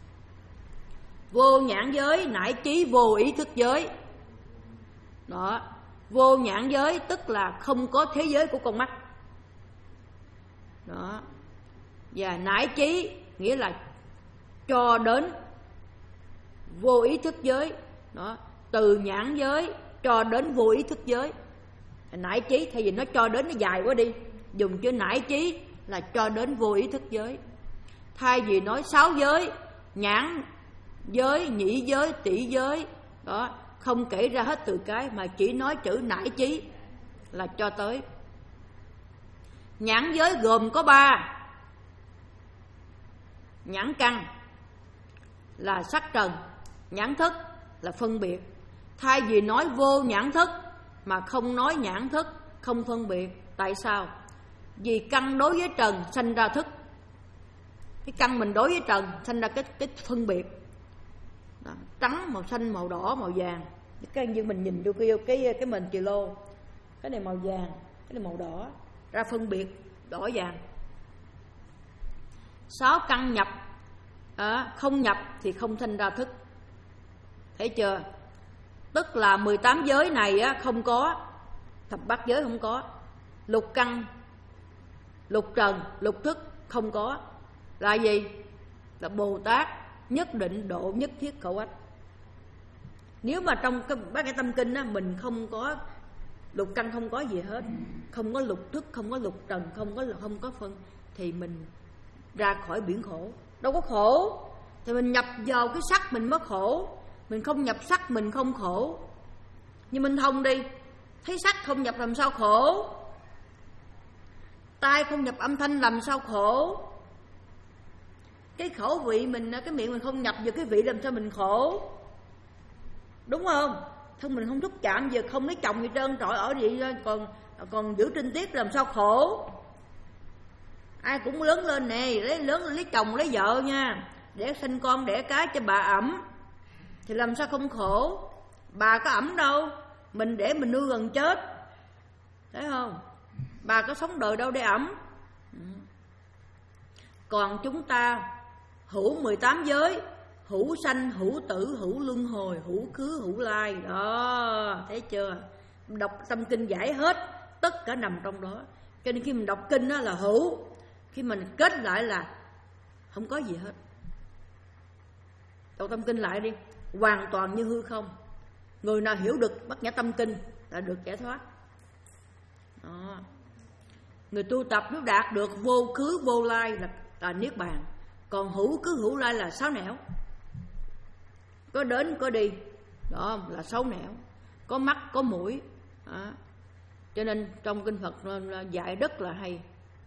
A: Vô nhãn giới nải trí vô ý thức giới. Đó. Vô nhãn giới tức là không có thế giới của con mắt. Đó. Và nải trí nghĩa là cho đến vô ý thức giới. Đó. Từ nhãn giới cho đến vô ý thức giới. Nải trí thay vì nó cho đến nó dài quá đi, dùng chữ nải trí là cho đến vô ý thức giới. Thay vì nói sáu giới, nhãn giới, nhĩ giới, tỷ giới, đó, không kể ra hết từ cái mà chỉ nói chữ nải trí là cho tới. Nhãn giới gồm có ba. Nhãn căn là sắc trần, nhãn thức là phân biệt. Thay vì nói vô nhãn thức mà không nói nhãn thức, không phân biệt. Tại sao? Vì căn đối với trần sanh ra thức. Cái căn mình đối với trần sanh ra cái, cái phân biệt. Đó, trắng, màu xanh, màu đỏ, màu vàng. Cái như mình nhìn vô cái cái cái mình chì lô, cái này màu vàng, cái này màu đỏ, ra phân biệt đỏ vàng. Sáu căn nhập, à, không nhập thì không sanh ra thức. Thấy chưa? Tức là mười tám giới này á, không có, thập bát giới không có, lục căn, lục trần, lục thức không có. Là gì? Là Bồ Tát nhất định độ nhất thiết khẩu ách. Nếu mà trong cái bát cái tâm kinh á, mình không có lục căn, không có gì hết, không có lục thức, không có lục trần, không có không có phân, thì mình ra khỏi biển khổ. Đâu có khổ. Thì mình nhập vào cái sắc mình mới khổ. Mình không nhập sắc mình không khổ. Nhưng mình thông đi, thấy sắc không nhập làm sao khổ? Tai không nhập âm thanh làm sao khổ? Cái khẩu vị mình, cái miệng mình không nhập vào cái vị làm sao mình khổ? Đúng không? Thân mình không xúc chạm giờ không lấy chồng gì trơn trọi ở vậy, còn còn giữ trinh tiết làm sao khổ? Ai cũng lớn lên nè, lấy lớn lên lấy chồng lấy vợ nha, để sinh con đẻ cái cho bà ẩm, thì làm sao không khổ? Bà có ẩm đâu, mình để mình nuôi gần chết, thấy không? Bà có sống đời đâu để ẩm. Còn chúng ta hữu mười tám giới, hữu sanh, hữu tử, hữu luân hồi, hữu khứ, hữu lai. Đó, thấy chưa? Đọc tâm kinh giải hết, tất cả nằm trong đó. Cho nên khi mình đọc kinh đó là hữu, khi mình kết lại là không có gì hết. Đọc tâm kinh lại đi, hoàn toàn như hư không. Người nào hiểu được Bát Nhã Tâm Kinh là được giải thoát. Đó. Người tu tập nếu đạt được vô khứ vô lai là, là niết bàn. Còn hữu khứ hữu lai là sáu nẻo, có đến có đi, đó là sáu nẻo, có mắt có mũi. Đó. Cho nên trong kinh Phật dạy rất là hay.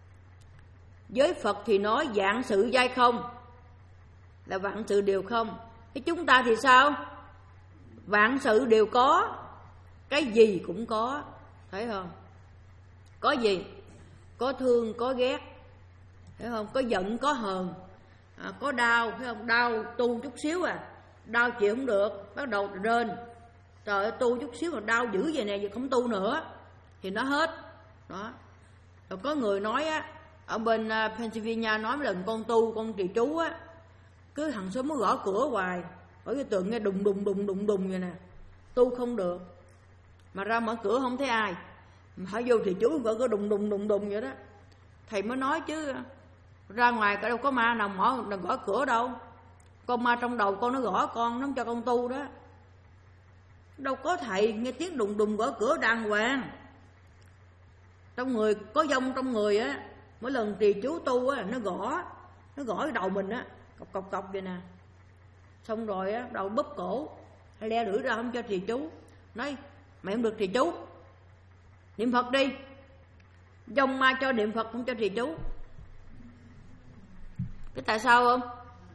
A: Giới Phật thì nói vạn sự giai không, là vạn sự đều không. Thế chúng ta thì sao? Vạn sự đều có, cái gì cũng có, thấy không? Có gì? Có thương, có ghét, thấy không? Có giận, có hờn, à, có đau, thấy không? Đau tu chút xíu à, đau chịu không được, bắt đầu rên. Trời ơi, tu chút xíu mà đau dữ vậy nè, giờ không tu nữa thì nó hết. Đó. Rồi có người nói á, ở bên Pennsylvania nói một lần con tu, con trì chú á, cứ hàng xóm mới gõ cửa hoài, ở cái tường nghe đùng đùng đùng đùng đùng vậy nè, tu không được. Mà ra mở cửa không thấy ai, mà phải vô trì chú gõ cửa đùng đùng đùng đùng vậy đó. Thầy mới nói chứ ra ngoài cả đâu có ma nào mở nào gõ cửa đâu, con ma trong đầu con nó gõ con, nó không cho con tu đó. Đâu có thầy nghe tiếng đùng đùng gõ cửa đàng hoàng. Trong người có vong trong người á, mỗi lần trì chú tu á, nó gõ, nó gõ cái đầu mình á, cọc cọc cọc vậy nè. Xong rồi á, đầu bóp cổ, hay le lưỡi ra không cho trì chú. Nói mày không được trì chú, niệm Phật đi. Vong ma cho niệm Phật không cho trì chú. Cái tại sao không?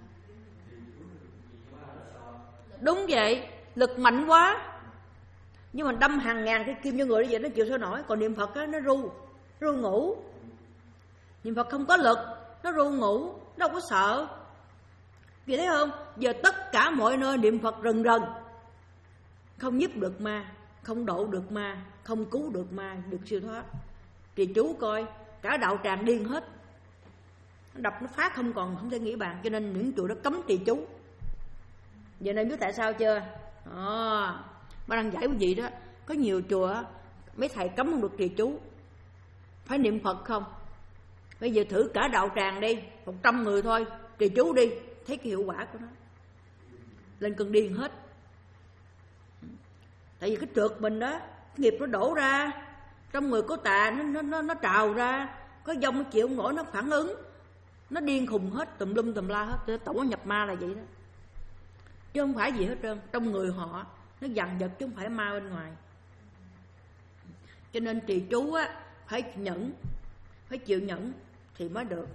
A: Đúng vậy, lực mạnh quá. Nhưng mà đâm hàng ngàn cái kim vô người như vậy nó chịu sao nổi. Còn niệm Phật á, nó ru, ru ngủ. Niệm Phật không có lực, nó ru ngủ, đâu có sợ. Vì thấy không? Giờ tất cả mọi nơi niệm Phật rần rần, không giúp được ma, không độ được ma, không cứu được ma, được siêu thoát. Thì chú coi, cả đạo tràng điên hết. nó đập nó phá không còn không thể nghĩ bàn. Cho nên những chùa đó cấm trì chú. Giờ nên biết tại sao chưa? À, ba đang giải quý vị đó, có nhiều chùa mấy thầy cấm không được trì chú, phải niệm Phật không. Bây giờ thử cả đạo tràng đi, một trăm người thôi trì chú đi, thấy cái hiệu quả của nó lên cơn điên hết. Tại vì cái trượt mình đó, nghiệp nó đổ ra trong người có tà, nó nó nó, nó trào ra, có dông nó chịu không nổi, nó phản ứng, nó điên khùng hết, tùm lum tùm la hết. Tổng nhập ma là vậy đó, chứ không phải gì hết trơn. Trong người họ nó dằn vật chứ không phải ma bên ngoài. Cho nên trì chú á phải nhẫn, phải chịu nhẫn thì mới được.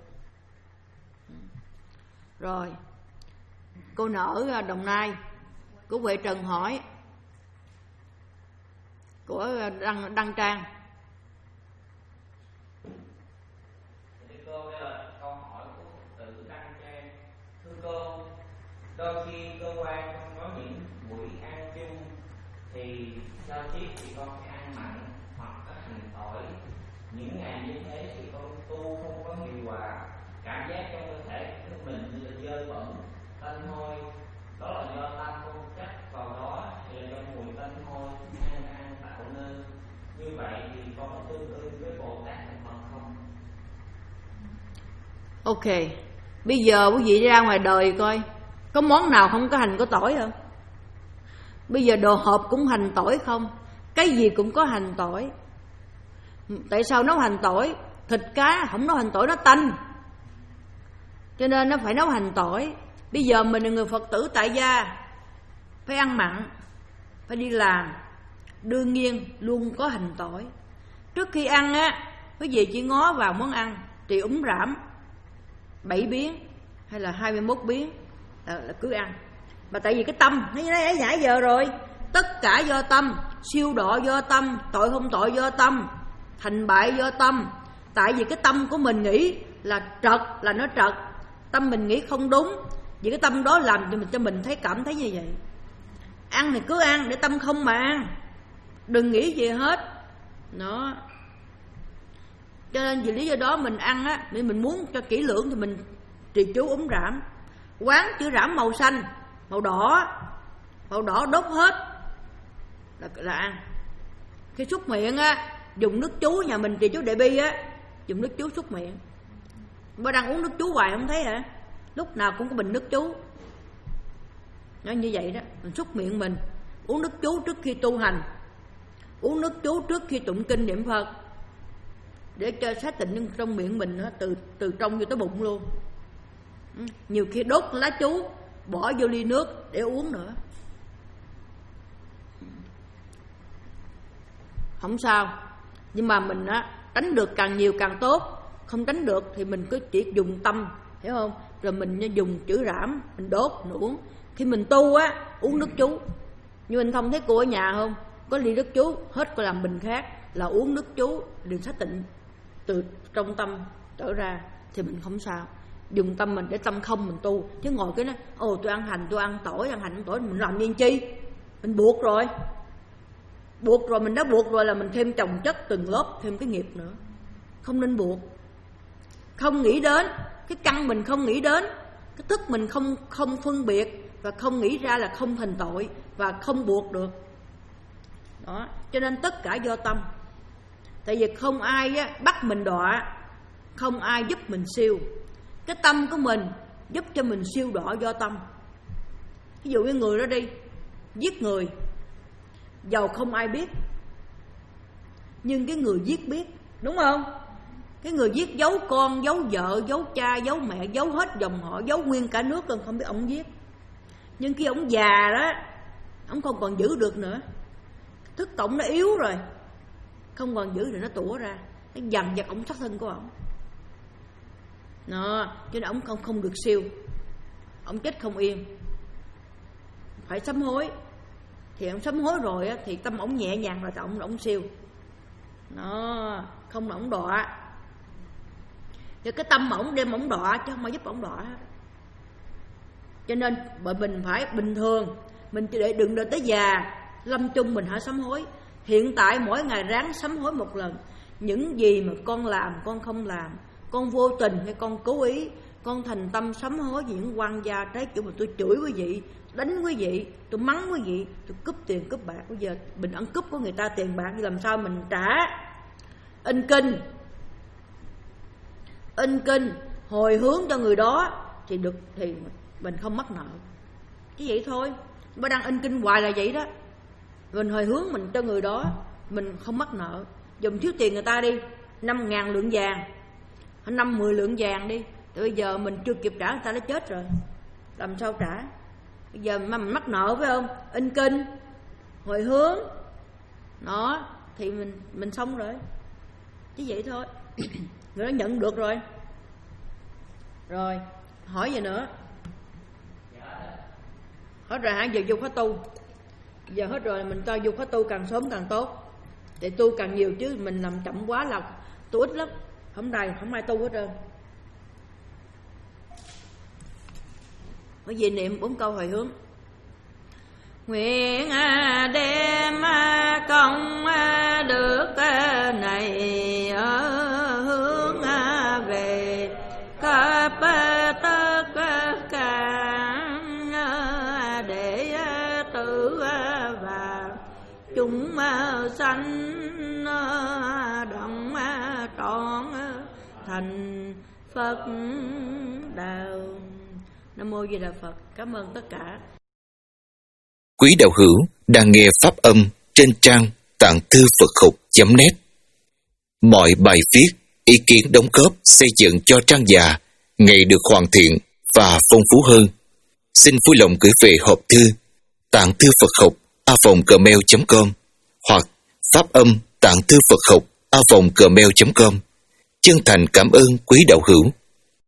A: Rồi cô nở Đồng Nai, cô Huệ Trần hỏi của Đăng, Đăng Trang.
C: Thì cô, đây là câu hỏi của Phật tử Đăng Trang. Thưa cô, đôi khi cơ quan không có những buổi ăn chung thì sao tiếp thì con phải ăn mặn hoặc có hành tỏi. Những ngày như thế thì con tu không có hiệu quả, cảm giác trong cơ thể của mình như là dơ bẩn, tanh hôi. Đó là do tâm không chắc vào đó hay là do mùi tanh hôi ăn ăn tạo nên. Như vậy thì con có tương ưng với Bồ Tát thành Phật không?
A: Ok, bây giờ quý vị đi ra ngoài đời coi có món nào không có hành có tỏi không? Bây giờ đồ hộp cũng hành tỏi không? Cái gì cũng có hành tỏi. Tại sao nấu hành tỏi? Thịt cá không nấu hành tỏi nó tanh, cho nên nó phải nấu hành tỏi. Bây giờ mình là người Phật tử tại gia, phải ăn mặn, phải đi làm, đương nhiên luôn có hành tỏi. Trước khi ăn á, quý vị chỉ ngó vào món ăn thì úng rảm bảy biến hay là hai mươi mốt biến là, là cứ ăn. Mà tại vì cái tâm, nó nãy nãy giờ rồi, tất cả do tâm, siêu độ do tâm, tội không tội do tâm, thành bại do tâm. Tại vì cái tâm của mình nghĩ là trật là nó trật, tâm mình nghĩ không đúng, vì cái tâm đó làm cho mình cho mình thấy cảm thấy như vậy. Ăn thì cứ ăn để tâm không mà ăn, đừng nghĩ gì hết. Nó cho nên vì lý do đó mình ăn á, nên mình muốn cho kỹ lưỡng thì mình trì chú úng rảm. Quán chữ rảm màu xanh, màu đỏ, màu đỏ đốt hết là, là ăn. Khi xúc miệng á, dùng nước chú, nhà mình trì chú Đại Bi á, dùng nước chú xúc miệng. Bà đang uống nước chú hoài không thấy hả? Lúc nào cũng có bình nước chú. Nó như vậy đó, mình xúc miệng mình, uống nước chú trước khi tu hành, uống nước chú trước khi tụng kinh niệm Phật, để cho xác tịnh trong miệng mình đó, từ từ trong vô tới bụng luôn. Nhiều khi đốt lá chú bỏ vô ly nước để uống nữa, không sao. Nhưng mà mình á, tránh được càng nhiều càng tốt, không tránh được thì mình cứ chỉ dùng tâm, hiểu không? Rồi mình dùng chữ rảm, mình đốt, mình uống. Khi mình tu á, uống nước chú. Nhưng mình không thấy cô ở nhà không? Có ly nước chú, hết có làm bình khác là uống nước chú để xác tịnh từ trong tâm trở ra thì mình không sao. Dùng tâm mình để tâm không mình tu. Chứ ngồi cái nói, ồ tôi ăn hành, tôi ăn tỏi, ăn hành, ăn tỏi, mình làm nhiên chi? Mình buộc rồi. Buộc rồi, mình đã buộc rồi là mình thêm chồng chất từng lớp, thêm cái nghiệp nữa. Không nên buộc. Không nghĩ đến, cái căn mình không nghĩ đến, cái thức mình không không phân biệt và không nghĩ ra là không thành tội và không buộc được. Đó, cho nên tất cả do tâm. Tại vì không ai á, bắt mình đọa, không ai giúp mình siêu. Cái tâm của mình giúp cho mình siêu đọa do tâm. Ví dụ như người đó đi, giết người, dầu không ai biết, nhưng cái người giết biết, đúng không? Cái người giết giấu con, giấu vợ, giấu cha, giấu mẹ, giấu hết dòng họ, giấu nguyên cả nước còn không biết ông giết. Nhưng khi ông già đó, ông không còn giữ được nữa, thức tổng nó yếu rồi, không còn giữ được, nó tủa ra, nó dằn vặt ông sát thân của ông. Đó, cho nên ông không không được siêu, ông chết không yên, phải sám hối. Thì ông sám hối rồi á, thì tâm ông nhẹ nhàng rồi thì ông ông siêu. Nó không là ông đọa. Thì cái tâm mà ông đem ông đọa chứ không ai giúp ông đọa hết. Cho nên bởi mình phải bình thường, mình để đừng đợi tới già lâm chung mình hãy sám hối. Hiện tại mỗi ngày ráng sám hối một lần. Những gì mà con làm con không làm, con vô tình hay con cố ý, con thành tâm sám hối những quan gia trái kiểu mà tôi chửi quý vị, đánh quý vị, tôi mắng quý vị, tôi cướp tiền cướp bạc. Bây giờ mình ăn cướp của người ta tiền bạc thì làm sao mình trả? In kinh, in kinh hồi hướng cho người đó thì được, thì mình không mắc nợ. Chỉ vậy thôi. Bà đang in kinh hoài là vậy đó. Mình hồi hướng mình cho người đó, mình không mắc nợ. Dùng thiếu tiền người ta đi, năm ngàn lượng vàng, năm mười lượng vàng đi, thì bây giờ mình chưa kịp trả người ta đã chết rồi, làm sao trả? Bây giờ mà mình mắc nợ phải không? In kinh hồi hướng đó thì mình mình xong rồi. Chỉ vậy thôi. Người đó nhận được rồi. Rồi hỏi gì nữa? Hết rồi hả? Giờ vô khóa tu. Giờ hết rồi, mình cho vô khóa tu càng sớm càng tốt. Để tu càng nhiều, chứ mình làm chậm quá là tu ít lắm. Không đầy, không ai tu hết trơn. Bởi vì niệm bốn câu hồi hướng. Nguyện đem công đức này hướng về khắp tất cả, để tự và chúng sanh động trọn thành Phật đạo. Nam mô Di Đà Phật. Cảm ơn tất cả
D: quý đạo hữu đang nghe pháp âm trên trang tạng thư Phật học chấm net. Mọi bài viết, ý kiến đóng góp xây dựng cho trang già ngày được hoàn thiện và phong phú hơn. Xin vui lòng gửi về hộp thư tạng thư Phật học a vòng gmail chấm com hoặc pháp âm tạng thư Phật học a vòng gmail chấm com. Chân thành cảm ơn quý đạo hữu.